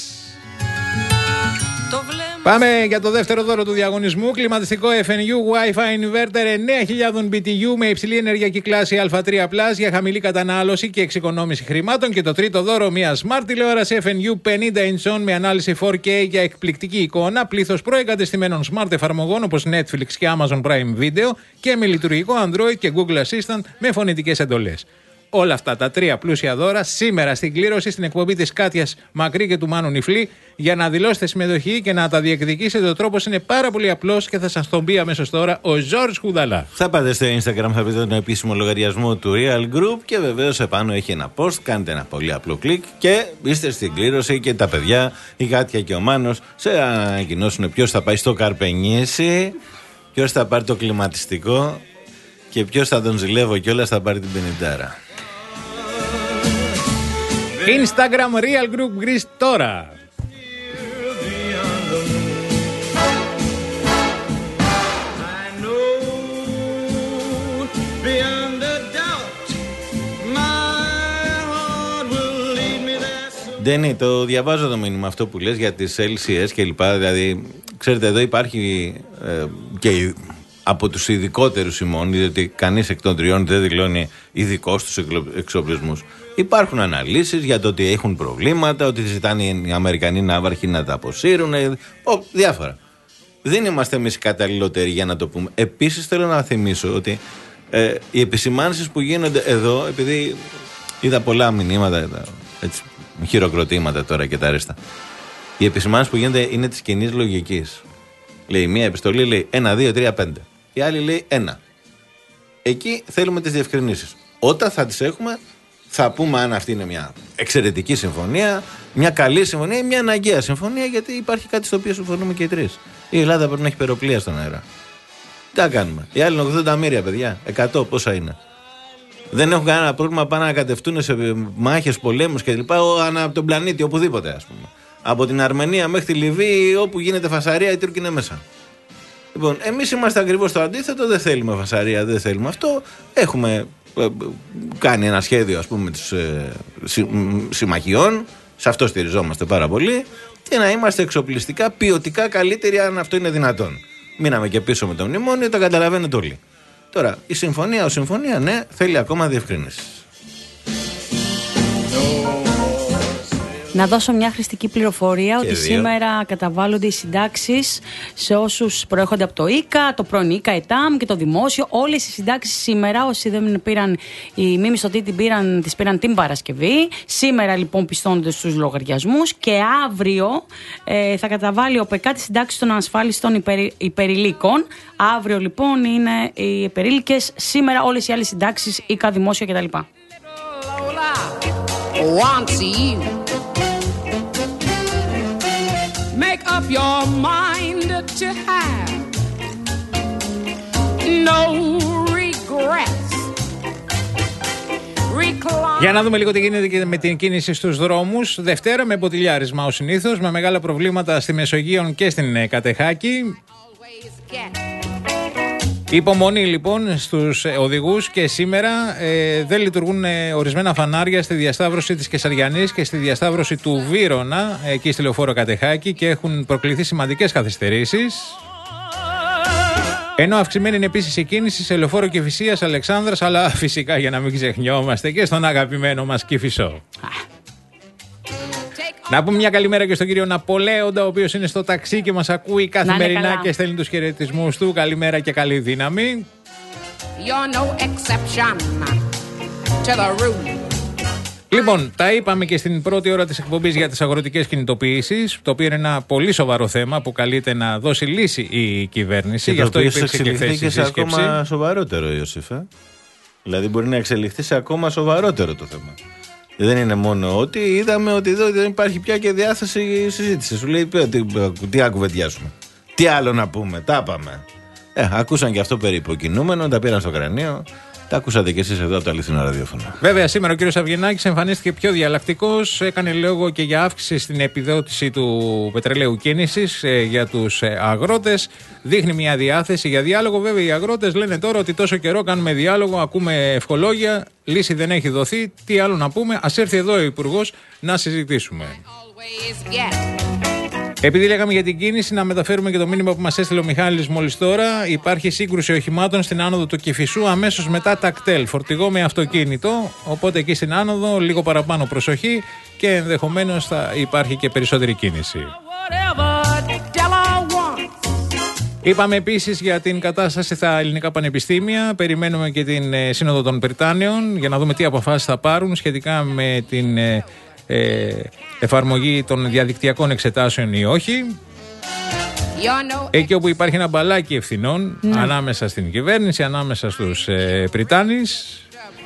Πάμε για το δεύτερο δώρο του διαγωνισμού. Κλιματιστικό εφ εν γιου Wi-Fi Inverter εννέα χιλιάδες μπι τι γιου με υψηλή ενεργειακή κλάση Α τρία πλας για χαμηλή κατανάλωση και εξοικονόμηση χρημάτων. Και το τρίτο δώρο, μια Smart τηλεόραση εφ εν γιου πενήντα inch με ανάλυση φορ κέι για εκπληκτική εικόνα, πλήθος προεγκατεστημένων Smart εφαρμογών όπως Netflix και Amazon Prime Video και με λειτουργικό Android και Google Assistant με φωνητικές εντολές. Όλα αυτά τα τρία πλούσια δώρα σήμερα στην κλήρωση στην εκπομπή της Κάτιας Μακρύ και του Μάνου Νιφλή. Για να δηλώσετε συμμετοχή και να τα διεκδικήσετε, ο τρόπος είναι πάρα πολύ απλός και θα σας τον πει αμέσως τώρα ο Ζόρζ Χουδαλά. Θα πάτε στο Instagram, θα βρείτε τον επίσημο λογαριασμό του Real Group και βεβαίως επάνω έχει ένα post. Κάνετε ένα πολύ απλό κλικ και είστε στην κλήρωση. Και τα παιδιά, η Κάτια και ο Μάνος, σε ανακοινώσουν ποιος θα πάει στο Καρπενήσι, ποιος θα πάρει το κλιματιστικό και ποιος θα τον ζηλεύω κιόλας θα πάρει την πενηντάρα. Instagram Real Group Greece τώρα. Ντένι, το διαβάζω το μήνυμα αυτό που λες για τις ελ σι ες και λοιπά. Δηλαδή, ξέρετε, εδώ υπάρχει ε, και από τους ειδικότερους ημών, διότι κανείς εκ των τριών δεν δηλώνει ειδικός στους εξοπλισμούς. Υπάρχουν αναλύσεις για το ότι έχουν προβλήματα, ότι ζητάνε οι Αμερικανοί ναύαρχοι να τα αποσύρουν, ο, διάφορα. Δεν είμαστε εμείς καταλληλότεροι για να το πούμε. Επίσης θέλω να θυμίσω ότι ε, οι επισημάνσεις που γίνονται εδώ, επειδή είδα πολλά μηνύματα, έτσι, χειροκροτήματα τώρα και τα ρέστα. Οι επισημάνσεις που γίνονται είναι της κοινής λογικής. Λέει μία επιστολή, λέει ένα, δύο, τρία, πέντε. Η άλλη λέει ένα. Εκεί θέλουμε τις διευκρινήσεις. Όταν θα τις έχουμε, θα πούμε αν αυτή είναι μια εξαιρετική συμφωνία, μια καλή συμφωνία ή μια αναγκαία συμφωνία, γιατί υπάρχει κάτι στο οποίο συμφωνούμε και οι τρεις. Η Ελλάδα πρέπει να έχει περοπλία στον αέρα. Τι θα κάνουμε. Οι άλλοι είναι ογδόντα μοίρια, παιδιά. εκατό πόσα είναι. Δεν έχουν κανένα πρόβλημα, πάνε να κατευθούν σε μάχες, πολέμους κλπ. Ανά τον πλανήτη, οπουδήποτε, ας πούμε. Από την Αρμενία μέχρι τη Λιβύη, όπου γίνεται φασαρία, οι Τούρκοι είναι μέσα. Λοιπόν, εμείς είμαστε ακριβώς το αντίθετο. Δεν θέλουμε φασαρία, δεν θέλουμε αυτό. Έχουμε ε, κάνει ένα σχέδιο, ας πούμε, της, ε, συ, συμμαχιών. Σε αυτό στηριζόμαστε πάρα πολύ. Και να είμαστε εξοπλιστικά ποιοτικά καλύτεροι, αν αυτό είναι δυνατόν. Μείναμε και πίσω με το μνημόνιο, το καταλαβαίνετε όλοι. Τώρα, η συμφωνία ως συμφωνία, ναι, θέλει ακόμα διευκρίνηση. Να δώσω μια χρηστική πληροφορία και ότι δύο. σήμερα καταβάλλονται οι συντάξεις σε όσους προέρχονται από το ΙΚΑ, το πρώην ΙΚΑ, ΕΤΑΜ και το δημόσιο. Όλες οι συντάξεις σήμερα, όσοι δεν πήραν, οι μη μισθωτοί την πήραν, τις πήραν την Παρασκευή. Σήμερα λοιπόν πιστώνονται στους λογαριασμούς και αύριο ε, θα καταβάλει ο ΠΕΚΑ τις συντάξεις των ασφάλιστων υπερι, υπερηλίκων. Αύριο λοιπόν είναι οι υπερήλικες, σήμερα όλες οι άλλες συντάξεις, ΙΚΑ, δημόσιο κτλ. Make up your mind to have no regrets. Recline. Για να δούμε λίγο τι γίνεται και με την κίνηση στους δρόμους. Δευτέρα με ποτηλιάρισμα ως συνήθως, με μεγάλα προβλήματα στη Μεσογείο και στην Κατεχάκη. Υπομονή λοιπόν στους οδηγούς και σήμερα ε, δεν λειτουργούν ε, ορισμένα φανάρια στη διασταύρωση της Κεσαριανής και στη διασταύρωση του Βύρωνα, εκεί στη λεωφόρο Κατεχάκη, και έχουν προκληθεί σημαντικές καθυστερήσεις. Ενώ αυξημένη είναι επίσης η κίνηση σε λεωφόρο Κηφισίας Αλεξάνδρας, αλλά φυσικά για να μην ξεχνιόμαστε και στον αγαπημένο μας Κηφισό. Να πούμε μια καλημέρα και στον κύριο Ναπολέοντα, ο οποίος είναι στο ταξί και μας ακούει καθημερινά και στέλνει τους χαιρετισμούς του. Καλημέρα και καλή δύναμη. You're no exception to the rule. Λοιπόν, τα είπαμε και στην πρώτη ώρα της εκπομπής για τις αγροτικές κινητοποιήσεις, το οποίο είναι ένα πολύ σοβαρό θέμα που καλείται να δώσει λύση η κυβέρνηση. Και γι' αυτό υπήρξε και χθες η σύσκεψη. Ακόμα σοβαρότερο, Ιωσήφα. Δηλαδή μπορεί να εξελιχθεί σε ακόμα σοβαρότερο το θέμα. Δεν είναι μόνο ότι είδαμε ότι εδώ δεν υπάρχει πια και διάθεση συζήτηση. Σου λέει τι, τι ακουβεντιάσουμε. Τι άλλο να πούμε, τα είπαμε. Ε, ακούσαν και αυτό περί υποκινούμενο, τα πήραν στο κρανίο. Τα ακούσατε κι εσείς εδώ από το αληθινό ραδιόφωνο. Βέβαια, σήμερα ο κύριος Αυγενάκης εμφανίστηκε πιο διαλλακτικός. Έκανε λόγο και για αύξηση στην επιδότηση του πετρελαίου κίνησης ε, για τους ε, αγρότες. Δείχνει μια διάθεση για διάλογο. Βέβαια, οι αγρότες λένε τώρα ότι τόσο καιρό κάνουμε διάλογο, ακούμε ευχολόγια. Λύση δεν έχει δοθεί. Τι άλλο να πούμε, ας έρθει εδώ ο Υπουργός να συζητήσουμε. Επειδή λέγαμε για την κίνηση, να μεταφέρουμε και το μήνυμα που μας έστειλε ο Μιχάλης μόλις τώρα. Υπάρχει σύγκρουση οχημάτων στην άνοδο του Κηφισού αμέσως μετά τα κτέλ. Φορτηγό με αυτοκίνητο. Οπότε εκεί στην άνοδο λίγο παραπάνω προσοχή και ενδεχομένως θα υπάρχει και περισσότερη κίνηση. Είπαμε επίσης για την κατάσταση στα ελληνικά πανεπιστήμια. Περιμένουμε και την ε, Σύνοδο των Πριτάνιων για να δούμε τι αποφάσεις θα πάρουν σχετικά με την ε, ε, εφαρμογή των διαδικτυακών εξετάσεων ή όχι. Εκεί όπου υπάρχει ένα μπαλάκι ευθυνών ναι. ανάμεσα στην κυβέρνηση, ανάμεσα στους ε, Πριτάνης.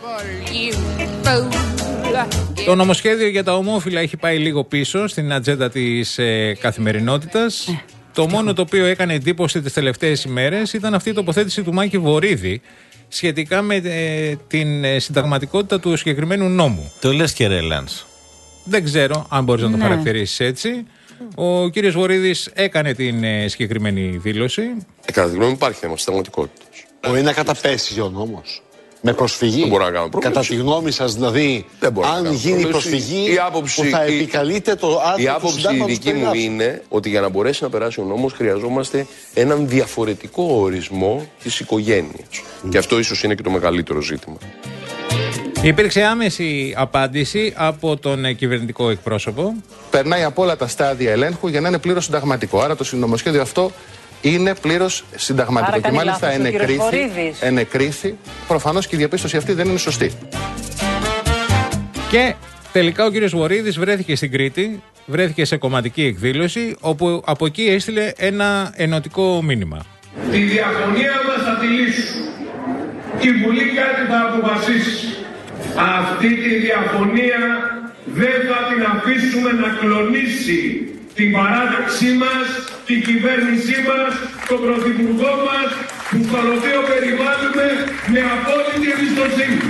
Το νομοσχέδιο για τα ομόφυλα έχει πάει λίγο πίσω στην ατζέντα της ε, καθημερινότητας. Ε, το μόνο το οποίο έκανε εντύπωση τις τελευταίες ημέρες ήταν αυτή η τοποθέτηση του Μάκη Βορίδη σχετικά με ε, την ε, συνταγματικότητα του συγκεκριμένου νόμου. Το λες και ρε Λάνς. Δεν ξέρω αν μπορείς ναι. να το χαρακτηρίσεις έτσι. Ο κύριος Βορίδης έκανε την ε, συγκεκριμένη δήλωση. Ε, κατά τη γνώμη μου υπάρχει θέμα συνταγματικότητας. Μπορεί να καταπέσει ο νόμος. Με προσφυγή. Δεν μπορώ να κάνω πρόβληση. Κατά τη γνώμη σας, δηλαδή, αν γίνει προσφυγή, η άποψη, που θα επικαλείται το άρθρο. Η άποψη η δική μου είναι ότι για να μπορέσει να περάσει ο νόμος χρειαζόμαστε έναν διαφορετικό ορισμό της οικογένειας. Mm. Και αυτό ίσως είναι και το μεγαλύτερο ζήτημα. Υπήρξε άμεση απάντηση από τον κυβερνητικό εκπρόσωπο. Περνάει από όλα τα στάδια ελέγχου για να είναι πλήρως συνταγματικό. Άρα το νομοσχέδιο αυτό είναι πλήρως συνταγματικό. Άρα και μάλιστα λάθος, ενεκρίθη, ενεκρίθη. Προφανώς και η διαπίστωση αυτή δεν είναι σωστή. Και τελικά ο κύριος Βορίδης βρέθηκε στην Κρήτη, βρέθηκε σε κομματική εκδήλωση, όπου από εκεί έστειλε ένα ενωτικό μήνυμα. Τη διαφωνία μας θα τη λύσουμε. Η Βουλή κάτι θα αποφασίσει. Αυτή τη διαφωνία δεν θα την αφήσουμε να κλονίσει την παράταξή μας, την κυβέρνησή μας, τον πρωθυπουργό μας, που τον οποίο περιβάλλουμε με απόλυτη εμπιστοσύνη.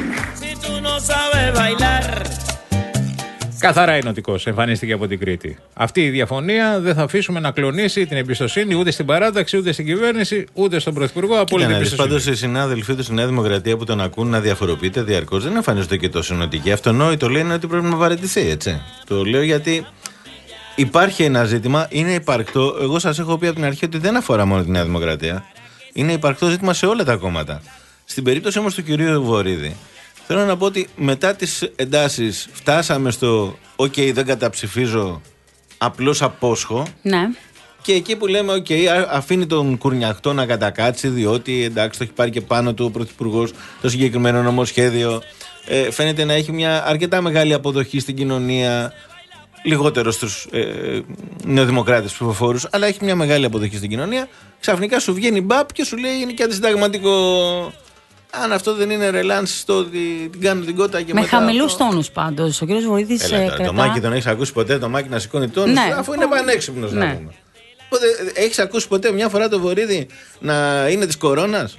Καθαρά ενωτικός εμφανίστηκε από την Κρήτη. Αυτή η διαφωνία δεν θα αφήσουμε να κλονίσει την εμπιστοσύνη ούτε στην παράταξη, ούτε στην κυβέρνηση, ούτε στον πρωθυπουργό. Απόλυτη εμπιστοσύνη. Πάντως οι συνάδελφοί του στη Νέα Δημοκρατία που τον ακούν να διαφοροποιείται διαρκώς δεν εμφανίζονται και τόσο ενωτικοί. Αυτονόητο λένε ότι πρέπει να βαρετηθεί, έτσι. Το λέω γιατί υπάρχει ένα ζήτημα, είναι υπαρκτό. Εγώ σας έχω πει από την αρχή ότι δεν αφορά μόνο τη Νέα Δημοκρατία. Είναι υπαρκτό ζήτημα σε όλα τα κόμματα. Στην περίπτωση όμως του κυρίου Βορίδη, θέλω να πω ότι μετά τις εντάσεις φτάσαμε στο «ΟΚ, okay, δεν καταψηφίζω, απλώς απόσχω». Ναι. Και εκεί που λέμε «ΟΚ, okay, αφήνει τον κουρνιαχτό να κατακάτσει, διότι εντάξει το έχει πάρει και πάνω του ο Πρωθυπουργός το συγκεκριμένο νομοσχέδιο». Ε, φαίνεται να έχει μια αρκετά μεγάλη αποδοχή στην κοινωνία, λιγότερο στους ε, νεοδημοκράτες ψηφοφόρους, αλλά έχει μια μεγάλη αποδοχή στην κοινωνία. Ξαφνικά σου βγαίνει μπαπ και σου λέει είναι και αντισυνταγματικό. Αν αυτό δεν είναι ρελάνς, το ότι την κάνουν την κότα και με μετά. Με χαμηλούς τόνους πάντως. Ο κύριος Βορίδης. Έλα, κρατά... Το Μάκη τον έχεις ακούσει ποτέ, το Μάκη να σηκώνει τόνους, ναι, αφού είναι πανέξυπνος, ναι. Να πούμε. Έχεις ακούσει ποτέ μια φορά το Βορίδη να είναι της κορώνας?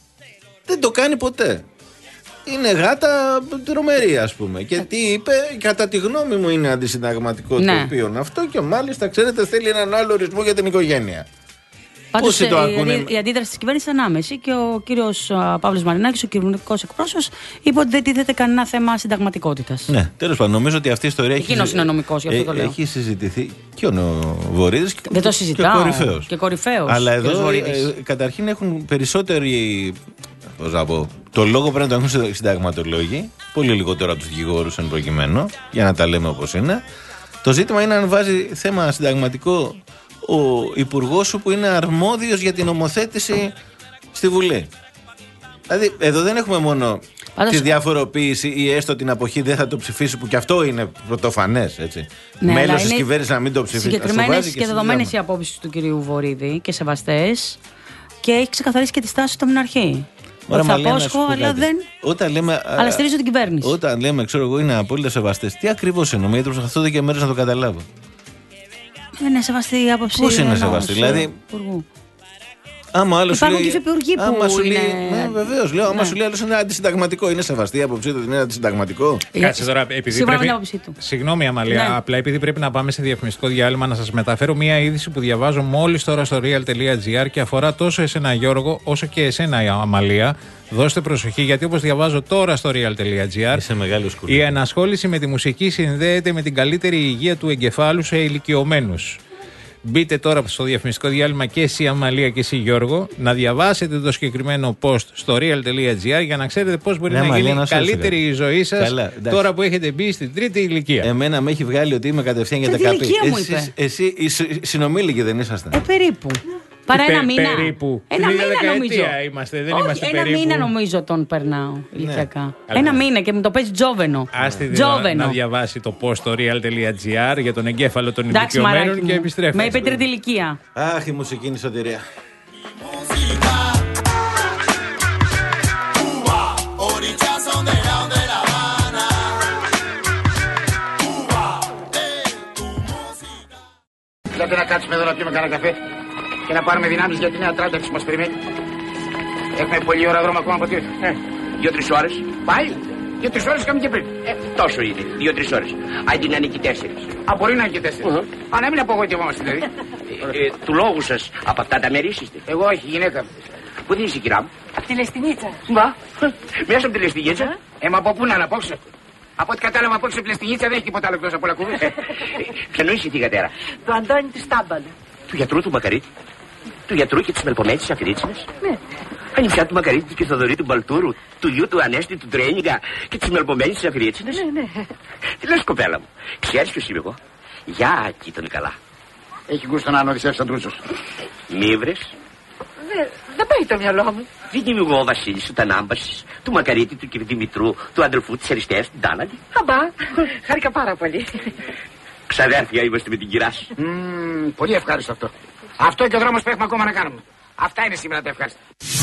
Δεν το κάνει ποτέ. Είναι γάτα τρομερή, ας πούμε. Και τι είπε, κατά τη γνώμη μου είναι αντισυνταγματικό, ναι, το οποίο αυτό, και μάλιστα ξέρετε θέλει έναν άλλο ορισμό για την οικογένεια. Πάντως το η, η αντίδραση της κυβέρνησης ήταν άμεση και ο κύριος Παύλος Μαρινάκης, ο κυβερνητικός εκπρόσωπος, είπε ότι δεν τίθεται κανένα θέμα συνταγματικότητας. Ναι, τέλος πάντων, νομίζω ότι αυτή η ιστορία έχει, είναι ο νομικός, γι' αυτό το λέω. Έχει συζητηθεί και ο Βορίδης και, δεν το συζητάω, και ο κορυφαίος. Και κορυφαίος. Αλλά εδώ ε, καταρχήν έχουν περισσότεροι. Πώς να πω, το λόγο πρέπει να το έχουν συνταγματολόγοι, πολύ λιγότερο από τους δικηγόρους εν προκειμένου, για να τα λέμε όπως είναι. Το ζήτημα είναι αν βάζει θέμα συνταγματικό ο υπουργός σου που είναι αρμόδιος για την νομοθέτηση στη Βουλή. Δηλαδή, εδώ δεν έχουμε μόνο Πάντως... τη διαφοροποίηση ή έστω την αποχή, δεν θα το ψηφίσει, που και αυτό είναι πρωτοφανές. Έτσι. Ναι, μέλος της κυβέρνησης να μην το ψηφίσει. Συγκεκριμένες και, και δεδομένες οι απόψεις του κυρίου Βορίδη και σεβαστές, και έχει ξεκαθαρίσει και τη στάση του από την αρχή. Ότι θα απόσχω, αλλά δεν. Όταν λέμε, αλλά στηρίζω την κυβέρνηση. Όταν λέμε, ξέρω εγώ, είναι απόλυτα σεβαστές, τι ακριβώς εννοούμε? Γιατί προσπαθώ και μέρες να το καταλάβω. Δεν είναι σεβαστή η άποψη. Πώς είναι σεβαστή, δηλαδή. Άμα άλλος υπάρχουν λέει, και υφυπουργοί που άμα σου είναι. Λέει, ναι, βεβαίως, λέω. Άμα ναι. σου λέει άλλος είναι αντισυνταγματικό, είναι σεβαστή η άποψή του ότι είναι αντισυνταγματικό. Κάτσε τώρα, επειδή πρέπει. Συγγνώμη, Αμαλία, ναι. απλά επειδή πρέπει να πάμε σε διαφημιστικό διάλειμμα, να σας μεταφέρω μία είδηση που διαβάζω μόλις τώρα στο real.gr και αφορά τόσο εσένα, Γιώργο, όσο και εσένα, Αμαλία. Δώστε προσοχή, γιατί όπως διαβάζω τώρα στο real.gr, η ενασχόληση με τη μουσική συνδέεται με την καλύτερη υγεία του εγκεφάλου σε ηλικιωμένους. Μπείτε τώρα στο διαφημιστικό διάλειμμα και εσύ, Αμαλία, και εσύ, Γιώργο, να διαβάσετε το συγκεκριμένο post στο real.gr για να ξέρετε πώς μπορεί ναι, να Αμαλία, γίνει να καλύτερη η ζωή σας. Καλά, τώρα που έχετε μπει στην τρίτη ηλικία. Εμένα με έχει βγάλει ότι είμαι κατευθείαν για τα καπή. Εσύ, εσύ, εσύ συνομήλικοι δεν ήσασταν? Ε, περίπου. Παρά ένα μήνα. Περίπου. Ένα μήνα νομίζω. Είμαστε, δεν Όχι, είμαστε ένα περίπου. μήνα νομίζω τον περνάω ηλικιακά. Ναι. Ένα μήνα και μου το παίζει τζόβενο. Άστε να διαβάσει το post στο real τελεία gr για τον εγκέφαλο των ηλικιωμένων και επιστρέφει. Με είπε τρίτη ηλικία. Αχ, η μουσική είναι η σωτηρία. Λέτε να κάτσουμε εδώ να πιούμε κανένα καφέ και να πάρουμε δυνάμεις για τη νέα τράντα που μας περιμένει. Έχουμε πολλή ώρα δρόμο ακόμα από τι. Ε, Δύο-τρεις ώρες. Πάλι. Δύο-τρεις ώρες είχαμε και πριν. Ε, τόσο είναι. Δύο-τρεις ώρες. Αντί να είναι και τέσσερις. Α, μπορεί να είναι και τέσσερις. Uh-huh. Α, να μην απογοητευόμαστε δηλαδή. ε, ε, του λόγου σας, από αυτά τα μέρη είστε. Εγώ όχι, γυναίκα μου. Πού δεν είσαι, κυρά μου? Από τη Λεστινίτσα. Μπα. Μέσα από τη Λεστινίτσα. Ε, μα από πού να αναπόξω. Από ό,τι κατάλαβα από έξω Πλεστινίτσα δεν έχει τίποτα άλλο εκτός από λακκούβες. Ποιανού είσαι τη κατέρα? Του Αντώνη του Στάμπαλου. Του γιατρού του Μακαρίτη. Του γιατρού και της Μελπομέτης Αφιρίτσινας. Ναι. Ανιψιά του Μακαρίτη και Θοδωρή του Μπαλτούρου, του γιου του Ανέστη του Τρένιγκα και της Μελπομέτης Αφιρίτσινας. Ναι, ναι. Τι λες, κοπέλα μου? Ξέρεις ποιος είμαι εγώ? Γεια, κοίτον καλά. Έχει γούστο να ανωδησεύσει τον τρούτσος. Μη βρες. Δεν πάει το μυαλό μου. Δεν είμαι εγώ ο Βασίλης του Τανάμπασης, του Μακαρίτη, του κ. Δημητρού, του αδελφού της Αριστείας, του Ντάναλη. Αμπά, χάρηκα πάρα πολύ. Ξαδέρφια είμαστε με την κυρά σου. Mm, πολύ ευχάριστο αυτό. Αυτό και ο δρόμος που έχουμε ακόμα να κάνουμε. Αυτά είναι σήμερα τα ευχάριστα.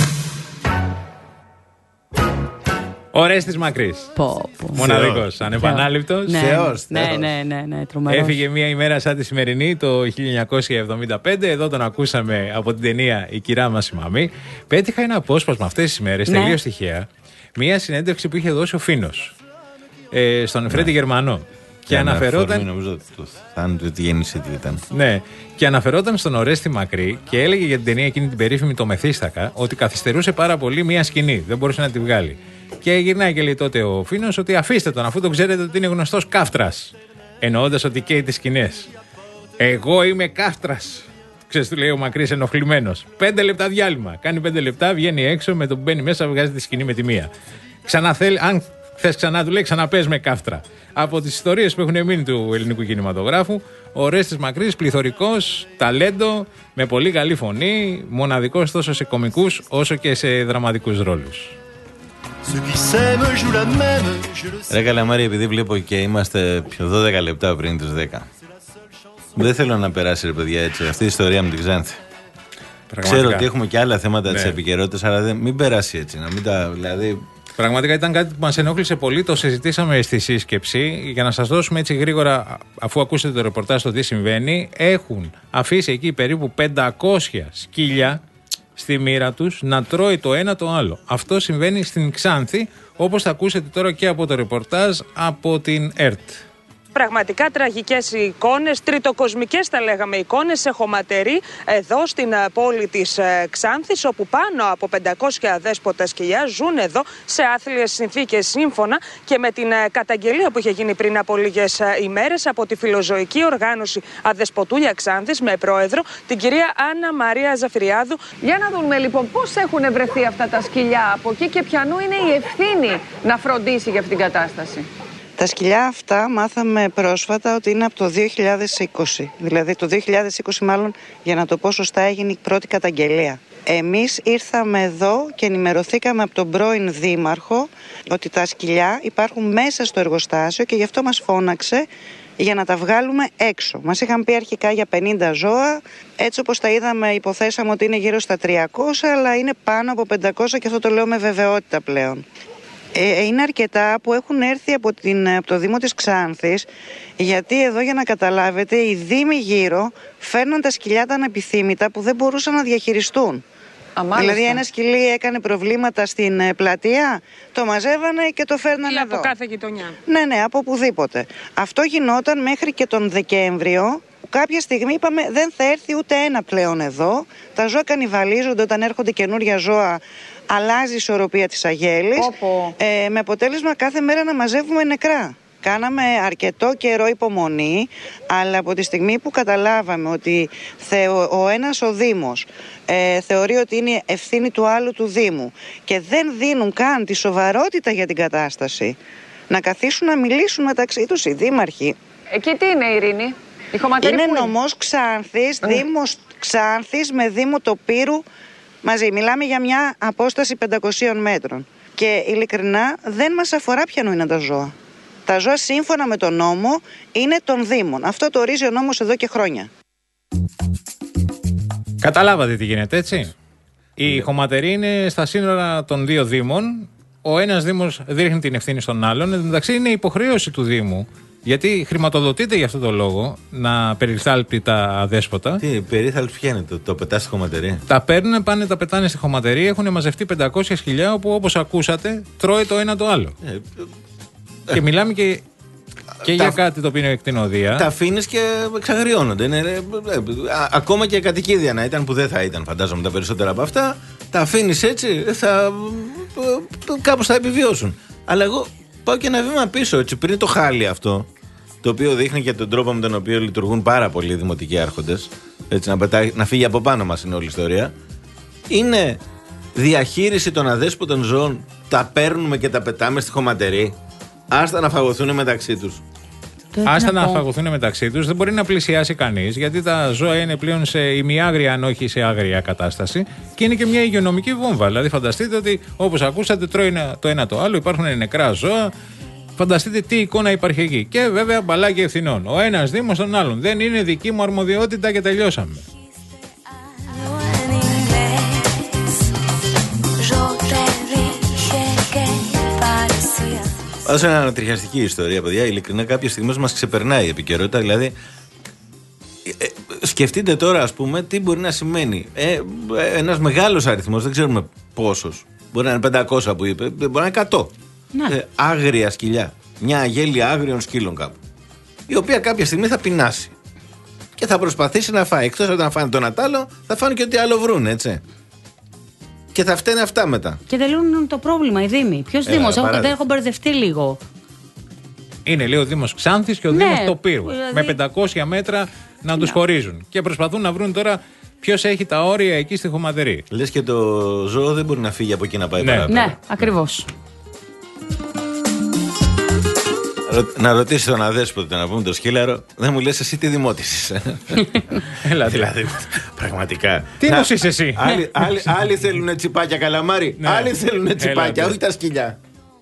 Ορέστης Μακρύς. Μοναδικός, ανεπανάληπτος. Ναι, Θεός, ναι, ναι, ναι, ναι, τρομερός. Έφυγε μια ημέρα σαν τη σημερινή το χίλια εννιακόσια εβδομήντα πέντε. Εδώ τον ακούσαμε από την ταινία «Η κυρά μας η Μαμή». Πέτυχα ένα απόσπασμα αυτές τις ημέρες, ναι. τελείως τυχαία, μια συνέντευξη που είχε δώσει ο Φίνος ε, στον ναι. Φρέντι Γερμανό. Και αναφερόταν. Νομίζω το θάνατο τη γέννηση του ήταν. Ναι, και αναφερόταν στον Ορέστη Μακρύ και έλεγε για την ταινία εκείνη την περίφημη Το Μεθύστακα ότι καθυστερούσε πάρα πολύ μία σκηνή. Δεν μπορούσε να τη βγάλει. Και γυρνάει και λέει τότε ο Φίνος ότι αφήστε τον, αφού το ξέρετε ότι είναι γνωστός κάφτρας. Εννοώντας ότι καίει τις σκηνές. Εγώ είμαι κάφτρας. Ξέρεις, του λέει ο Μακρύς ενοχλημένος. Πέντε λεπτά διάλειμμα. Κάνει πέντε λεπτά, βγαίνει έξω, με το που μπαίνει μέσα, βγάζει τη σκηνή με τη μία. Ξαναθέλει, αν θες ξανά, του λέει ξαναπες με κάφτρα. Από τις ιστορίες που έχουν μείνει του ελληνικού κινηματογράφου, ο Ορέστης Μακρύς, πληθωρικός, ταλέντο, με πολύ καλή φωνή, μοναδικός τόσο σε κωμικούς όσο και σε δραματικούς ρόλους. Ρε Καλαμάρη, επειδή βλέπω και είμαστε πιο δώδεκα λεπτά πριν τους δέκα. Δεν θέλω να περάσει, ρε παιδιά, έτσι αυτή η ιστορία με την Ξάνθη. Πραγματικά. Ξέρω ότι έχουμε και άλλα θέματα, ναι, της επικαιρότητας, αλλά δεν, μην περάσει έτσι. Να μην τα, δηλαδή... Πραγματικά ήταν κάτι που μας ενόχλησε πολύ, το συζητήσαμε στη σύσκεψη. Για να σας δώσουμε έτσι γρήγορα, αφού ακούσετε το ρεπορτάζ το τι συμβαίνει, έχουν αφήσει εκεί περίπου πεντακόσια σκύλια στη μοίρα τους να τρώει το ένα το άλλο. Αυτό συμβαίνει στην Ξάνθη, όπως θα ακούσετε τώρα και από το ρεπορτάζ από την ΕΡΤ. Πραγματικά τραγικές εικόνες, τριτοκοσμικές θα λέγαμε εικόνες σε χωματερή εδώ στην πόλη της Ξάνθης, όπου πάνω από πεντακόσια δέσποτα σκυλιά ζουν εδώ σε άθλιες συνθήκες, σύμφωνα και με την καταγγελία που είχε γίνει πριν από λίγες ημέρες από τη φιλοζωική οργάνωση Αδεσποτούλια Ξάνθης με πρόεδρο την κυρία Άννα Μαρία Ζαφυριάδου. Για να δούμε λοιπόν πώς έχουν βρεθεί αυτά τα σκυλιά από εκεί και ποιανού είναι η ευθύνη να φροντίσει για αυτήν την κατάσταση. Τα σκυλιά αυτά μάθαμε πρόσφατα ότι είναι από το δύο χιλιάδες είκοσι. Δηλαδή το δύο χιλιάδες είκοσι μάλλον, για να το πω σωστά, έγινε η πρώτη καταγγελία. Εμείς ήρθαμε εδώ και ενημερωθήκαμε από τον πρώην δήμαρχο ότι τα σκυλιά υπάρχουν μέσα στο εργοστάσιο και γι' αυτό μας φώναξε για να τα βγάλουμε έξω. Μας είχαν πει αρχικά για πενήντα ζώα, έτσι όπως τα είδαμε υποθέσαμε ότι είναι γύρω στα τριακόσια, αλλά είναι πάνω από πεντακόσια και αυτό το λέω με βεβαιότητα πλέον. Είναι αρκετά που έχουν έρθει από, την, από το Δήμο της Ξάνθης, γιατί εδώ, για να καταλάβετε, οι δήμοι γύρω φέρνουν τα σκυλιά τα ανεπιθύμητα που δεν μπορούσαν να διαχειριστούν. Α, δηλαδή ένα σκυλί έκανε προβλήματα στην πλατεία, το μαζεύανε και το φέρνανε ή εδώ. Από κάθε γειτονιά. Ναι, ναι, από οπουδήποτε. Αυτό γινόταν μέχρι και τον Δεκέμβριο. Κάποια στιγμή είπαμε δεν θα έρθει ούτε ένα πλέον εδώ. Τα ζώα κανιβαλίζονται όταν έρχονται καινούρια ζώα. Αλλάζει η ισορροπία της αγέλης, ε, με αποτέλεσμα κάθε μέρα να μαζεύουμε νεκρά. Κάναμε αρκετό καιρό υπομονή, αλλά από τη στιγμή που καταλάβαμε ότι θεω, ο ένας ο Δήμος ε, θεωρεί ότι είναι ευθύνη του άλλου του Δήμου και δεν δίνουν καν τη σοβαρότητα για την κατάσταση, να καθίσουν να μιλήσουν μεταξύ τους οι δήμαρχοι. Εκεί τι είναι, Ειρήνη? Είναι νομός Ξάνθης, ναι. Δήμος Ξάνθης με Δήμο Τοπύρου μαζί. Μιλάμε για μια απόσταση πεντακοσίων μέτρων. Και ειλικρινά δεν μας αφορά ποιανού είναι τα ζώα. Τα ζώα σύμφωνα με τον νόμο είναι των Δήμων. Αυτό το ορίζει ο νόμος εδώ και χρόνια. Καταλάβατε τι γίνεται, έτσι. Η χωματερή είναι στα σύνορα των δύο Δήμων. Ο ένας Δήμος ρίχνει την ευθύνη στον άλλον. Εν τω μεταξύ είναι υποχρέωση του Δήμου, γιατί χρηματοδοτείται για αυτό το λόγο, να περιθάλπτει τα αδέσποτα. Τι, περιθάλπτει ποια είναι, το, το πετά στη χωματερή. Τα παίρνουν, πάνε, τα πετάνε στη χωματερή, έχουν μαζευτεί πεντακόσιες χιλιάδες, όπου όπως ακούσατε, τρώει το ένα το άλλο. Ε, και ε, μιλάμε και. Και τα, για κάτι το οποίο είναι εκτινοδία. Τα αφήνεις και εξαγριώνονται. Είναι, ε, ε, α, ακόμα και κατοικίδια να ήταν, που δεν θα ήταν, φαντάζομαι, τα περισσότερα από αυτά. Τα αφήνεις έτσι, θα, ε, κάπως θα επιβιώσουν. Αλλά εγώ πάω και ένα βήμα πίσω, έτσι, πριν το χάλι αυτό, το οποίο δείχνει και τον τρόπο με τον οποίο λειτουργούν πάρα πολλοί δημοτικοί άρχοντες. Έτσι, να, πετά, να φύγει από πάνω μας είναι όλη η ιστορία. Είναι διαχείριση των αδέσποτων ζώων. Τα παίρνουμε και τα πετάμε στη χωματερή. Άστα να φαγωθούν μεταξύ τους. Άστα να, να φαγωθούν μεταξύ τους. Δεν μπορεί να πλησιάσει κανείς, γιατί τα ζώα είναι πλέον σε ημιάγρια, αν όχι σε άγρια κατάσταση. Και είναι και μια υγειονομική βόμβα. Δηλαδή, φανταστείτε ότι, όπως ακούσατε, τρώει το ένα το άλλο. Υπάρχουν νεκρά ζώα. Φανταστείτε τι εικόνα υπάρχει εκεί. Και βέβαια μπαλάκι ευθυνών. Ο ένας Δήμος τον άλλον. Δεν είναι δική μου αρμοδιότητα και τελειώσαμε. Ως είναι ανατριχιαστική ιστορία, παιδιά. Ειλικρινά, κάποιες στιγμές μας ξεπερνάει η επικαιρότητα. Δηλαδή, ε, σκεφτείτε τώρα, ας πούμε, τι μπορεί να σημαίνει ε, ένας μεγάλος αριθμός, δεν ξέρουμε πόσος. Μπορεί να είναι πεντακόσια που είπε, μπορεί να είναι εκατό. Ναι. Ε, άγρια σκυλιά. Μια αγέλια άγριων σκύλων κάπου. Η οποία κάποια στιγμή θα πεινάσει. Και θα προσπαθήσει να φάει. Εκτός από να φάνε το ένα τ' άλλο, θα φάνε και ό,τι άλλο βρουν, έτσι. Και θα φταίνε αυτά μετά. Και δεν λύνουν το πρόβλημα οι Δήμοι. Ποιος Δήμος, έχω, δεν έχω μπερδευτεί λίγο. Είναι, λέει, ο Δήμος Ξάνθης και ο ναι, Δήμος Τοπύρου. Δηλαδή... Με πεντακόσια μέτρα να ναι. τους χωρίζουν. Και προσπαθούν να βρουν τώρα ποιος έχει τα όρια εκεί στη χωματερή. Λες και το ζώο δεν μπορεί να φύγει από εκεί να πάει ναι. παραπέρα. Ναι, ακριβώς. Να ρωτήσει τον αδέσποτε, να πούμε τον σκύλαρο, δεν μου λες εσύ τι δημότης είσαι. Δηλαδή, πραγματικά. Τι νους είσαι εσύ. Άλλοι, άλλοι, άλλοι θέλουν τσιπάκια καλαμάρι, ναι. Άλλοι θέλουν τσιπάκια, όχι τα σκυλιά.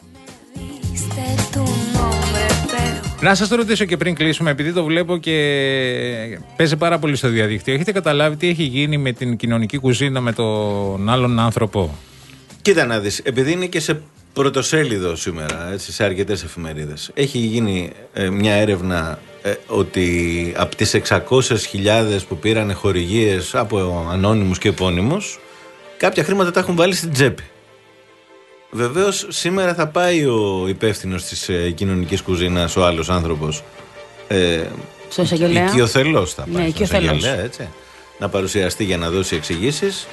Να σας το ρωτήσω και πριν κλείσουμε, επειδή το βλέπω και παίζει πάρα πολύ στο διαδίκτυο. Έχετε καταλάβει τι έχει γίνει με την κοινωνική κουζίνα με τον άλλον άνθρωπο? Κοίτα να δεις, επειδή είναι και σε πρωτοσέλιδο σήμερα, έτσι, σε αρκετές εφημερίδες. Έχει γίνει ε, μια έρευνα ε, ότι από τις εξακόσιες χιλιάδες που πήραν χορηγίες από ανώνυμους και επώνυμους, κάποια χρήματα τα έχουν βάλει στην τσέπη. Βεβαίως σήμερα θα πάει ο υπεύθυνος της ε, κοινωνικής κουζίνας, ο άλλος άνθρωπος, ε, οικειοθελώς θα πάει, ναι, οικειοθελώς, έτσι, να παρουσιαστεί για να δώσει εξηγήσεις.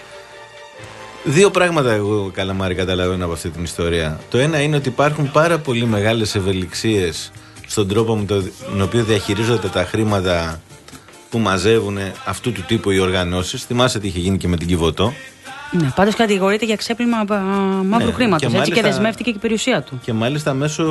Δύο πράγματα εγώ, Καλαμάρη, καταλαβαίνω από αυτή την ιστορία. Το ένα είναι ότι υπάρχουν πάρα πολύ μεγάλες ευελιξίες στον τρόπο με τον οποίο διαχειρίζονται τα χρήματα που μαζεύουν αυτού του τύπου οι οργανώσεις. Θυμάσαι τι είχε γίνει και με την Κιβωτό. Ναι, πάντως κατηγορείται για ξέπλυμα μαύρου ναι, χρήματος, και, έτσι, και δεσμεύτηκε και η περιουσία του. Και μάλιστα μέσω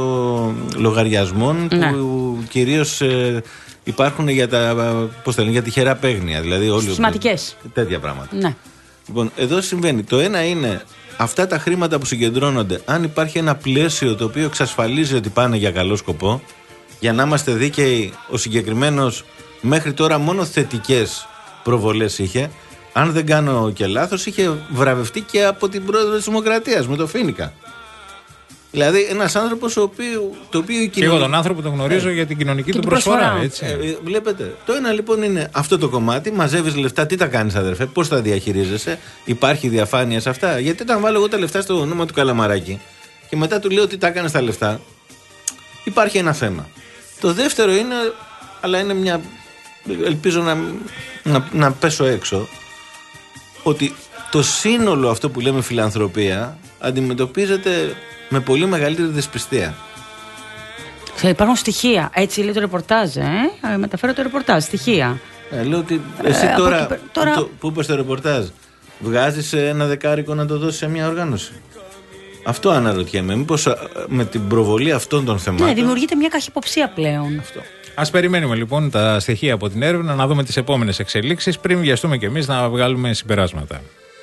λογαριασμών ναι. που κυρίως ε, υπάρχουν για, τα, πώς θα λένε, για τυχερά παίγνια. Δηλαδή όλοι σημαντικές. Τέτοια πράγματα. Ναι. Λοιπόν, εδώ συμβαίνει. Το ένα είναι αυτά τα χρήματα που συγκεντρώνονται, αν υπάρχει ένα πλαίσιο το οποίο εξασφαλίζει ότι πάνε για καλό σκοπό, για να είμαστε δίκαιοι, ο συγκεκριμένος μέχρι τώρα μόνο θετικές προβολές είχε. Αν δεν κάνω και λάθος, είχε βραβευτεί και από την πρόεδρο της Δημοκρατίας με το Φίνικα. Δηλαδή, ένας άνθρωπος ο οποίο, το οποίο. Και κοινωνική... εγώ τον άνθρωπο τον γνωρίζω ε, για την κοινωνική του προσφορά. προσφορά έτσι. Ε, βλέπετε. Το ένα λοιπόν είναι αυτό το κομμάτι. Μαζεύεις λεφτά, τι τα κάνεις, αδερφέ, πώς τα διαχειρίζεσαι, υπάρχει διαφάνεια σε αυτά. Γιατί όταν βάλω εγώ τα λεφτά στο όνομα του Καλαμαράκη και μετά του λέω τι τα κάνεις τα λεφτά, υπάρχει ένα θέμα. Το δεύτερο είναι, αλλά είναι μια. Ελπίζω να, να, να πέσω έξω, ότι το σύνολο αυτό που λέμε φιλανθρωπία αντιμετωπίζεται με πολύ μεγαλύτερη δυσπιστία. Υπάρχουν στοιχεία. Έτσι λέει το ρεπορτάζ. Ε? Μεταφέρω το ρεπορτάζ. Στοιχεία. Ε, λέω ότι εσύ ε, τώρα, εκεί, τώρα... Το, που είπες το ρεπορτάζ, βγάζεις ένα δεκάρικο να το δώσεις σε μια οργάνωση. Αυτό αναρωτιέμαι. Μήπως με την προβολή αυτών των θεμάτων. Ναι, δημιουργείται μια καχυποψία πλέον. Αυτό. Ας περιμένουμε λοιπόν τα στοιχεία από την έρευνα, να δούμε τις επόμενες εξελίξεις πριν βιαστούμε κι εμείς να βγάλουμε συμπεράσματα.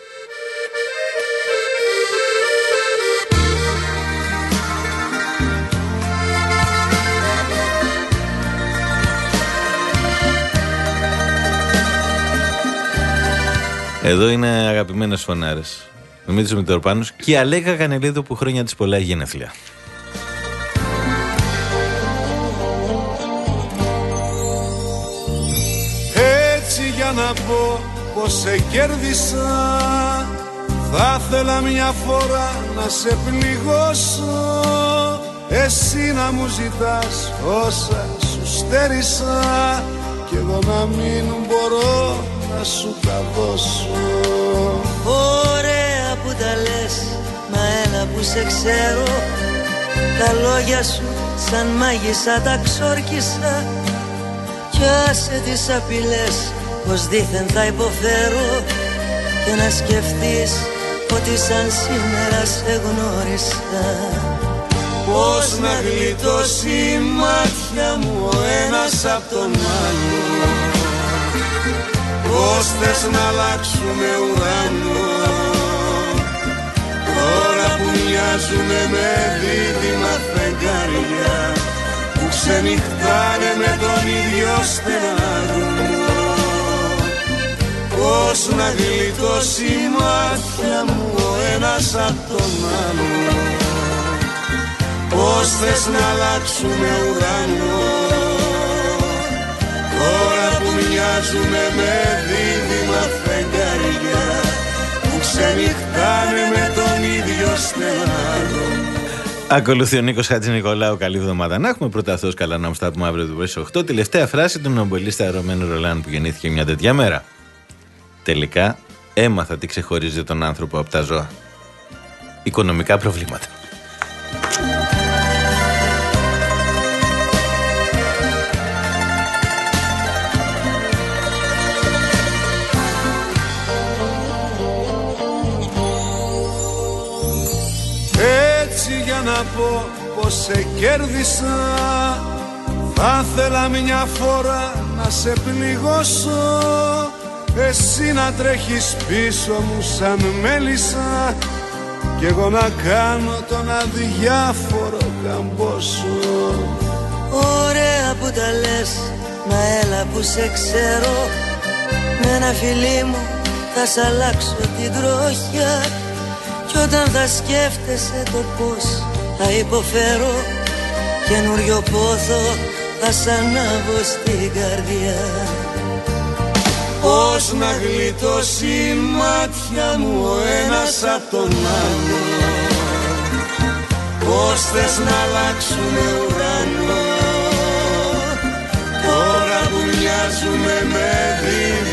Εδώ είναι αγαπημένες φωνάρες. Δημήτρης Μητροπάνος και η Αλέκα Κανελίδου που χρόνια της πολλά γενέθλια. Έτσι για να πω πως σε κέρδισα, θα ήθελα μια φορά να σε πληγώσω, εσύ να μου ζητάς όσα σου στέρισα κι εγώ να μην μπορώ να σου τα δώσω. Ωραία που τα λες, μα έλα που σε ξέρω, τα λόγια σου σαν μάγισσα τα ξόρκισα κι άσε τις απειλές πως δήθεν θα υποφέρω και να σκεφτείς ότι σαν σήμερα σε γνώρισα. Πώς να γλιτώσει η μάτια μου ο ένας απ' τον άλλο, πώς θες να αλλάξουμε ουρανό, τώρα που μοιάζουμε με δίδυμα φεγγάρια που ξενυχτάνε με τον ίδιο στεναγμό. Πώς να γλιτώσει η μάτια μου ο ένας απ' τον άλλο, πώς θες να αλλάξουμε ουρανό, τώρα που μοιάζουμε με δίδυμα φεγγάρια που ξενυχτάνε με τον ίδιο στεναγμό. Ακολουθεί ο Νίκος Χατζηνικολάου. Καλή εβδομάδα να έχουμε. Πρώτα αυτός, καλά να μου στα πούμε αύριο το πρωί στις οκτώ. Τελευταία φράση του νομπελίστα Ρωμένου Ρολάν που γεννήθηκε μια τέτοια μέρα. Τελικά έμαθα τι ξεχωρίζει τον άνθρωπο από τα ζώα. Οικονομικά προβλήματα. Έτσι για να πω πως σε κέρδισα, θα ήθελα μια φορά να σε πληγώσω, εσύ να τρέχεις πίσω μου σαν μέλισσα κι εγώ να κάνω τον αδιάφορο καμπόσο. Ωραία που τα λες, μα έλα που σε ξέρω, με ένα φιλί μου θα σ' αλλάξω την τροχιά κι όταν θα σκέφτεσαι το πώς θα υποφέρω, καινούριο πόθο θα σ' ανάβω στην καρδιά. Πώς να γλιτώσει η μάτια μου ο ένας απ' τον άλλο, πώς θες να αλλάξουμε ουρανό, τώρα που μοιάζουμε με δύο